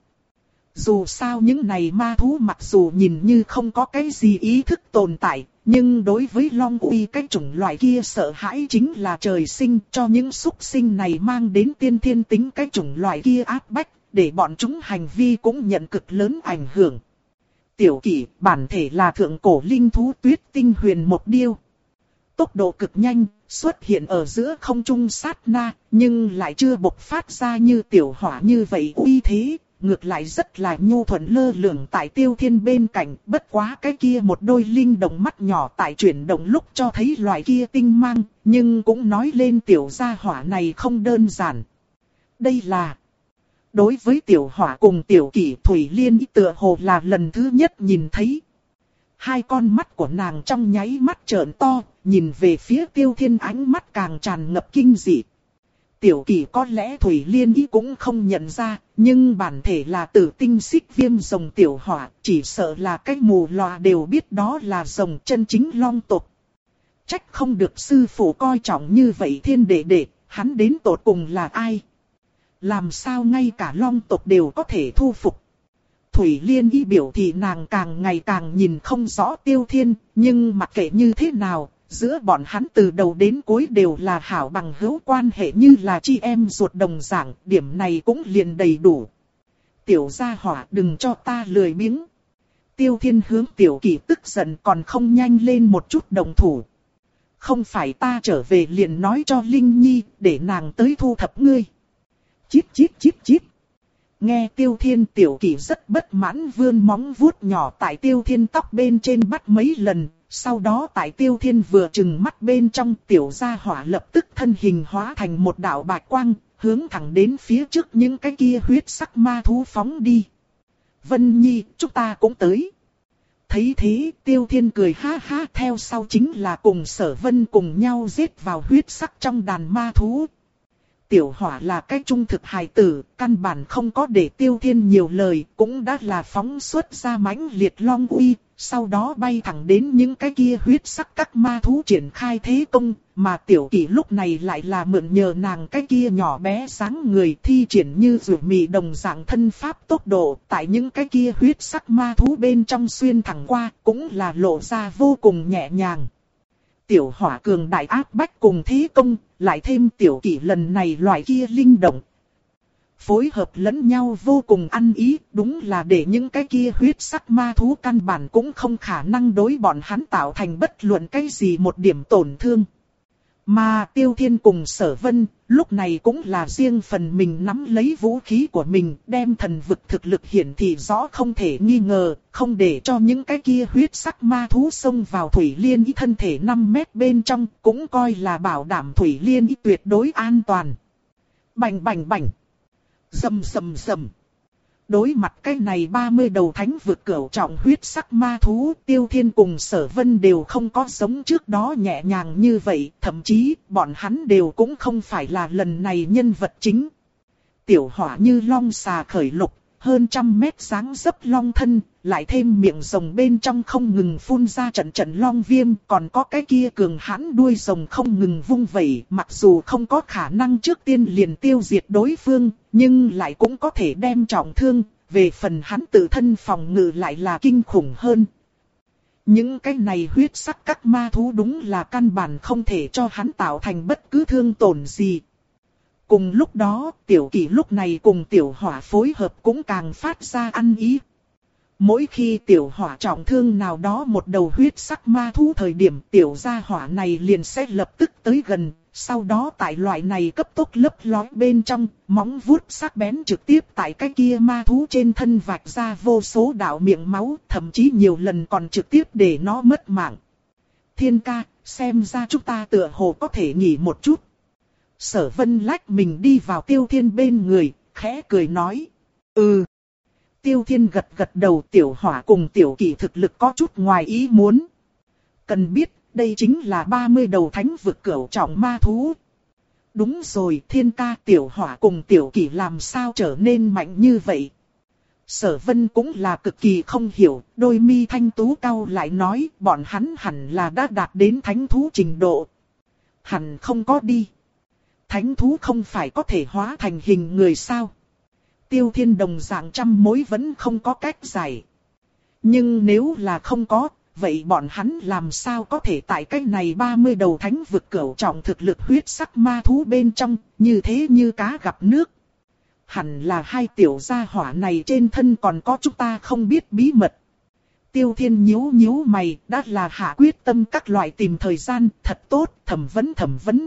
Dù sao những này ma thú mặc dù nhìn như không có cái gì ý thức tồn tại, nhưng đối với long uy cái chủng loại kia sợ hãi chính là trời sinh, cho những súc sinh này mang đến tiên thiên tính cái chủng loại kia áp bách, để bọn chúng hành vi cũng nhận cực lớn ảnh hưởng. Tiểu Kỷ, bản thể là thượng cổ linh thú Tuyết Tinh Huyền một điêu. Tốc độ cực nhanh, xuất hiện ở giữa không trung sát na, nhưng lại chưa bộc phát ra như Tiểu Hỏa như vậy uy thế, ngược lại rất là nhu thuận lơ lửng tại Tiêu Thiên bên cạnh, bất quá cái kia một đôi linh động mắt nhỏ tại chuyển động lúc cho thấy loại kia tinh mang, nhưng cũng nói lên Tiểu gia hỏa này không đơn giản. Đây là... Đối với Tiểu Hỏa cùng Tiểu Kỷ, Thủy Liên tựa hồ là lần thứ nhất nhìn thấy. Hai con mắt của nàng trong nháy mắt trợn to, nhìn về phía Tiêu Thiên, ánh mắt càng tràn ngập kinh dị. Tiểu Kỷ có lẽ Thủy Liên ý cũng không nhận ra, nhưng bản thể là tử tinh xích viêm rồng Tiểu Hỏa, chỉ sợ là cái mù lòa đều biết đó là rồng chân chính long tộc. Trách không được sư phụ coi trọng như vậy thiên đệ đệ, hắn đến tột cùng là ai? Làm sao ngay cả long tộc đều có thể thu phục? Thủy Liên y biểu thị nàng càng ngày càng nhìn không rõ Tiêu Thiên, nhưng mặc kệ như thế nào, giữa bọn hắn từ đầu đến cuối đều là hảo bằng hữu, quan hệ như là chị em ruột đồng dạng, điểm này cũng liền đầy đủ. Tiểu gia hỏa, đừng cho ta lười biếng. Tiêu Thiên hướng Tiểu Kỷ tức giận, còn không nhanh lên một chút đồng thủ. Không phải ta trở về liền nói cho Linh Nhi, để nàng tới thu thập ngươi. Chít chít chít chít. Nghe Tiêu Thiên, Tiểu Kỷ rất bất mãn vươn móng vuốt nhỏ tại Tiêu Thiên tóc bên trên bắt mấy lần. Sau đó tại Tiêu Thiên vừa chừng mắt bên trong, Tiểu gia hỏa lập tức thân hình hóa thành một đạo bạch quang, hướng thẳng đến phía trước những cái kia huyết sắc ma thú phóng đi. Vân Nhi, chúng ta cũng tới. Thấy thế, Tiêu Thiên cười ha ha, theo sau chính là cùng Sở Vân cùng nhau giết vào huyết sắc trong đàn ma thú. Tiểu Hỏa là cái trung thực hài tử, căn bản không có để Tiêu Thiên nhiều lời, cũng đã là phóng xuất ra mãnh liệt long uy, sau đó bay thẳng đến những cái kia huyết sắc các ma thú triển khai thế công, mà Tiểu Kỷ lúc này lại là mượn nhờ nàng cái kia nhỏ bé sáng người thi triển như rùa mì đồng dạng thân pháp tốc độ, tại những cái kia huyết sắc ma thú bên trong xuyên thẳng qua, cũng là lộ ra vô cùng nhẹ nhàng. Tiểu Hỏa cường đại áp bách cùng thế công, lại thêm Tiểu Kỷ lần này loại kia linh động. Phối hợp lẫn nhau vô cùng ăn ý, đúng là để những cái kia huyết sắc ma thú căn bản cũng không khả năng đối bọn hắn tạo thành bất luận cái gì một điểm tổn thương. Mà Tiêu Thiên cùng Sở Vân, lúc này cũng là riêng phần mình nắm lấy vũ khí của mình, đem thần vực thực lực hiển thị rõ không thể nghi ngờ, không để cho những cái kia huyết sắc ma thú xông vào Thủy Liên y thân thể năm mét bên trong, cũng coi là bảo đảm Thủy Liên y tuyệt đối an toàn. Bành bành bành. Rầm rầm rầm. Đối mặt cái này ba mươi đầu thánh vực cửu trọng huyết sắc ma thú, Tiêu Thiên cùng Sở Vân đều không có giống trước đó nhẹ nhàng như vậy, thậm chí bọn hắn đều cũng không phải là lần này nhân vật chính. Tiểu Hỏa như long xà khởi lục, hơn trăm mét dáng dấp long thân, lại thêm miệng rồng bên trong không ngừng phun ra trận trận long viêm, còn có cái kia cường hãn đuôi rồng không ngừng vung vẩy, mặc dù không có khả năng trước tiên liền tiêu diệt đối phương, nhưng lại cũng có thể đem trọng thương, về phần hắn tự thân phòng ngự lại là kinh khủng hơn. Những cái này huyết sắc các ma thú đúng là căn bản không thể cho hắn tạo thành bất cứ thương tổn gì. Cùng lúc đó, Tiểu Kỷ lúc này cùng Tiểu Hỏa phối hợp cũng càng phát ra ăn ý. Mỗi khi Tiểu Hỏa trọng thương nào đó một đầu huyết sắc ma thú thời điểm, Tiểu gia hỏa này liền sẽ lập tức tới gần. Sau đó tại loại này cấp tốc lấp lói bên trong, móng vuốt sắc bén trực tiếp tại cái kia ma thú trên thân vạch ra vô số đạo miệng máu, thậm chí nhiều lần còn trực tiếp để nó mất mạng. Thiên ca, xem ra chúng ta tựa hồ có thể nghỉ một chút. Sở Vân lách mình đi vào Tiêu Thiên bên người, khẽ cười nói. Ừ. Tiêu Thiên gật gật đầu, Tiểu Hỏa cùng Tiểu Kỷ thực lực có chút ngoài ý muốn. Cần biết, đây chính là ba mươi đầu thánh vực cửu trọng ma thú. Đúng rồi, Thiên ca, Tiểu Hỏa cùng Tiểu Kỷ làm sao trở nên mạnh như vậy? Sở Vân cũng là cực kỳ không hiểu, đôi mi thanh tú cau lại nói, bọn hắn hẳn là đã đạt đến thánh thú trình độ. Hẳn không có đi. Thánh thú không phải có thể hóa thành hình người sao? Tiêu Thiên đồng dạng trăm mối vẫn không có cách giải. Nhưng nếu là không có, vậy bọn hắn làm sao có thể tại cái này ba mươi đầu thánh vực cửu trọng thực lực huyết sắc ma thú bên trong, như thế như cá gặp nước. Hẳn là hai tiểu gia hỏa này trên thân còn có chúng ta không biết bí mật. Tiêu Thiên nhíu nhíu mày, đã là hạ quyết tâm các loại tìm thời gian, thật tốt, thẩm vấn thẩm vấn.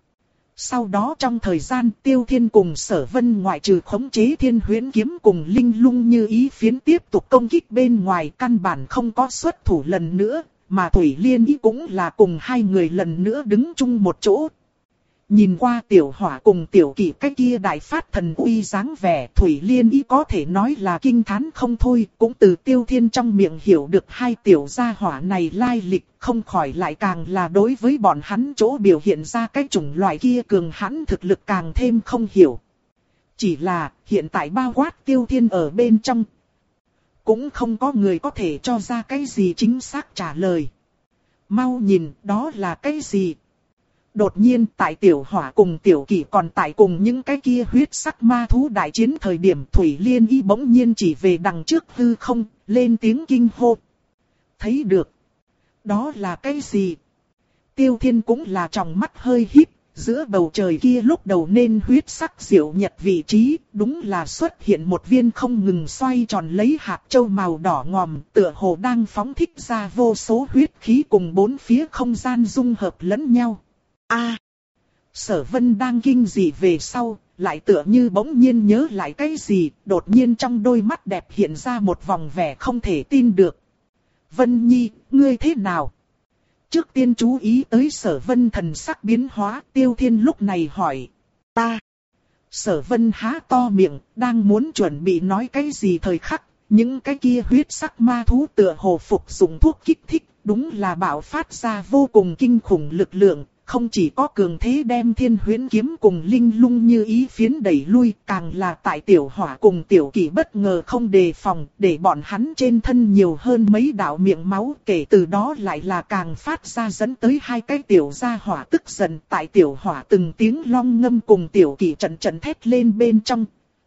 Sau đó trong thời gian Tiêu Thiên cùng Sở Vân ngoại trừ khống chế Thiên Huyễn kiếm cùng Linh Lung Như Ý phiến tiếp tục công kích bên ngoài, căn bản không có xuất thủ lần nữa, mà Thủy Liên Ý cũng là cùng hai người lần nữa đứng chung một chỗ. Nhìn qua Tiểu Hỏa cùng Tiểu Kỷ cái kia đại phát thần uy dáng vẻ, Thủy Liên Ý có thể nói là kinh thán không thôi, cũng từ Tiêu Thiên trong miệng hiểu được hai tiểu gia hỏa này lai lịch, không khỏi lại càng là đối với bọn hắn chỗ biểu hiện ra cái chủng loại kia cường hãn thực lực càng thêm không hiểu. Chỉ là hiện tại bao quát Tiêu Thiên ở bên trong, cũng không có người có thể cho ra cái gì chính xác trả lời. Mau nhìn, đó là cái gì? Đột nhiên tại Tiểu Hỏa cùng Tiểu Kỷ còn tại cùng những cái kia huyết sắc ma thú đại chiến thời điểm, Thủy Liên Y bỗng nhiên chỉ về đằng trước hư không, lên tiếng kinh hô. Thấy được. Đó là cái gì? Tiêu Thiên cũng là tròng mắt hơi híp, giữa bầu trời kia lúc đầu nên huyết sắc diệu nhật vị trí, đúng là xuất hiện một viên không ngừng xoay tròn lấy hạt châu màu đỏ ngòm, tựa hồ đang phóng thích ra vô số huyết khí cùng bốn phía không gian dung hợp lẫn nhau. A, à, Sở Vân đang kinh dị về sau, lại tựa như bỗng nhiên nhớ lại cái gì, đột nhiên trong đôi mắt đẹp hiện ra một vòng vẻ không thể tin được. Vân Nhi, ngươi thế nào? Trước tiên chú ý tới Sở Vân thần sắc biến hóa, Tiêu Thiên lúc này hỏi. Ta. Sở Vân há to miệng, đang muốn chuẩn bị nói cái gì thời khắc, những cái kia huyết sắc ma thú tựa hồ phục dụng thuốc kích thích, đúng là bạo phát ra vô cùng kinh khủng lực lượng. Không chỉ có cường thế đem Thiên Huyễn kiếm cùng Linh Lung Như Ý phiến đẩy lui, càng là tại Tiểu Hỏa cùng Tiểu Kỷ bất ngờ không đề phòng, để bọn hắn trên thân nhiều hơn mấy đạo miệng máu, kể từ đó lại là càng phát ra dẫn tới hai cái Tiểu gia hỏa tức giận, tại Tiểu Hỏa từng tiếng long ngâm cùng Tiểu Kỷ trận trận thét lên bên trong.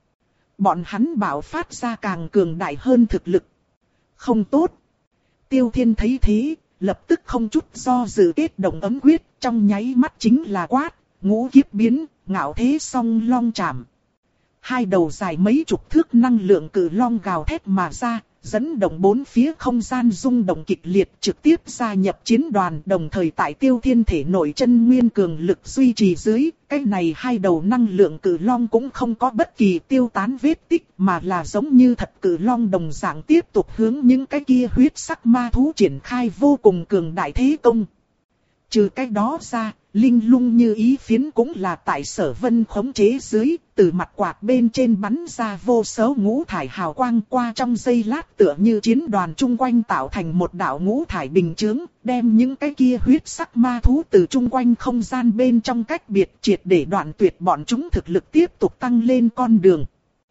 Bọn hắn bạo phát ra càng cường đại hơn thực lực. Không tốt. Tiêu Thiên thấy thế, lập tức không chút do dự kết động ấm quyết, trong nháy mắt chính là quát, ngũ kiếp biến, ngạo thế song long chạm. Hai đầu dài mấy chục thước năng lượng cự long gào thét mà ra, dẫn động bốn phía không gian rung động kịch liệt, trực tiếp gia nhập chiến đoàn, đồng thời tại Tiêu Thiên thể nội chân nguyên cường lực duy trì dưới, cái này hai đầu năng lượng cự long cũng không có bất kỳ tiêu tán vết tích, mà là giống như thật cự long đồng dạng tiếp tục hướng những cái kia huyết sắc ma thú triển khai vô cùng cường đại thế công. Trừ cái đó ra, Linh Lung Như Ý phiến cũng là tại Sở Vân khống chế dưới, từ mặt quạt bên trên bắn ra vô số ngũ thải hào quang, qua trong giây lát tựa như chiến đoàn chung quanh tạo thành một đạo ngũ thải bình chướng, đem những cái kia huyết sắc ma thú từ chung quanh không gian bên trong cách biệt triệt để đoạn tuyệt bọn chúng thực lực tiếp tục tăng lên con đường.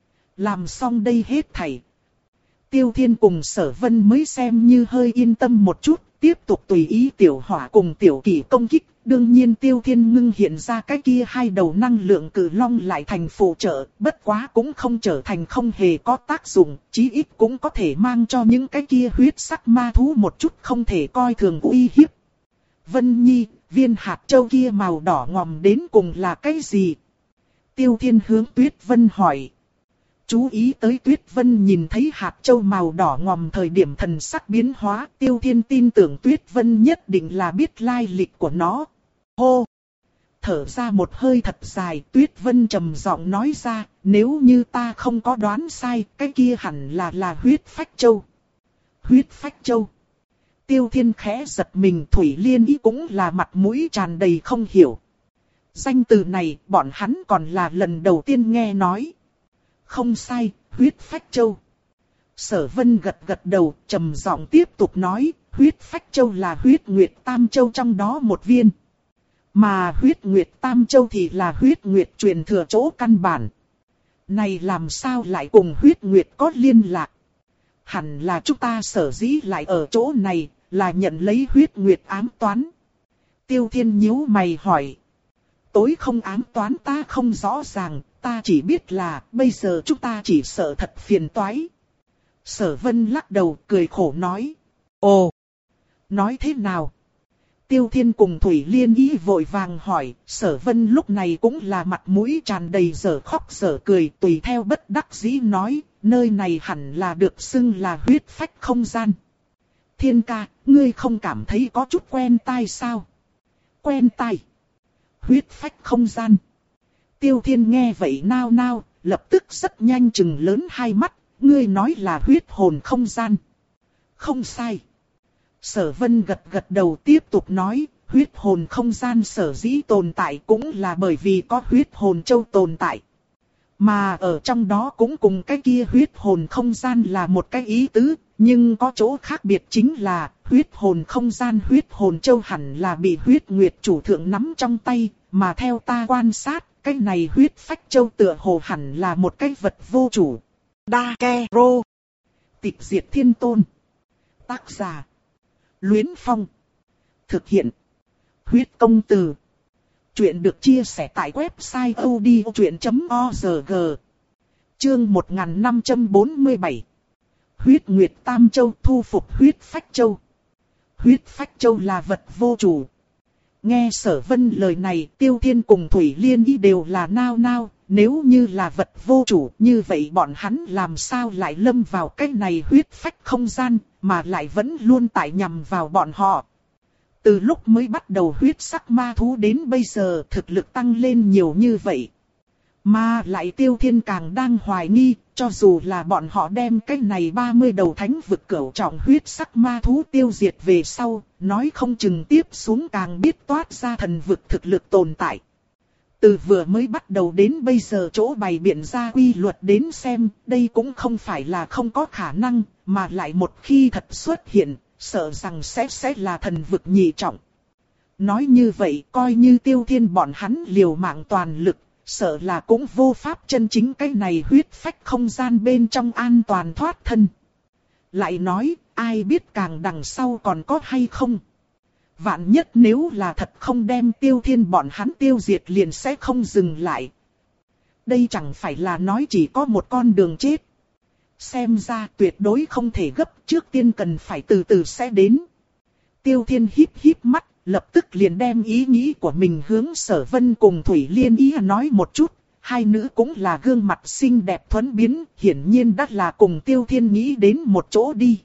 Làm xong đây hết thảy, Tiêu Thiên cùng Sở Vân mới xem như hơi yên tâm một chút, tiếp tục tùy ý Tiểu Hỏa cùng Tiểu Kỷ công kích. Đương nhiên Tiêu Thiên ngưng hiện ra cái kia hai đầu năng lượng cự long lại thành phụ trợ, bất quá cũng không trở thành không hề có tác dụng, chí ít cũng có thể mang cho những cái kia huyết sắc ma thú một chút không thể coi thường uy hiếp. Vân Nhi, viên hạt châu kia màu đỏ ngòm đến cùng là cái gì? Tiêu Thiên hướng Tuyết Vân hỏi. Chú ý tới Tuyết Vân nhìn thấy hạt châu màu đỏ ngòm thời điểm thần sắc biến hóa, Tiêu Thiên tin tưởng Tuyết Vân nhất định là biết lai lịch của nó. Hô! Thở ra một hơi thật dài, Tuyết Vân trầm giọng nói ra, nếu như ta không có đoán sai, cái kia hẳn là là huyết phách châu. Huyết phách châu. Tiêu Thiên khẽ giật mình, Thủy Liên Ý cũng là mặt mũi tràn đầy không hiểu. Danh từ này, bọn hắn còn là lần đầu tiên nghe nói. Không sai, huyết phách châu. Sở Vân gật gật đầu, trầm giọng tiếp tục nói, huyết phách châu là huyết nguyệt tam châu trong đó một viên. Mà huyết nguyệt tam châu thì là huyết nguyệt truyền thừa chỗ căn bản. Này làm sao lại cùng huyết nguyệt có liên lạc? Hẳn là chúng ta sở dĩ lại ở chỗ này, là nhận lấy huyết nguyệt ám toán. Tiêu Thiên nhíu mày hỏi. Tối không ám toán ta không rõ ràng, ta chỉ biết là bây giờ chúng ta chỉ sợ thật phiền toái. Sở Vân lắc đầu cười khổ nói. Ồ, nói thế nào? Tiêu Thiên cùng Thủy Liên Y vội vàng hỏi, Sở Vân lúc này cũng là mặt mũi tràn đầy dở khóc dở cười, tùy theo bất đắc dĩ nói, nơi này hẳn là được xưng là huyết phách không gian. Thiên ca, ngươi không cảm thấy có chút quen tai sao? Quen tai. Huyết phách không gian. Tiêu Thiên nghe vậy nao nao, lập tức rất nhanh chừng lớn hai mắt, ngươi nói là huyết hồn không gian. Không sai. Sở Vân gật gật đầu tiếp tục nói, huyết hồn không gian sở dĩ tồn tại cũng là bởi vì có huyết hồn châu tồn tại. Mà ở trong đó cũng cùng cái kia huyết hồn không gian là một cái ý tứ, nhưng có chỗ khác biệt chính là huyết hồn không gian huyết hồn châu hẳn là bị huyết nguyệt chủ thượng nắm trong tay, mà theo ta quan sát, cái này huyết phách châu tựa hồ hẳn là một cái vật vô chủ. Dakero. Tịch diệt thiên tôn. Tác giả. Luyến Phong. Thực hiện. Huyết công từ. Chuyện được chia sẻ tại website odchuyện chấm org. Chương một nghìn năm trăm bốn mươi bảy. Huyết Nguyệt Tam Châu thu phục huyết phách châu. Huyết phách châu là vật vô chủ. Nghe Sở Vân lời này, Tiêu Thiên cùng Thủy Liên Y đều là nao nao, nếu như là vật vô chủ, như vậy bọn hắn làm sao lại lâm vào cái này huyết phách không gian, mà lại vẫn luôn tại nhằm vào bọn họ. Từ lúc mới bắt đầu huyết sắc ma thú đến bây giờ thực lực tăng lên nhiều như vậy. Mà lại Tiêu Thiên càng đang hoài nghi, cho dù là bọn họ đem cái này ba mươi đầu thánh vực cửu trọng huyết sắc ma thú tiêu diệt về sau, nói không chừng tiếp xuống càng biết toát ra thần vực thực lực tồn tại. Từ vừa mới bắt đầu đến bây giờ chỗ bày biện ra quy luật đến xem, đây cũng không phải là không có khả năng, mà lại một khi thật xuất hiện, sợ rằng sẽ sẽ là thần vực nhị trọng. Nói như vậy, coi như Tiêu Thiên bọn hắn liều mạng toàn lực, sợ là cũng vô pháp chân chính cái này huyết phách không gian bên trong an toàn thoát thân. Lại nói, ai biết càng đằng sau còn có hay không? Vạn nhất nếu là thật không đem Tiêu Thiên bọn hắn tiêu diệt liền sẽ không dừng lại. Đây chẳng phải là nói chỉ có một con đường chết. Xem ra tuyệt đối không thể gấp, trước tiên cần phải từ từ sẽ đến. Tiêu Thiên híp híp mắt, lập tức liền đem ý nghĩ của mình hướng Sở Vân cùng Thủy Liên Y nói một chút. Hai nữ cũng là gương mặt xinh đẹp thuần biến, hiển nhiên đã là cùng Tiêu Thiên nghĩ đến một chỗ đi.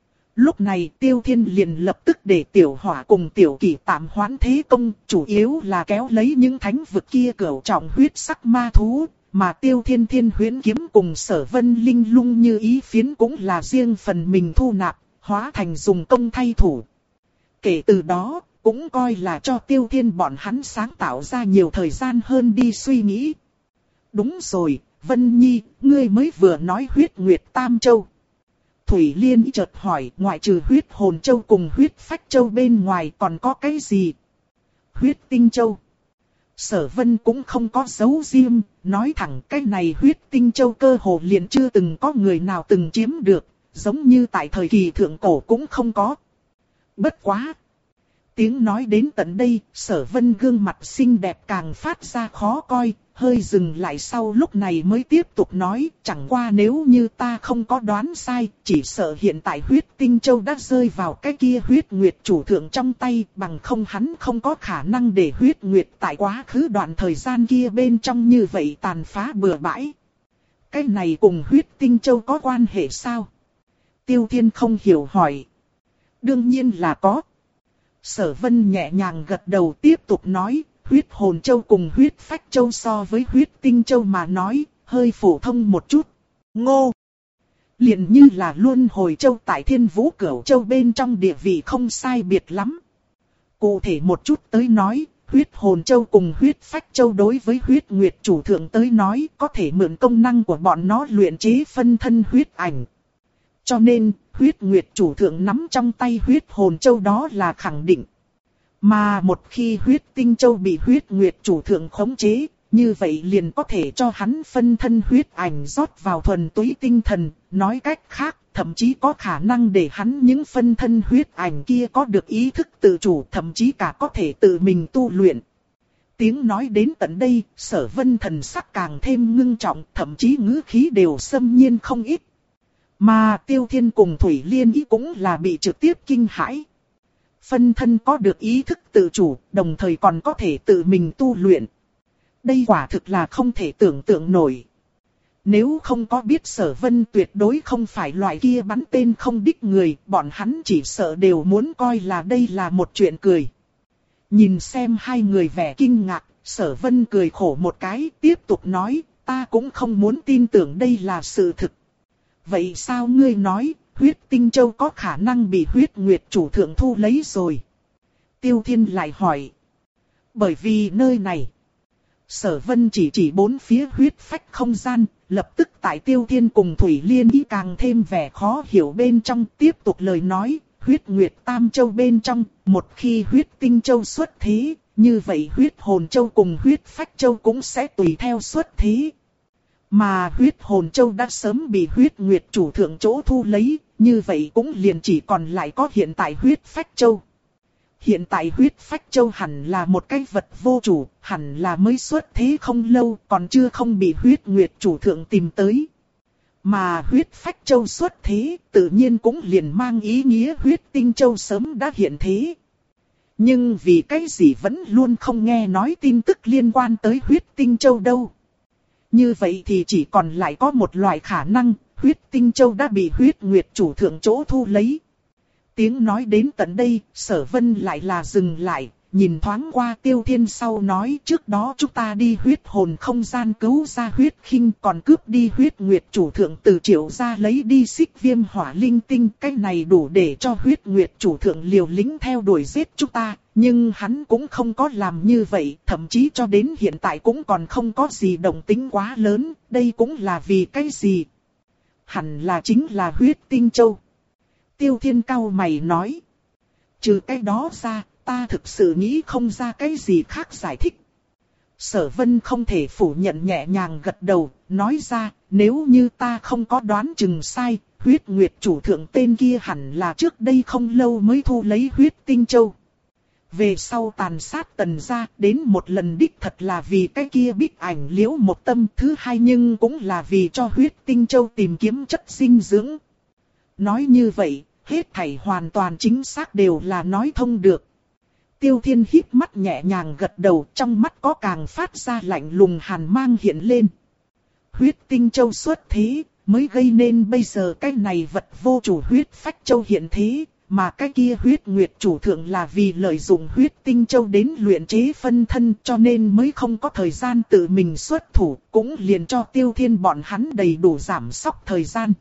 Lúc này Tiêu Thiên liền lập tức để Tiểu Hỏa cùng Tiểu Kỷ tạm hoãn thế công, chủ yếu là kéo lấy những thánh vực kia cửu trọng huyết sắc ma thú, mà Tiêu Thiên Thiên huyễn kiếm cùng Sở Vân linh lung như ý phiến cũng là riêng phần mình thu nạp, hóa thành dùng công thay thủ. Kể từ đó, cũng coi là cho Tiêu Thiên bọn hắn sáng tạo ra nhiều thời gian hơn đi suy nghĩ. Đúng rồi, Vân Nhi, ngươi mới vừa nói huyết nguyệt tam châu. Thủy Liên chợt hỏi, ngoại trừ huyết hồn châu cùng huyết phách châu bên ngoài còn có cái gì? Huyết tinh châu. Sở Vân cũng không có giấu riêng, nói thẳng cái này huyết tinh châu cơ hồ liền chưa từng có người nào từng chiếm được, giống như tại thời kỳ thượng cổ cũng không có. Bất quá. Tiếng nói đến tận đây, Sở Vân gương mặt xinh đẹp càng phát ra khó coi, hơi dừng lại sau lúc này mới tiếp tục nói, chẳng qua nếu như ta không có đoán sai, chỉ sợ hiện tại huyết tinh châu đã rơi vào cái kia huyết nguyệt chủ thượng trong tay, bằng không hắn không có khả năng để huyết nguyệt tại quá khứ đoạn thời gian kia bên trong như vậy tàn phá bừa bãi. Cái này cùng huyết tinh châu có quan hệ sao? Tiêu Thiên không hiểu hỏi. Đương nhiên là có. Sở Vân nhẹ nhàng gật đầu tiếp tục nói, huyết hồn châu cùng huyết phách châu so với huyết tinh châu mà nói, hơi phổ thông một chút. Ngô! Liền như là luân hồi châu tại thiên vũ cửu châu bên trong địa vị không sai biệt lắm. Cụ thể một chút tới nói, huyết hồn châu cùng huyết phách châu đối với huyết nguyệt chủ thượng tới nói có thể mượn công năng của bọn nó luyện chế phân thân huyết ảnh. Cho nên, huyết nguyệt chủ thượng nắm trong tay huyết hồn châu đó là khẳng định. Mà một khi huyết tinh châu bị huyết nguyệt chủ thượng khống chế, như vậy liền có thể cho hắn phân thân huyết ảnh rót vào thuần túy tinh thần, nói cách khác, thậm chí có khả năng để hắn những phân thân huyết ảnh kia có được ý thức tự chủ, thậm chí cả có thể tự mình tu luyện. Tiếng nói đến tận đây, Sở Vân thần sắc càng thêm ngưng trọng, thậm chí ngữ khí đều xâm nhiên không ít. Mà Tiêu Thiên cùng Thủy Liên Ý cũng là bị trực tiếp kinh hãi. Phân thân có được ý thức tự chủ, đồng thời còn có thể tự mình tu luyện. Đây quả thực là không thể tưởng tượng nổi. Nếu không có biết Sở Vân tuyệt đối không phải loại kia bắn tên không đích người, bọn hắn chỉ sợ đều muốn coi là đây là một chuyện cười. Nhìn xem hai người vẻ kinh ngạc, Sở Vân cười khổ một cái, tiếp tục nói, ta cũng không muốn tin tưởng đây là sự thực. Vậy sao ngươi nói, huyết tinh châu có khả năng bị huyết nguyệt chủ thượng thu lấy rồi? Tiêu Thiên lại hỏi. Bởi vì nơi này. Sở Vân chỉ chỉ bốn phía huyết phách không gian, lập tức tại Tiêu Thiên cùng Thủy Liên Ý càng thêm vẻ khó hiểu bên trong, tiếp tục lời nói, huyết nguyệt tam châu bên trong, một khi huyết tinh châu xuất thế, như vậy huyết hồn châu cùng huyết phách châu cũng sẽ tùy theo xuất thế. Mà huyết hồn châu đã sớm bị huyết nguyệt chủ thượng chỗ thu lấy, như vậy cũng liền chỉ còn lại có hiện tại huyết phách châu. Hiện tại huyết phách châu hẳn là một cái vật vô chủ, hẳn là mới xuất thế không lâu, còn chưa không bị huyết nguyệt chủ thượng tìm tới. Mà huyết phách châu xuất thế, tự nhiên cũng liền mang ý nghĩa huyết tinh châu sớm đã hiện thế. Nhưng vì cái gì vẫn luôn không nghe nói tin tức liên quan tới huyết tinh châu đâu. Như vậy thì chỉ còn lại có một loại khả năng, huyết tinh châu đã bị huyết nguyệt chủ thượng chỗ thu lấy. Tiếng nói đến tận đây, Sở Vân lại là dừng lại, nhìn thoáng qua Tiêu Thiên sau nói trước đó chúng ta đi huyết hồn không gian cứu ra huyết khinh, còn cướp đi huyết nguyệt chủ thượng từ Triệu gia lấy đi xích viêm hỏa linh tinh, cái này đủ để cho huyết nguyệt chủ thượng liều lĩnh theo đuổi giết chúng ta, nhưng hắn cũng không có làm như vậy, thậm chí cho đến hiện tại cũng còn không có gì động tĩnh quá lớn, đây cũng là vì cái gì? Hẳn là chính là huyết tinh châu. Tiêu Thiên cau mày nói. Trừ cái đó ra, ta thực sự nghĩ không ra cái gì khác giải thích. Sở Vân không thể phủ nhận, nhẹ nhàng gật đầu, nói ra, nếu như ta không có đoán chừng sai, huyết nguyệt chủ thượng tên kia hẳn là trước đây không lâu mới thu lấy huyết tinh châu. Về sau tàn sát Tần gia, đến một lần đích thật là vì cái kia bích ảnh liễu một tâm, thứ hai nhưng cũng là vì cho huyết tinh châu tìm kiếm chất dinh dưỡng. Nói như vậy, hết thảy hoàn toàn chính xác đều là nói thông được. Tiêu Thiên híp mắt nhẹ nhàng gật đầu, trong mắt có càng phát ra lạnh lùng hàn mang hiện lên. Huyết tinh châu xuất thế, mới gây nên bây giờ cái này vật vô chủ huyết phách châu hiện thế, mà cái kia huyết nguyệt chủ thượng là vì lợi dụng huyết tinh châu đến luyện chế phân thân, cho nên mới không có thời gian tự mình xuất thủ, cũng liền cho Tiêu Thiên bọn hắn đầy đủ giảm sóc thời gian.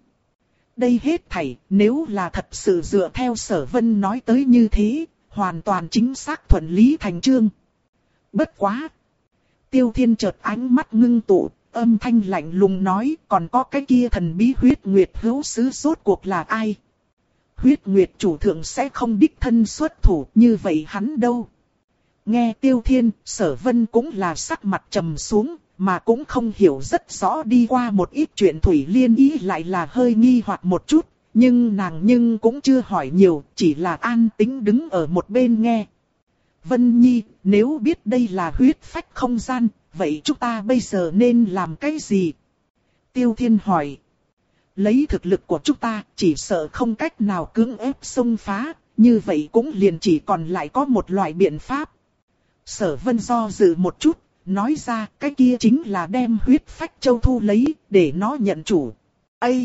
Đây hết thảy, nếu là thật sự dựa theo Sở Vân nói tới như thế, hoàn toàn chính xác thuận lý thành chương. Bất quá! Tiêu Thiên chợt ánh mắt ngưng tụ, âm thanh lạnh lùng nói, còn có cái kia thần bí huyết nguyệt hữu sứ rốt cuộc là ai? Huyết nguyệt chủ thượng sẽ không đích thân xuất thủ, như vậy hắn đâu? Nghe Tiêu Thiên, Sở Vân cũng là sắc mặt trầm xuống, mà cũng không hiểu rất rõ đi qua một ít chuyện. Thủy Liên Ý lại là hơi nghi hoặc một chút, nhưng nàng nhưng cũng chưa hỏi nhiều, chỉ là an tĩnh đứng ở một bên nghe. Vân Nhi, nếu biết đây là huyết phách không gian, vậy chúng ta bây giờ nên làm cái gì? Tiêu Thiên hỏi. Lấy thực lực của chúng ta, chỉ sợ không cách nào cưỡng ép xông phá, như vậy cũng liền chỉ còn lại có một loại biện pháp. Sở Vân do dự một chút, nói ra cái kia chính là đem huyết phách châu thu lấy, để nó nhận chủ. Ây!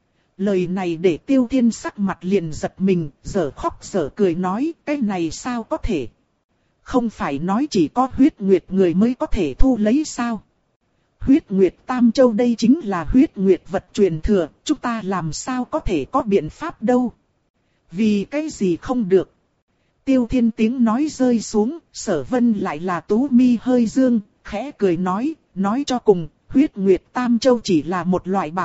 Lời này để Tiêu Thiên sắc mặt liền giật mình, giờ khóc giờ cười nói, cái này sao có thể? Không phải nói chỉ có huyết nguyệt người mới có thể thu lấy sao? Huyết nguyệt tam châu đây chính là huyết nguyệt vật truyền thừa, chúng ta làm sao có thể có biện pháp đâu? Vì cái gì không được? Tiêu Thiên tiếng nói rơi xuống, Sở Vân lại là tú mi hơi dương, khẽ cười nói, nói cho cùng, huyết nguyệt tam châu chỉ là một loại bảo vật,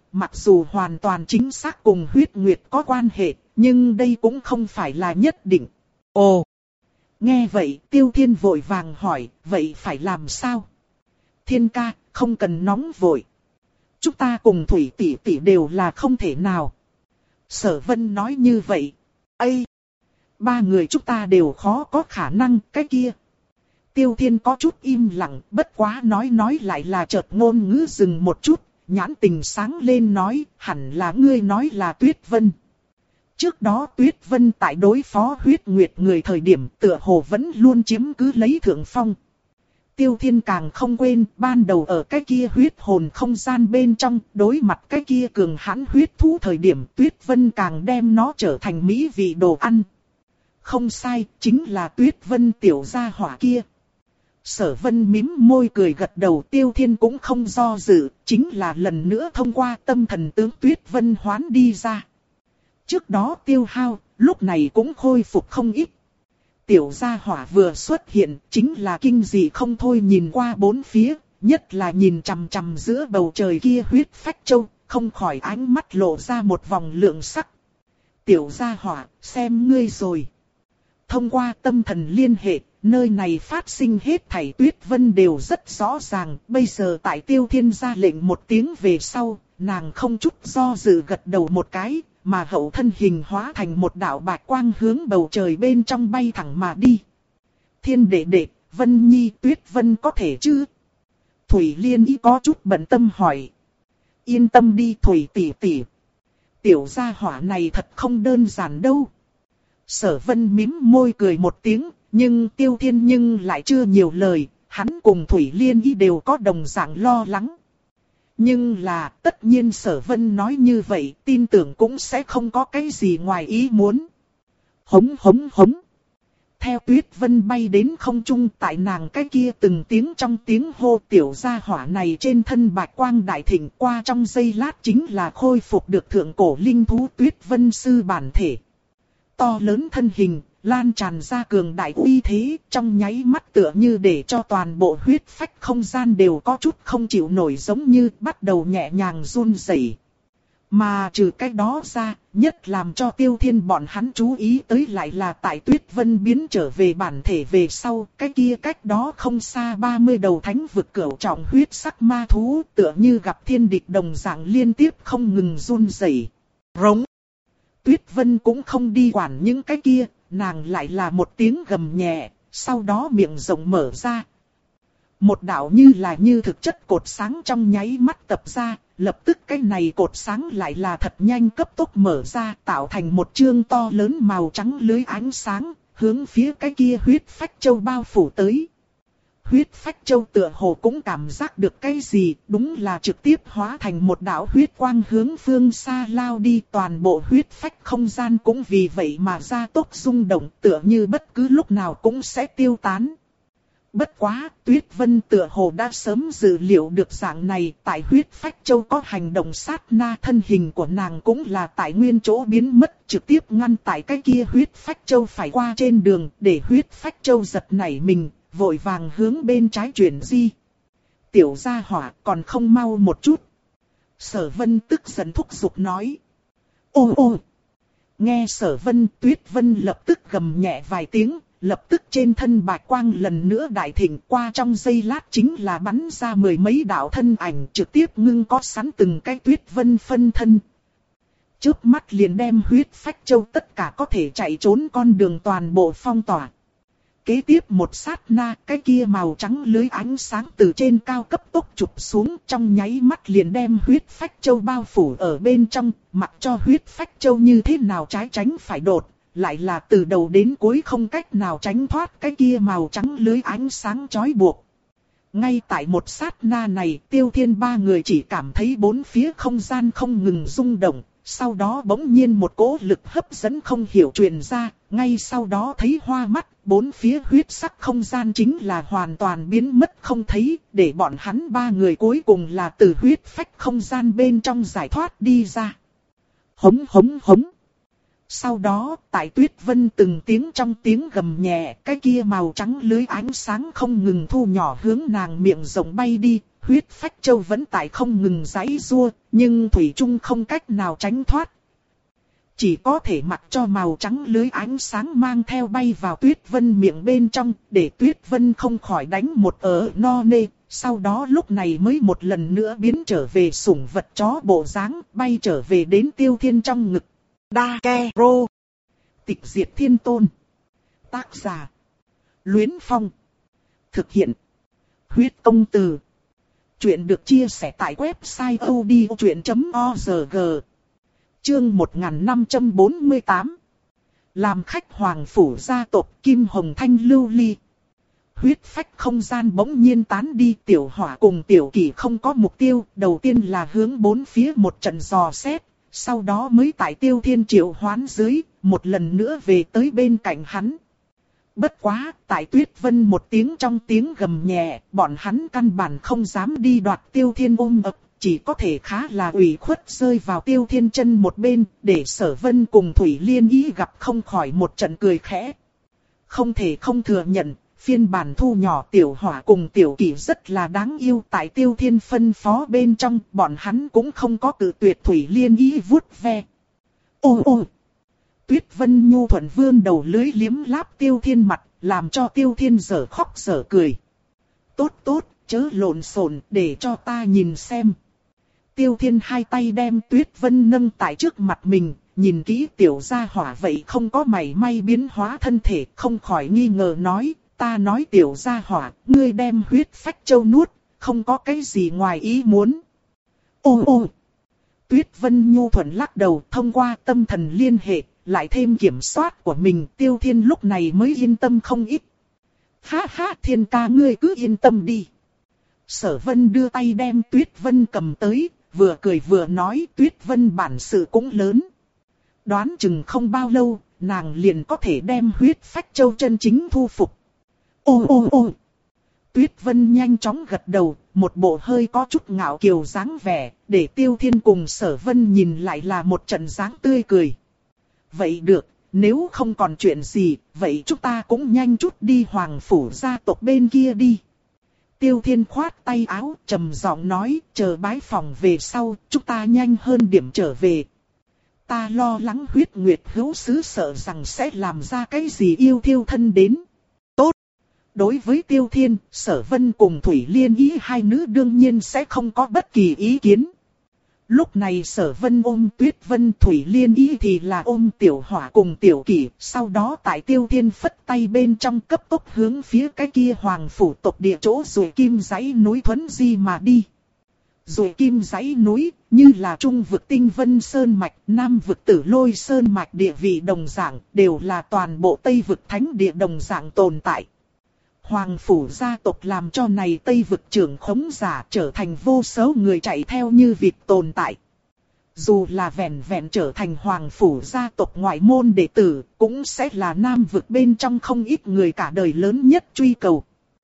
mặc dù hoàn toàn chính xác cùng huyết nguyệt có quan hệ, nhưng đây cũng không phải là nhất định. Ồ! Nghe vậy, Tiêu Thiên vội vàng hỏi, vậy phải làm sao? Thiên ca, không cần nóng vội. Chúng ta cùng Thủy tỷ tỷ đều là không thể nào. Sở Vân nói như vậy. Ây! Ba người chúng ta đều khó có khả năng, cái kia. Tiêu Thiên có chút im lặng, bất quá nói nói lại là chợt ngôn ngữ dừng một chút, nhãn tình sáng lên nói, hẳn là ngươi nói là Tuyết Vân. Trước đó Tuyết Vân tại đối phó huyết nguyệt người thời điểm tựa hồ vẫn luôn chiếm cứ lấy thượng phong. Tiêu Thiên càng không quên, ban đầu ở cái kia huyết hồn không gian bên trong, đối mặt cái kia cường hãn huyết thú thời điểm Tuyết Vân càng đem nó trở thành mỹ vị đồ ăn. Không sai, chính là Tuyết Vân tiểu gia hỏa kia. Sở Vân mím môi cười gật đầu, Tiêu Thiên cũng không do dự, chính là lần nữa thông qua tâm thần tướng Tuyết Vân hoán đi ra. Trước đó tiêu hao, lúc này cũng khôi phục không ít. Tiểu gia hỏa vừa xuất hiện, chính là kinh dị không thôi nhìn qua bốn phía, nhất là nhìn chằm chằm giữa bầu trời kia huyết phách châu, không khỏi ánh mắt lộ ra một vòng lượng sắc. Tiểu gia hỏa, xem ngươi rồi. Thông qua tâm thần liên hệ, nơi này phát sinh hết thảy Tuyết Vân đều rất rõ ràng, bây giờ tại Tiêu Thiên ra lệnh một tiếng về sau, nàng không chút do dự gật đầu một cái, mà hậu thân hình hóa thành một đạo bạch quang hướng bầu trời bên trong bay thẳng mà đi. Thiên đệ đệ, Vân Nhi Tuyết Vân có thể chứ? Thủy Liên ý có chút bận tâm hỏi. Yên tâm đi Thủy tỷ tỷ. Tiểu gia hỏa này thật không đơn giản đâu. Sở Vân mím môi cười một tiếng, nhưng Tiêu Thiên nhưng lại chưa nhiều lời, hắn cùng Thủy Liên ý đều có đồng dạng lo lắng. Nhưng là, tất nhiên Sở Vân nói như vậy, tin tưởng cũng sẽ không có cái gì ngoài ý muốn. Hống hống hống. Theo Tuyết Vân bay đến không trung, tại nàng cái kia từng tiếng trong tiếng hô, tiểu gia hỏa này trên thân bạch quang đại thịnh, qua trong giây lát chính là khôi phục được thượng cổ linh thú Tuyết Vân sư bản thể. To lớn thân hình, lan tràn ra cường đại uy thế, trong nháy mắt tựa như để cho toàn bộ huyết phách không gian đều có chút không chịu nổi, giống như bắt đầu nhẹ nhàng run rẩy. Mà trừ cái đó ra, nhất làm cho Tiêu Thiên bọn hắn chú ý tới lại là tại Tuyết Vân biến trở về bản thể về sau, cái kia cách đó không xa ba mươi đầu thánh vực cửu trọng huyết sắc ma thú, tựa như gặp thiên địch đồng dạng liên tiếp không ngừng run rẩy. Rống. Tuyết Vân cũng không đi quản những cái kia, nàng lại là một tiếng gầm nhẹ, sau đó miệng rộng mở ra. Một đạo như là như thực chất cột sáng trong nháy mắt tập ra, lập tức cái này cột sáng lại là thật nhanh cấp tốc mở ra, tạo thành một chương to lớn màu trắng lưới ánh sáng, hướng phía cái kia huyết phách châu bao phủ tới. Huyết phách châu tựa hồ cũng cảm giác được cái gì, đúng là trực tiếp hóa thành một đạo huyết quang hướng phương xa lao đi, toàn bộ huyết phách không gian cũng vì vậy mà ra tốc rung động, tựa như bất cứ lúc nào cũng sẽ tiêu tán. Bất quá, Tuyết Vân tựa hồ đã sớm dự liệu được dạng này, tại huyết phách châu có hành động sát na, thân hình của nàng cũng là tại nguyên chỗ biến mất, trực tiếp ngăn tại cái kia huyết phách châu phải qua trên đường, để huyết phách châu giật nảy mình, vội vàng hướng bên trái chuyển di. Tiểu gia hỏa còn không mau một chút. Sở Vân tức giận thúc giục nói. Ô ô. Nghe Sở Vân, Tuyết Vân lập tức gầm nhẹ vài tiếng, lập tức trên thân bạch quang lần nữa đại thịnh, qua trong giây lát chính là bắn ra mười mấy đạo thân ảnh, trực tiếp ngưng có sẵn từng cái Tuyết Vân phân thân. Chớp mắt liền đem huyết phách châu tất cả có thể chạy trốn con đường toàn bộ phong tỏa. Kế tiếp một sát na, cái kia màu trắng lưới ánh sáng từ trên cao cấp tốc chụp xuống, trong nháy mắt liền đem huyết phách châu bao phủ ở bên trong, mặc cho huyết phách châu như thế nào trái tránh phải đột, lại là từ đầu đến cuối không cách nào tránh thoát cái kia màu trắng lưới ánh sáng chói buộc. Ngay tại một sát na này, Tiêu Thiên ba người chỉ cảm thấy bốn phía không gian không ngừng rung động. Sau đó bỗng nhiên một cỗ lực hấp dẫn không hiểu truyền ra, ngay sau đó thấy hoa mắt, bốn phía huyết sắc không gian chính là hoàn toàn biến mất không thấy, để bọn hắn ba người cuối cùng là từ huyết phách không gian bên trong giải thoát đi ra. Hống hống hống. Sau đó, tại Tuyết Vân từng tiếng trong tiếng gầm nhẹ, cái kia màu trắng lưới ánh sáng không ngừng thu nhỏ hướng nàng miệng rộng bay đi, huyết phách châu vẫn tại không ngừng giãy giụa, nhưng thủy chung không cách nào tránh thoát. Chỉ có thể mặc cho màu trắng lưới ánh sáng mang theo bay vào Tuyết Vân miệng bên trong, để Tuyết Vân không khỏi đánh một ớ no nê, sau đó lúc này mới một lần nữa biến trở về sủng vật chó bộ dáng, bay trở về đến Tiêu Thiên trong ngực. Dakero. Tịch diệt thiên tôn. Tác giả: Luyến Phong. Thực hiện: Huyết Công Từ. Chuyện được chia sẻ tại website odchuyện chấm org. Chương một nghìn năm trăm bốn mươi tám. Làm khách hoàng phủ gia tộc Kim Hồng Thanh lưu ly. Huyết phách không gian bỗng nhiên tán đi, Tiểu Hỏa cùng Tiểu Kỷ không có mục tiêu, đầu tiên là hướng bốn phía một trận dò xét, sau đó mới tại Tiêu Thiên triệu hoán dưới, một lần nữa về tới bên cạnh hắn. Bất quá, tại Tuyết Vân một tiếng trong tiếng gầm nhẹ, bọn hắn căn bản không dám đi đoạt Tiêu Thiên ôm ấp, chỉ có thể khá là ủy khuất rơi vào Tiêu Thiên chân một bên, để Sở Vân cùng Thủy Liên Ý gặp không khỏi một trận cười khẽ. Không thể không thừa nhận, phiên bản thu nhỏ Tiểu Hỏa cùng Tiểu Kỷ rất là đáng yêu, tại Tiêu Thiên phân phó bên trong, bọn hắn cũng không có cự tuyệt Thủy Liên Ý vuốt ve. Ô ô! Tuyết Vân nhu thuận vươn đầu lưới liếm láp Tiêu Thiên mặt, làm cho Tiêu Thiên dở khóc dở cười. Tốt tốt, chớ lộn xộn, để cho ta nhìn xem. Tiêu Thiên hai tay đem Tuyết Vân nâng tại trước mặt mình, nhìn kỹ tiểu gia hỏa vậy không có mảy may biến hóa thân thể, không khỏi nghi ngờ nói, ta nói tiểu gia hỏa, ngươi đem huyết phách châu nuốt, không có cái gì ngoài ý muốn. Ô ô! Tuyết Vân nhu thuận lắc đầu, thông qua tâm thần liên hệ, lại thêm kiểm soát của mình, Tiêu Thiên lúc này mới yên tâm không ít. Ha ha, Thiên ca ngươi cứ yên tâm đi. Sở Vân đưa tay đem Tuyết Vân cầm tới, vừa cười vừa nói, Tuyết Vân bản sự cũng lớn. Đoán chừng không bao lâu, nàng liền có thể đem huyết phách châu chân chính thu phục. Ô ô ô! Tuyết Vân nhanh chóng gật đầu, một bộ hơi có chút ngạo kiều dáng vẻ, để Tiêu Thiên cùng Sở Vân nhìn lại là một trận dáng tươi cười. Vậy được, nếu không còn chuyện gì, vậy chúng ta cũng nhanh chút đi hoàng phủ gia tộc bên kia đi. Tiêu Thiên khoát tay áo, trầm giọng nói, chờ bái phòng về sau, chúng ta nhanh hơn điểm trở về. Ta lo lắng huyết nguyệt hữu sứ sợ rằng sẽ làm ra cái gì yêu thiêu thân đến. Tốt! Đối với Tiêu Thiên, Sở Vân cùng Thủy Liên Ý hai nữ đương nhiên sẽ không có bất kỳ ý kiến. Lúc này Sở Vân ôm Tuyết Vân, Thủy Liên Ý thì là ôm Tiểu Hỏa cùng Tiểu Kỷ, sau đó tại Tiêu Thiên phất tay bên trong cấp tốc hướng phía cái kia hoàng phủ tộc địa chỗ Rồi Kim dãy núi thuấn di mà đi. Rồi Kim dãy núi, như là Trung vực Tinh Vân Sơn Mạch, Nam vực Tử Lôi Sơn Mạch địa vị đồng dạng, đều là toàn bộ Tây vực thánh địa đồng dạng tồn tại. Hoàng phủ gia tộc làm cho này Tây vực trưởng khống giả trở thành vô số người chạy theo như vịt tồn tại. Dù là vẹn vẹn trở thành hoàng phủ gia tộc ngoại môn đệ tử, cũng sẽ là Nam vực bên trong không ít người cả đời lớn nhất truy cầu.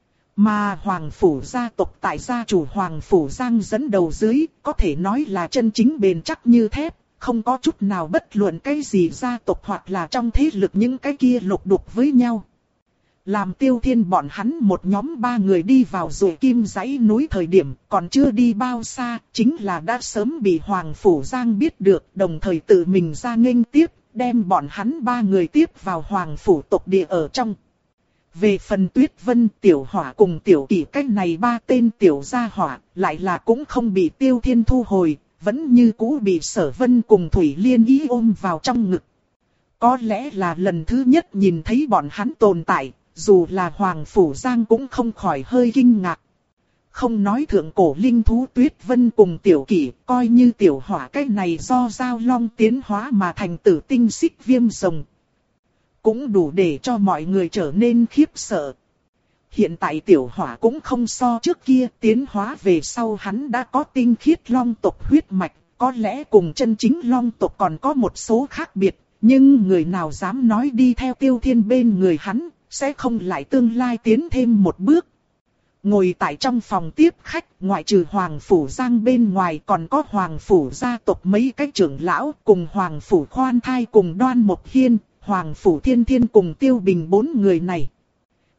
Mà hoàng phủ gia tộc tại gia chủ hoàng phủ Giang dẫn đầu dưới, có thể nói là chân chính bền chắc như thép, không có chút nào bất luận cái gì gia tộc hoặc là trong thế lực những cái kia lục đục với nhau. Làm Tiêu Thiên bọn hắn một nhóm ba người đi vào Rồi Kim dãy núi thời điểm còn chưa đi bao xa, chính là đã sớm bị Hoàng Phủ Giang biết được, đồng thời tự mình ra nghênh tiếp, đem bọn hắn ba người tiếp vào Hoàng Phủ tộc địa ở trong. Về phần Tuyết Vân, Tiểu Hỏa cùng Tiểu Kỷ, cách này ba tên tiểu gia hỏa, lại là cũng không bị Tiêu Thiên thu hồi, vẫn như cũ bị Sở Vân cùng Thủy Liên Ý ôm vào trong ngực. Có lẽ là lần thứ nhất nhìn thấy bọn hắn tồn tại, dù là Hoàng Phủ Giang cũng không khỏi hơi kinh ngạc. Không nói thượng cổ linh thú Tuyết Vân cùng Tiểu Kỷ, coi như Tiểu Hỏa cái này do Giao Long tiến hóa mà thành tử tinh xích viêm rồng, cũng đủ để cho mọi người trở nên khiếp sợ. Hiện tại Tiểu Hỏa cũng không so trước kia, tiến hóa về sau hắn đã có tinh khiết long tộc huyết mạch, có lẽ cùng chân chính long tộc còn có một số khác biệt, nhưng người nào dám nói đi theo Tiêu Thiên bên người hắn, sẽ không lại tương lai tiến thêm một bước. Ngồi tại trong phòng tiếp khách, ngoại trừ Hoàng Phủ Giang bên ngoài còn có Hoàng Phủ gia tộc mấy cái trưởng lão, cùng Hoàng Phủ Khoan Thai cùng Đoan Mộc Hiên, Hoàng Phủ Thiên Thiên cùng Tiêu Bình bốn người này.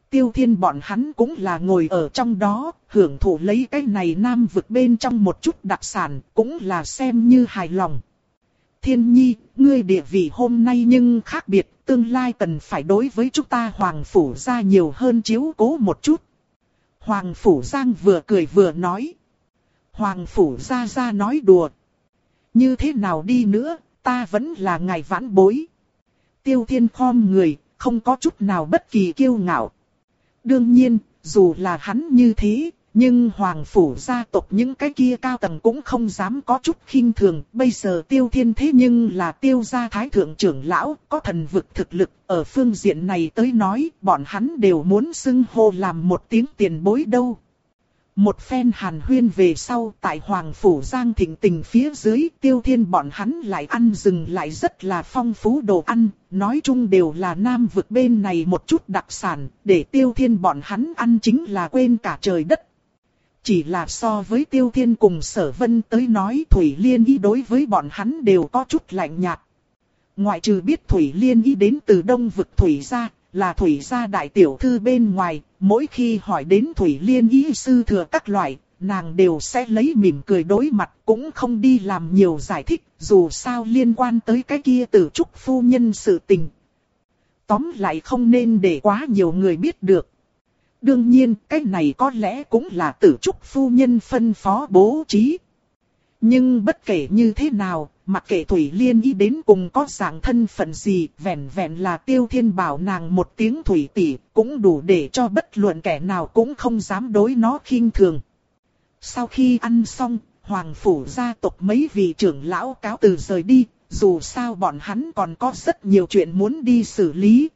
Tiêu Thiên bọn hắn cũng là ngồi ở trong đó, hưởng thụ lấy cái này nam vực bên trong một chút đặc sản, cũng là xem như hài lòng. Thiên Nhi, ngươi địa vị hôm nay nhưng khác biệt, tương lai cần phải đối với chúng ta Hoàng Phủ gia nhiều hơn chiếu cố một chút. Hoàng Phủ Giang vừa cười vừa nói. Hoàng Phủ gia gia nói đùa. Như thế nào đi nữa, ta vẫn là ngài vãn bối. Tiêu Thiên khom người, không có chút nào bất kỳ kiêu ngạo. Đương nhiên, dù là hắn như thế, nhưng Hoàng Phủ gia tộc những cái kia cao tầng cũng không dám có chút khinh thường. Bây giờ Tiêu Thiên thế nhưng là Tiêu gia thái thượng trưởng lão, có thần vực thực lực. Ở phương diện này tới nói, bọn hắn đều muốn xưng hô làm một tiếng tiền bối đâu. Một phen hàn huyên về sau, tại Hoàng Phủ Giang thịnh tình phía dưới, Tiêu Thiên bọn hắn lại ăn dừng lại rất là phong phú đồ ăn, nói chung đều là nam vực bên này một chút đặc sản, để Tiêu Thiên bọn hắn ăn chính là quên cả trời đất. Chỉ là so với Tiêu Thiên cùng Sở Vân tới nói, Thủy Liên Y đối với bọn hắn đều có chút lạnh nhạt. Ngoại trừ biết Thủy Liên Y đến từ Đông vực Thủy gia, là Thủy gia đại tiểu thư bên ngoài, mỗi khi hỏi đến Thủy Liên Y sư thừa các loại, nàng đều sẽ lấy mỉm cười đối mặt, cũng không đi làm nhiều giải thích, dù sao liên quan tới cái kia Tử Trúc phu nhân sự tình. Tóm lại không nên để quá nhiều người biết được. Đương nhiên, cái này có lẽ cũng là Tử Trúc phu nhân phân phó bố trí. Nhưng bất kể như thế nào, mặc kệ Thủy Liên Y đến cùng có dạng thân phận gì, vẹn vẹn là Tiêu Thiên bảo nàng một tiếng Thủy tỷ, cũng đủ để cho bất luận kẻ nào cũng không dám đối nó khinh thường. Sau khi ăn xong, Hoàng Phủ gia tộc mấy vị trưởng lão cáo từ rời đi, dù sao bọn hắn còn có rất nhiều chuyện muốn đi xử lý.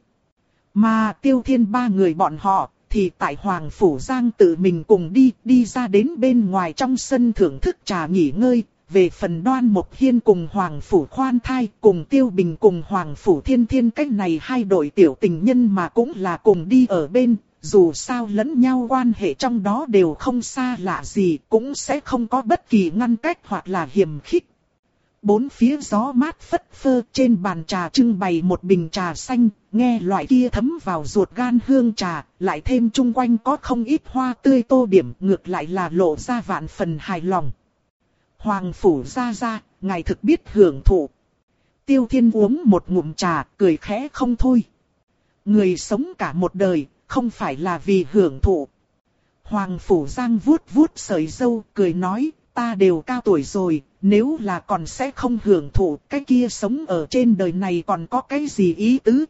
Mà Tiêu Thiên ba người bọn họ, thì tại Hoàng Phủ Giang tự mình cùng đi, đi ra đến bên ngoài trong sân thưởng thức trà nghỉ ngơi. Về phần Đoan Mộc Hiên cùng Hoàng Phủ Khoan Thai, cùng Tiêu Bình cùng Hoàng Phủ Thiên Thiên, cách này hai đội tiểu tình nhân mà cũng là cùng đi ở bên, dù sao lẫn nhau quan hệ trong đó đều không xa lạ gì, cũng sẽ không có bất kỳ ngăn cách hoặc là hiềm khích. Bốn phía gió mát phất phơ, trên bàn trà trưng bày một bình trà xanh, nghe loại kia thấm vào ruột gan hương trà, lại thêm chung quanh có không ít hoa tươi tô điểm, ngược lại là lộ ra vạn phần hài lòng. Hoàng Phủ gia gia, ngài thực biết hưởng thụ. Tiêu Thiên uống một ngụm trà, cười khẽ không thôi. Người sống cả một đời, không phải là vì hưởng thụ. Hoàng Phủ Giang vuốt vuốt sợi râu, cười nói, ta đều cao tuổi rồi, nếu là còn sẽ không hưởng thụ, cái kia sống ở trên đời này còn có cái gì ý tứ.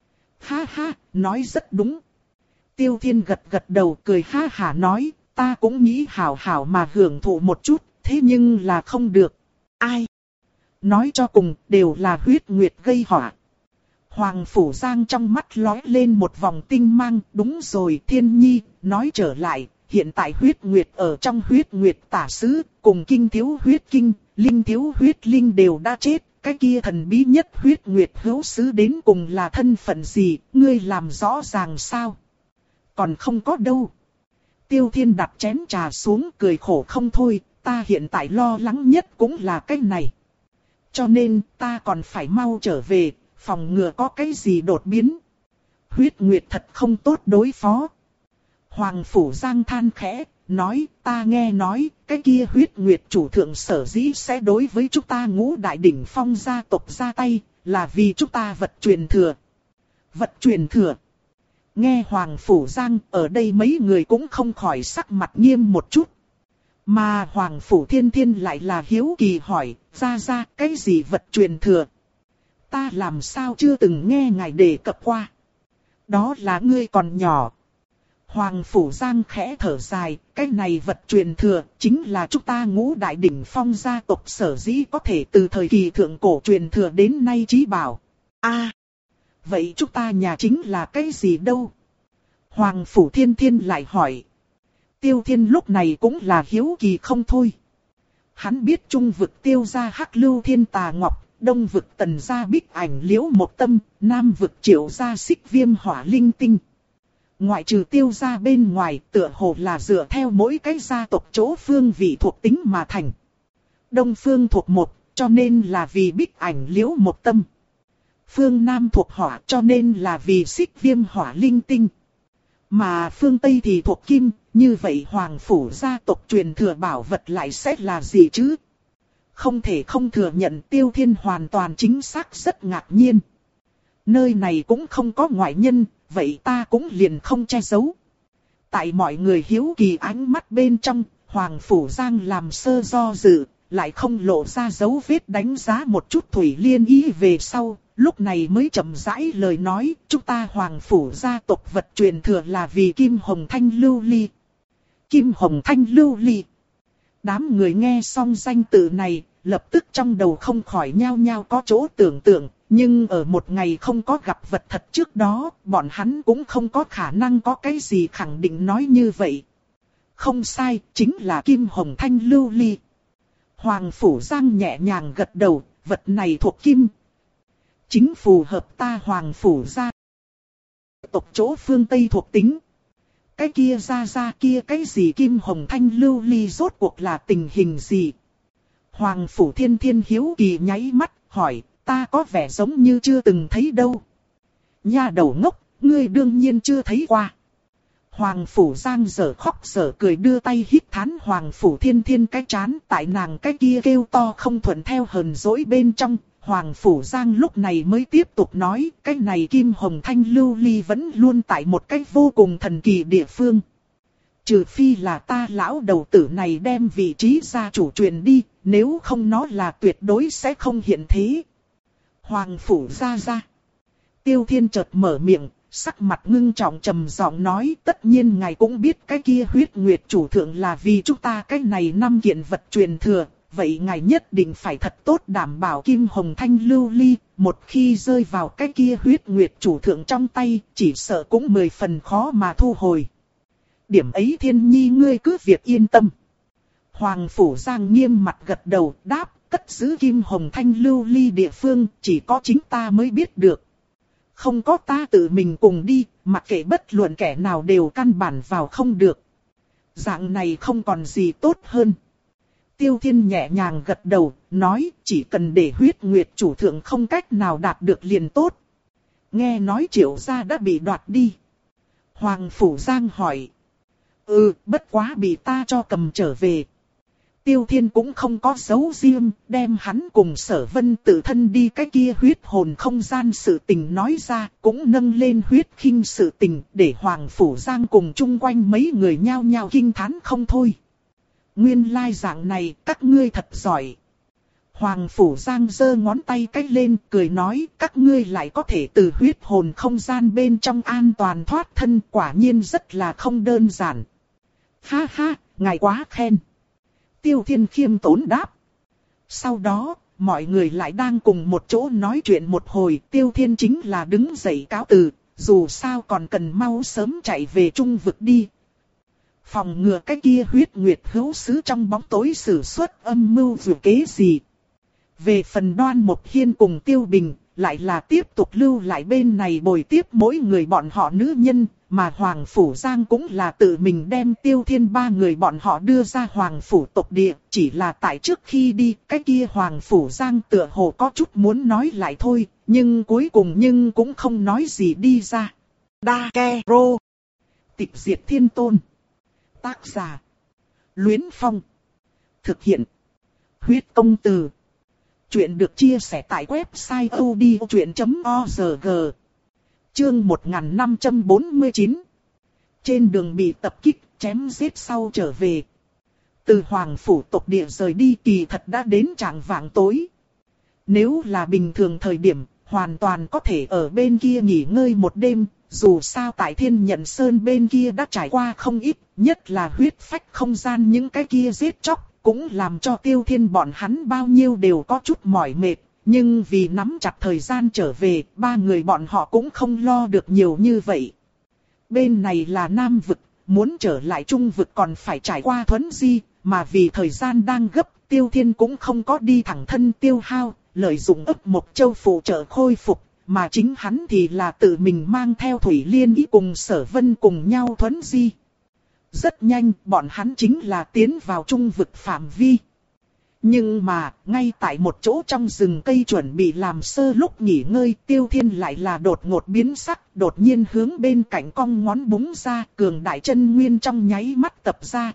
Ha ha, nói rất đúng. Tiêu Thiên gật gật đầu cười ha hả nói, ta cũng nghĩ hảo hảo mà hưởng thụ một chút. Thế nhưng là không được. Ai? Nói cho cùng, đều là huyết nguyệt gây họa. Hoàng Phủ Giang trong mắt lóe lên một vòng tinh mang. Đúng rồi Thiên Nhi, nói trở lại, hiện tại huyết nguyệt ở trong huyết nguyệt tả sứ, cùng kinh thiếu huyết kinh, linh thiếu huyết linh đều đã chết. Cái kia thần bí nhất huyết nguyệt hữu sứ đến cùng là thân phận gì, ngươi làm rõ ràng sao? Còn không có đâu. Tiêu Thiên đặt chén trà xuống cười khổ không thôi. Ta hiện tại lo lắng nhất cũng là cái này. Cho nên ta còn phải mau trở về, phòng ngừa có cái gì đột biến. Huyết nguyệt thật không tốt đối phó. Hoàng Phủ Giang than khẽ, nói ta nghe nói, cái kia huyết nguyệt chủ thượng sở dĩ sẽ đối với chúng ta Ngũ Đại Đỉnh Phong gia tộc ra tay, là vì chúng ta vật truyền thừa. Vật truyền thừa. Nghe Hoàng Phủ Giang, ở đây mấy người cũng không khỏi sắc mặt nghiêm một chút. Mà Hoàng Phủ Thiên Thiên lại là hiếu kỳ hỏi, ra ra cái gì vật truyền thừa? Ta làm sao chưa từng nghe ngài đề cập qua? Đó là ngươi còn nhỏ. Hoàng Phủ Giang khẽ thở dài, cái này vật truyền thừa chính là chúng ta Ngũ Đại Đỉnh Phong gia tộc sở dĩ có thể từ thời kỳ thượng cổ truyền thừa đến nay chí bảo. A, à, vậy chúng ta nhà chính là cái gì đâu? Hoàng Phủ Thiên Thiên lại hỏi. Tiêu Thiên lúc này cũng là hiếu kỳ không thôi. Hắn biết Trung vực Tiêu gia Hắc Lưu Thiên Tà Ngọc, Đông vực Tần gia Bích Ảnh Liễu Mộc Tâm, Nam vực Triệu gia Xích Viêm Hỏa Linh Tinh. Ngoại trừ Tiêu gia bên ngoài, tựa hồ là dựa theo mỗi cái gia tộc chỗ phương vị thuộc tính mà thành. Đông phương thuộc Mộc, cho nên là vì Bích Ảnh Liễu Mộc Tâm. Phương Nam thuộc Hỏa, cho nên là vì Xích Viêm Hỏa Linh Tinh. Mà phương Tây thì thuộc kim, như vậy hoàng phủ gia tộc truyền thừa bảo vật lại sẽ là gì chứ? Không thể không thừa nhận Tiêu Thiên hoàn toàn chính xác rất ngạc nhiên. Nơi này cũng không có ngoại nhân, vậy ta cũng liền không che giấu. Tại mọi người hiếu kỳ ánh mắt bên trong, Hoàng Phủ Giang làm sơ do dự, lại không lộ ra dấu vết đánh giá một chút Thủy Liên ý về sau, lúc này mới chậm rãi lời nói, chúng ta Hoàng Phủ gia tộc vật truyền thừa là vì Kim Hồng Thanh Lưu Ly. Kim Hồng Thanh Lưu Ly. Đám người nghe xong danh tự này, lập tức trong đầu không khỏi nhao nhao có chỗ tưởng tượng, nhưng ở một ngày không có gặp vật thật trước đó, bọn hắn cũng không có khả năng có cái gì khẳng định nói như vậy. Không sai, chính là Kim Hồng Thanh Lưu Ly. Hoàng Phủ Giang nhẹ nhàng gật đầu, vật này thuộc kim. Chính phù hợp ta Hoàng Phủ gia tộc chỗ phương Tây thuộc tính. Cái kia ra ra kia cái gì Kim Hồng Thanh Lưu Ly rốt cuộc là tình hình gì? Hoàng Phủ Thiên Thiên hiếu kỳ nháy mắt, hỏi, ta có vẻ giống như chưa từng thấy đâu. Nha đầu ngốc, ngươi đương nhiên chưa thấy qua. Hoàng Phủ Giang dở khóc dở cười đưa tay hít thán Hoàng Phủ Thiên Thiên cái chán, tại nàng cái kia kêu to không thuận theo hờn dỗi bên trong. Hoàng Phủ Giang lúc này mới tiếp tục nói, cái này Kim Hồng Thanh Lưu Ly vẫn luôn tại một cái vô cùng thần kỳ địa phương. Trừ phi là ta lão đầu tử này đem vị trí gia chủ truyền đi, nếu không nó là tuyệt đối sẽ không hiện thế. Hoàng Phủ gia gia. Tiêu Thiên chợt mở miệng, sắc mặt ngưng trọng trầm giọng nói, tất nhiên ngài cũng biết cái kia huyết nguyệt chủ thượng là vì chúng ta cái này năm kiện vật truyền thừa. Vậy ngài nhất định phải thật tốt đảm bảo Kim Hồng Thanh Lưu Ly, một khi rơi vào cái kia huyết nguyệt chủ thượng trong tay, chỉ sợ cũng mười phần khó mà thu hồi. Điểm ấy Thiên Nhi ngươi cứ việc yên tâm. Hoàng Phủ Giang nghiêm mặt gật đầu, đáp, cất giữ Kim Hồng Thanh Lưu Ly địa phương, chỉ có chính ta mới biết được. Không có ta tự mình cùng đi, mặc kệ bất luận kẻ nào đều căn bản vào không được. Dạng này không còn gì tốt hơn. Tiêu Thiên nhẹ nhàng gật đầu, nói chỉ cần để huyết nguyệt chủ thượng không cách nào đạt được liền tốt. Nghe nói Triệu gia đã bị đoạt đi. Hoàng Phủ Giang hỏi. Ừ, bất quá bị ta cho cầm trở về. Tiêu Thiên cũng không có giấu riêng, đem hắn cùng Sở Vân tự thân đi cái kia huyết hồn không gian sự tình nói ra, cũng nâng lên huyết khinh sự tình, để Hoàng Phủ Giang cùng chung quanh mấy người nhao nhao kinh thán không thôi. Nguyên lai dạng này, các ngươi thật giỏi. Hoàng Phủ Giang giơ ngón tay cách lên, cười nói, các ngươi lại có thể từ huyết hồn không gian bên trong an toàn thoát thân, quả nhiên rất là không đơn giản. Ha ha, ngài quá khen. Tiêu Thiên khiêm tốn đáp. Sau đó, mọi người lại đang cùng một chỗ nói chuyện một hồi, Tiêu Thiên chính là đứng dậy cáo từ, dù sao còn cần mau sớm chạy về trung vực đi. Phòng ngừa cái kia huyết nguyệt hữu sứ trong bóng tối sử xuất âm mưu dù kế gì. Về phần Đoan Mộc Hiên cùng Tiêu Bình, lại là tiếp tục lưu lại bên này bồi tiếp mỗi người bọn họ nữ nhân, mà Hoàng Phủ Giang cũng là tự mình đem Tiêu Thiên ba người bọn họ đưa ra Hoàng Phủ tộc địa, chỉ là tại trước khi đi, cái kia Hoàng Phủ Giang tựa hồ có chút muốn nói lại thôi, nhưng cuối cùng nhưng cũng không nói gì đi ra. Đa Ke Rô. Tịch diệt thiên tôn. Tác giả. Luyến Phong. Thực hiện. Huyết công từ. Chuyện được chia sẻ tại website odchuyện chấm org. Chương một nghìn năm trăm bốn mươi chín. Trên đường bị tập kích, chém giết sau trở về. Từ Hoàng Phủ tộc địa rời đi kỳ thật đã đến trạng vạng tối. Nếu là bình thường thời điểm, hoàn toàn có thể ở bên kia nghỉ ngơi một đêm. Dù sao tại Thiên Nhận Sơn bên kia đã trải qua không ít, nhất là huyết phách không gian những cái kia giết chóc, cũng làm cho Tiêu Thiên bọn hắn bao nhiêu đều có chút mỏi mệt. Nhưng vì nắm chặt thời gian trở về, ba người bọn họ cũng không lo được nhiều như vậy. Bên này là Nam vực, muốn trở lại Trung vực còn phải trải qua Thuấn Di, mà vì thời gian đang gấp, Tiêu Thiên cũng không có đi thẳng thân tiêu hao, lợi dụng ấp một châu phụ trợ khôi phục. Mà chính hắn thì là tự mình mang theo Thủy Liên ý cùng Sở Vân cùng nhau Thuấn Di. Rất nhanh, bọn hắn chính là tiến vào trung vực phạm vi. Nhưng mà, ngay tại một chỗ trong rừng cây chuẩn bị làm sơ lúc nghỉ ngơi, Tiêu Thiên lại là đột ngột biến sắc, đột nhiên hướng bên cạnh cong ngón búng ra, cường đại chân nguyên trong nháy mắt tập ra.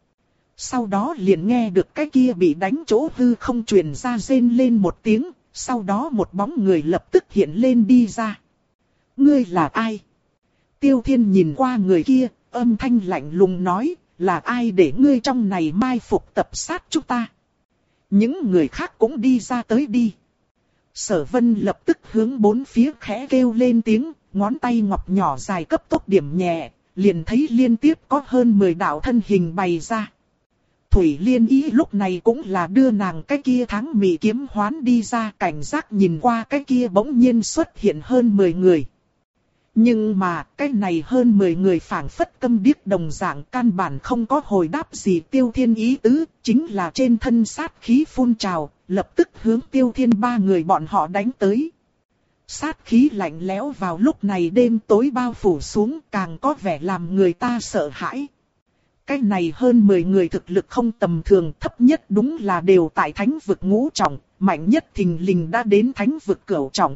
Sau đó liền nghe được cái kia bị đánh chỗ hư không truyền ra rên lên một tiếng, sau đó một bóng người lập tức hiện lên đi ra. Ngươi là ai? Tiêu Thiên nhìn qua người kia, âm thanh lạnh lùng nói, là ai để ngươi trong này mai phục tập sát chúng ta? Những người khác cũng đi ra tới đi. Sở Vân lập tức hướng bốn phía khẽ kêu lên tiếng, ngón tay ngọc nhỏ dài cấp tốc điểm nhẹ, liền thấy liên tiếp có hơn mười đạo thân hình bày ra. Thủy Liên Ý lúc này cũng là đưa nàng cái kia tháng mị kiếm hoán đi ra, cảnh giác nhìn qua cái kia bỗng nhiên xuất hiện hơn mười người. Nhưng mà cái này hơn mười người phảng phất câm điếc đồng dạng, căn bản không có hồi đáp gì Tiêu Thiên ý tứ, chính là trên thân sát khí phun trào, lập tức hướng Tiêu Thiên ba người bọn họ đánh tới. Sát khí lạnh lẽo vào lúc này đêm tối bao phủ xuống, càng có vẻ làm người ta sợ hãi. Cái này hơn mười người thực lực không tầm thường, thấp nhất đúng là đều tại thánh vực ngũ trọng, mạnh nhất thình lình đã đến thánh vực cửu trọng.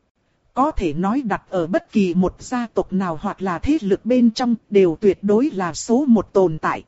Có thể nói đặt ở bất kỳ một gia tộc nào hoặc là thế lực bên trong đều tuyệt đối là số một tồn tại.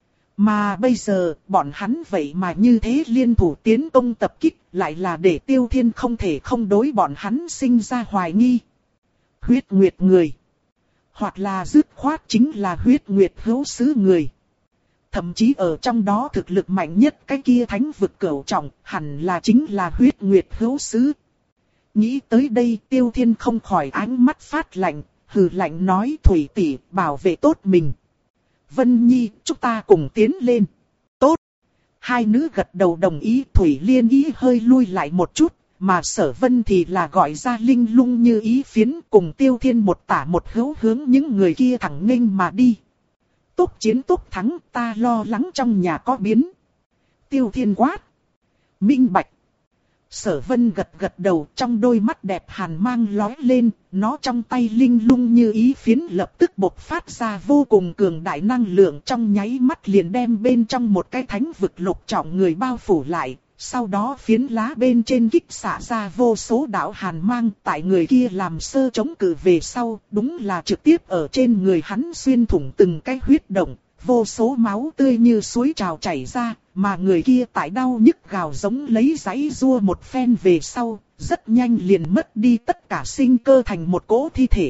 Mà bây giờ, bọn hắn vậy mà như thế liên thủ tiến công tập kích, lại là để Tiêu Thiên không thể không đối bọn hắn sinh ra hoài nghi. Huyết Nguyệt người, hoặc là dứt khoát chính là Huyết Nguyệt hữu xứ người. Thậm chí ở trong đó thực lực mạnh nhất cái kia thánh vực cửu trọng, hẳn là chính là Huyết Nguyệt hữu xứ. Nghĩ tới đây Tiêu Thiên không khỏi ánh mắt phát lạnh, hừ lạnh nói Thủy tỷ bảo vệ tốt mình. Vân Nhi, chúng ta cùng tiến lên. Tốt. Hai nữ gật đầu đồng ý, Thủy Liên Ý hơi lui lại một chút, mà Sở Vân thì là gọi ra linh lung như ý phiến cùng Tiêu Thiên một tả một hữu hướng những người kia thẳng nghênh mà đi. Tốc chiến tốc thắng, ta lo lắng trong nhà có biến. Tiêu Thiên quát. Minh bạch. Sở Vân gật gật đầu, trong đôi mắt đẹp hàn mang lóe lên, nó trong tay linh lung như ý phiến lập tức bộc phát ra vô cùng cường đại năng lượng, trong nháy mắt liền đem bên trong một cái thánh vực lục trọng người bao phủ lại, sau đó phiến lá bên trên kích xả ra vô số đạo hàn mang, tại người kia làm sơ chống cự về sau, đúng là trực tiếp ở trên người hắn xuyên thủng từng cái huyết động, vô số máu tươi như suối trào chảy ra. Mà người kia tại đau nhức gào giống lấy giãy giụa một phen về sau, rất nhanh liền mất đi tất cả sinh cơ thành một cỗ thi thể.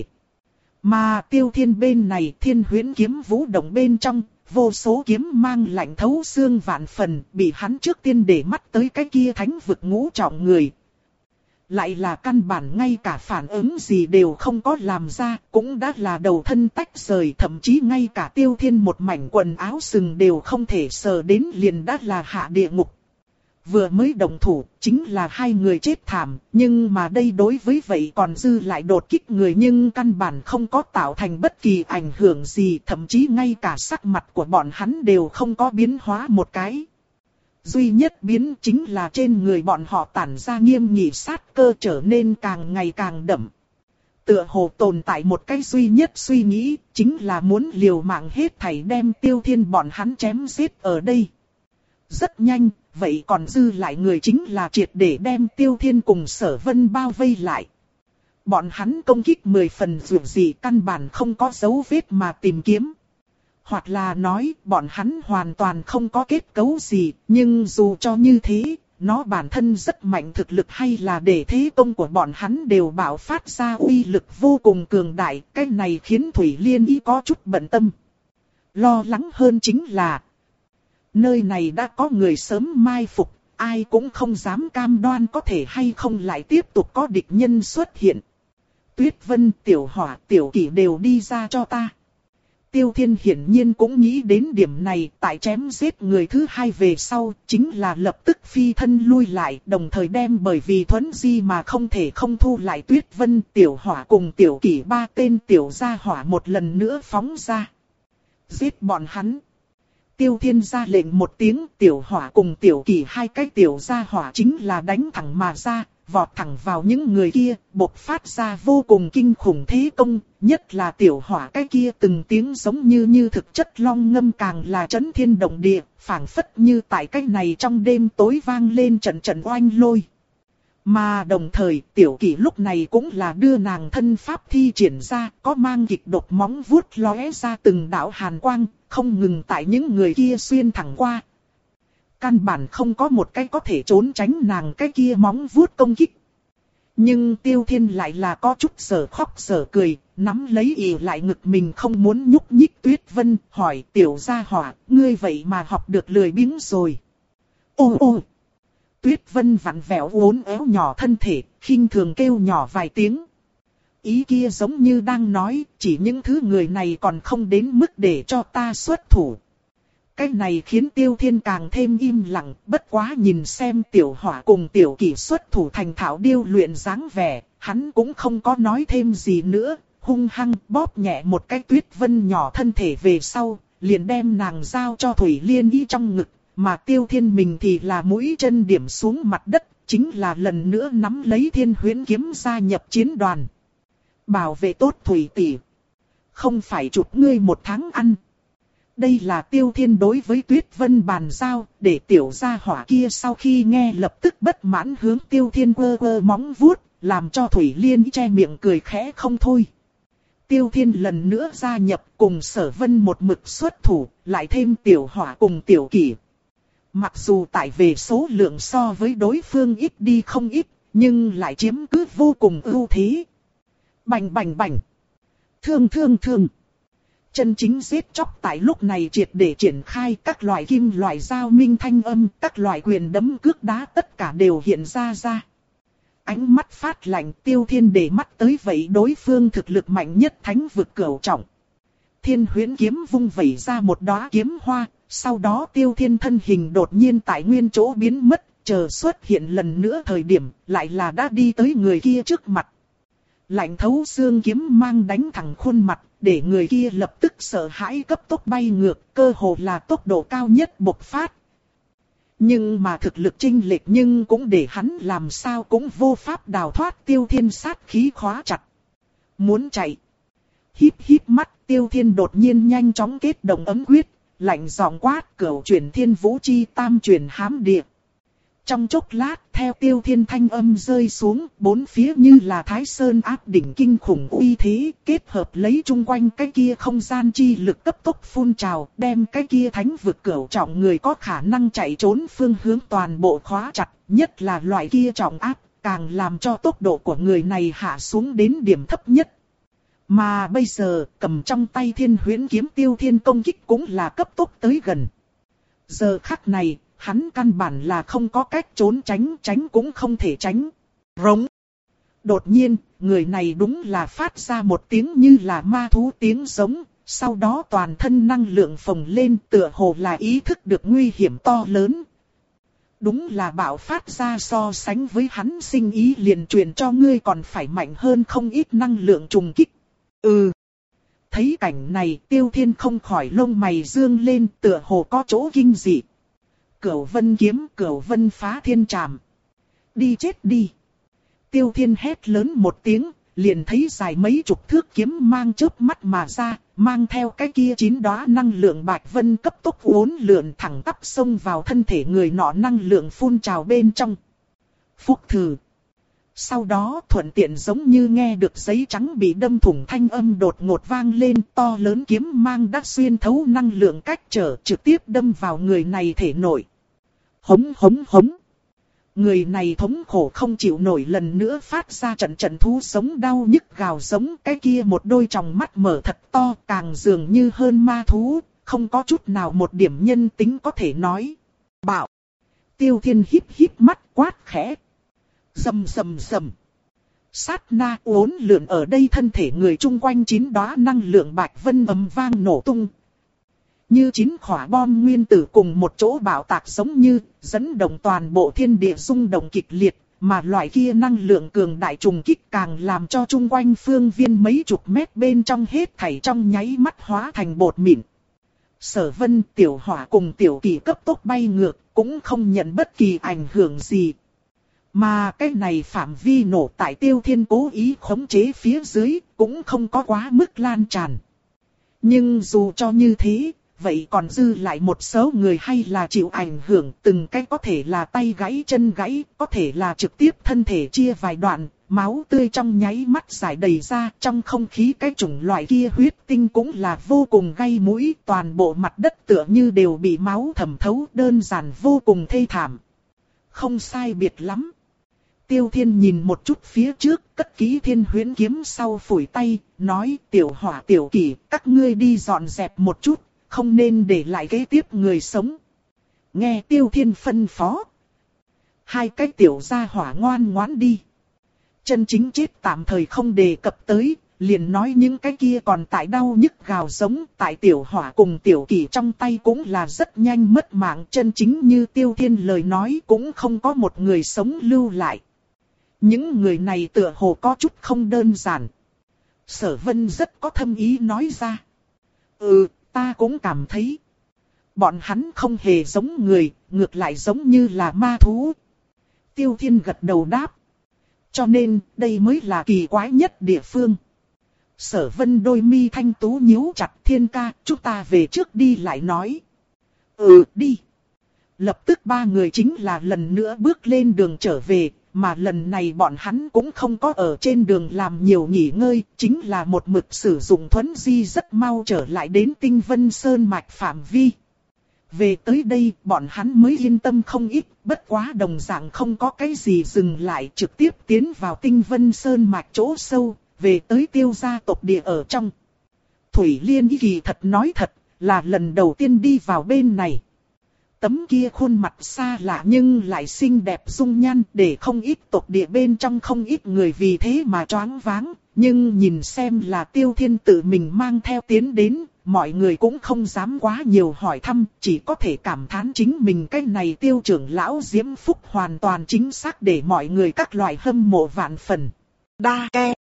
Mà Tiêu Thiên bên này Thiên Huyễn kiếm vũ động bên trong, vô số kiếm mang lạnh thấu xương vạn phần, bị hắn trước tiên để mắt tới cái kia thánh vực ngũ trọng người. Lại là căn bản ngay cả phản ứng gì đều không có làm ra, cũng đã là đầu thân tách rời, thậm chí ngay cả Tiêu Thiên một mảnh quần áo sừng đều không thể sờ đến liền đã là hạ địa ngục. Vừa mới động thủ, chính là hai người chết thảm, nhưng mà đây đối với vậy còn dư lại đột kích người nhưng căn bản không có tạo thành bất kỳ ảnh hưởng gì, thậm chí ngay cả sắc mặt của bọn hắn đều không có biến hóa một cái. Duy nhất biến chính là trên người bọn họ tản ra nghiêm nghị sát cơ trở nên càng ngày càng đậm. Tựa hồ tồn tại một cái duy nhất suy nghĩ, chính là muốn liều mạng hết thảy đem Tiêu Thiên bọn hắn chém giết ở đây. Rất nhanh, vậy còn dư lại người chính là triệt để đem Tiêu Thiên cùng Sở Vân bao vây lại. Bọn hắn công kích mười phần dù gì căn bản không có dấu vết mà tìm kiếm. Hoặc là nói bọn hắn hoàn toàn không có kết cấu gì, nhưng dù cho như thế, nó bản thân rất mạnh thực lực hay là để thế công của bọn hắn đều bạo phát ra uy lực vô cùng cường đại, cái này khiến Thủy Liên Ý có chút bận tâm. Lo lắng hơn chính là, nơi này đã có người sớm mai phục, ai cũng không dám cam đoan có thể hay không lại tiếp tục có địch nhân xuất hiện. Tuyết Vân, Tiểu Hỏa, Tiểu Kỷ đều đi ra cho ta. Tiêu Thiên hiển nhiên cũng nghĩ đến điểm này, tại chém giết người thứ hai về sau, chính là lập tức phi thân lui lại, đồng thời đem bởi vì thuấn di mà không thể không thu lại Tuyết Vân, Tiểu Hỏa cùng Tiểu Kỷ ba tên tiểu gia hỏa một lần nữa phóng ra. Giết bọn hắn. Tiêu Thiên ra lệnh một tiếng, Tiểu Hỏa cùng Tiểu Kỷ hai cái tiểu gia hỏa chính là đánh thẳng mà ra, vọt thẳng vào những người kia, bộc phát ra vô cùng kinh khủng thế công, nhất là tiểu hỏa cái kia từng tiếng giống như như thực chất long ngâm càng là chấn thiên động địa, phảng phất như tại cái này trong đêm tối vang lên trận trận oanh lôi. Mà đồng thời tiểu kỷ lúc này cũng là đưa nàng thân pháp thi triển ra, có mang kịch độc móng vuốt lóe ra từng đạo hàn quang, không ngừng tại những người kia xuyên thẳng qua. Căn bản không có một cái có thể trốn tránh nàng cái kia móng vuốt công kích. Nhưng Tiêu Thiên lại là có chút sở khóc sở cười, nắm lấy ỉ lại ngực mình không muốn nhúc nhích Tuyết Vân, hỏi tiểu gia hỏa, ngươi vậy mà học được lười biếng rồi. Ô ô! Tuyết Vân vặn vẹo uốn éo nhỏ thân thể, khinh thường kêu nhỏ vài tiếng. Ý kia giống như đang nói, chỉ những thứ người này còn không đến mức để cho ta xuất thủ. Cái này khiến Tiêu Thiên càng thêm im lặng, bất quá nhìn xem tiểu hỏa cùng tiểu kỷ xuất thủ thành thạo điêu luyện dáng vẻ, hắn cũng không có nói thêm gì nữa, hung hăng bóp nhẹ một cái Tuyết Vân nhỏ thân thể về sau, liền đem nàng giao cho Thủy Liên Y trong ngực, mà Tiêu Thiên mình thì là mũi chân điểm xuống mặt đất, chính là lần nữa nắm lấy Thiên Huyễn kiếm gia nhập chiến đoàn. Bảo vệ tốt Thủy tỷ, không phải chụp ngươi một tháng ăn. Đây là Tiêu Thiên đối với Tuyết Vân bàn giao, để tiểu gia hỏa kia sau khi nghe lập tức bất mãn hướng Tiêu Thiên quơ quơ móng vuốt, làm cho Thủy Liên che miệng cười khẽ không thôi. Tiêu Thiên lần nữa gia nhập cùng Sở Vân một mực xuất thủ, lại thêm tiểu hỏa cùng tiểu kỷ. Mặc dù tại về số lượng so với đối phương ít đi không ít, nhưng lại chiếm cứ vô cùng ưu thế. Bành bành bành. Thương thương thương. Chân chính giết chóc tại lúc này triệt để triển khai các loại kim loại giao minh thanh âm, các loại quyền đấm cước đá tất cả đều hiện ra ra. Ánh mắt phát lạnh Tiêu Thiên để mắt tới vậy đối phương thực lực mạnh nhất thánh vực cửu trọng. Thiên Huyễn kiếm vung vẩy ra một đóa kiếm hoa, sau đó Tiêu Thiên thân hình đột nhiên tại nguyên chỗ biến mất, chờ xuất hiện lần nữa thời điểm, lại là đã đi tới người kia trước mặt. Lạnh thấu xương kiếm mang đánh thẳng khuôn mặt, để người kia lập tức sợ hãi cấp tốc bay ngược, cơ hồ là tốc độ cao nhất bộc phát. Nhưng mà thực lực chênh lệch nhưng cũng để hắn làm sao cũng vô pháp đào thoát Tiêu Thiên sát khí khóa chặt. Muốn chạy. Híp híp mắt, Tiêu Thiên đột nhiên nhanh chóng kết động ấm quyết, lạnh giọng quát cửu chuyển thiên vũ chi tam chuyển hám địa. Trong chốc lát, theo Tiêu Thiên thanh âm rơi xuống, bốn phía như là Thái Sơn áp đỉnh kinh khủng uy thế, kết hợp lấy chung quanh cái kia không gian chi lực cấp tốc phun trào, đem cái kia thánh vực cửu trọng người có khả năng chạy trốn phương hướng toàn bộ khóa chặt, nhất là loại kia trọng áp, càng làm cho tốc độ của người này hạ xuống đến điểm thấp nhất. Mà bây giờ, cầm trong tay Thiên Huyễn kiếm Tiêu Thiên công kích cũng là cấp tốc tới gần. Giờ khắc này, hắn căn bản là không có cách trốn tránh, tránh cũng không thể tránh. Rống. Đột nhiên, người này đúng là phát ra một tiếng như là ma thú tiếng giống, sau đó toàn thân năng lượng phồng lên tựa hồ là ý thức được nguy hiểm to lớn. Đúng là bạo phát ra so sánh với hắn sinh ý liền truyền cho ngươi còn phải mạnh hơn không ít năng lượng trùng kích. Ừ. Thấy cảnh này Tiêu Thiên không khỏi lông mày dương lên tựa hồ có chỗ kinh dị. Cửu vân kiếm, cửu vân phá thiên trảm. Đi chết đi. Tiêu Thiên hét lớn một tiếng, liền thấy dài mấy chục thước kiếm mang chớp mắt mà ra, mang theo cái kia chín đóa năng lượng bạch vân cấp tốc uốn lượn thẳng tắp xông vào thân thể người nọ năng lượng phun trào bên trong. Phúc thử. Sau đó thuận tiện giống như nghe được giấy trắng bị đâm thủng thanh âm đột ngột vang lên, to lớn kiếm mang đã xuyên thấu năng lượng cách trở trực tiếp đâm vào người này thể nội. Hống hống hống. Người này thống khổ không chịu nổi lần nữa phát ra trận trận thú sống đau nhức gào giống, cái kia một đôi tròng mắt mở thật to càng dường như hơn ma thú, không có chút nào một điểm nhân tính có thể nói. Bạo. Tiêu Thiên híp híp mắt quát khẽ. Rầm rầm rầm. Sát na uốn lượn ở đây thân thể người chung quanh chín đóa năng lượng bạch vân ầm vang nổ tung. Như chín khỏa bom nguyên tử cùng một chỗ bạo tạc giống như, dẫn động toàn bộ thiên địa rung động kịch liệt, mà loại kia năng lượng cường đại trùng kích càng làm cho chung quanh phương viên mấy chục mét bên trong hết thảy trong nháy mắt hóa thành bột mịn. Sở Vân, Tiểu Hỏa cùng Tiểu Kỳ cấp tốc bay ngược, cũng không nhận bất kỳ ảnh hưởng gì. Mà cái này phạm vi nổ tại Tiêu Thiên cố ý khống chế phía dưới, cũng không có quá mức lan tràn. Nhưng dù cho như thế, vậy còn dư lại một số người hay là chịu ảnh hưởng, từng cái có thể là tay gãy chân gãy, có thể là trực tiếp thân thể chia vài đoạn, máu tươi trong nháy mắt rải đầy ra, trong không khí cái chủng loại kia huyết tinh cũng là vô cùng gay mũi, toàn bộ mặt đất tựa như đều bị máu thẩm thấu, đơn giản vô cùng thê thảm. Không sai biệt lắm. Tiêu Thiên nhìn một chút phía trước, cất kỹ Thiên Huyễn kiếm sau phủi tay, nói tiểu hỏa tiểu kỷ, các ngươi đi dọn dẹp một chút, không nên để lại kế tiếp người sống. Nghe Tiêu Thiên phân phó. Hai cái tiểu gia hỏa ngoan ngoãn đi. Chân chính chết tạm thời không đề cập tới, liền nói những cái kia còn tại đau nhức gào giống, tại tiểu hỏa cùng tiểu kỷ trong tay cũng là rất nhanh mất mạng, chân chính như Tiêu Thiên lời nói cũng không có một người sống lưu lại. Những người này tựa hồ có chút không đơn giản. Sở Vân rất có thâm ý nói ra. Ừ, ta cũng cảm thấy. Bọn hắn không hề giống người, ngược lại giống như là ma thú. Tiêu Thiên gật đầu đáp. Cho nên, đây mới là kỳ quái nhất địa phương. Sở Vân đôi mi thanh tú nhíu chặt, Thiên ca, chúng ta về trước đi lại nói. Ừ, đi. Lập tức ba người chính là lần nữa bước lên đường trở về, mà lần này bọn hắn cũng không có ở trên đường làm nhiều nghỉ ngơi, chính là một mực sử dụng thuấn di rất mau trở lại đến Tinh Vân Sơn mạch phạm vi. Về tới đây, bọn hắn mới yên tâm không ít, bất quá đồng dạng không có cái gì dừng lại, trực tiếp tiến vào Tinh Vân Sơn mạch chỗ sâu, về tới Tiêu gia tộc địa ở trong. Thủy Liên kỳ thật nói thật, là lần đầu tiên đi vào bên này. Tấm kia khuôn mặt xa lạ nhưng lại xinh đẹp dung nhan, để không ít tộc địa bên trong không ít người vì thế mà choáng váng, nhưng nhìn xem là Tiêu Thiên tự mình mang theo tiến đến, mọi người cũng không dám quá nhiều hỏi thăm, chỉ có thể cảm thán chính mình cái này Tiêu trưởng lão diễm phúc hoàn toàn chính xác để mọi người các loại hâm mộ vạn phần. Đa ke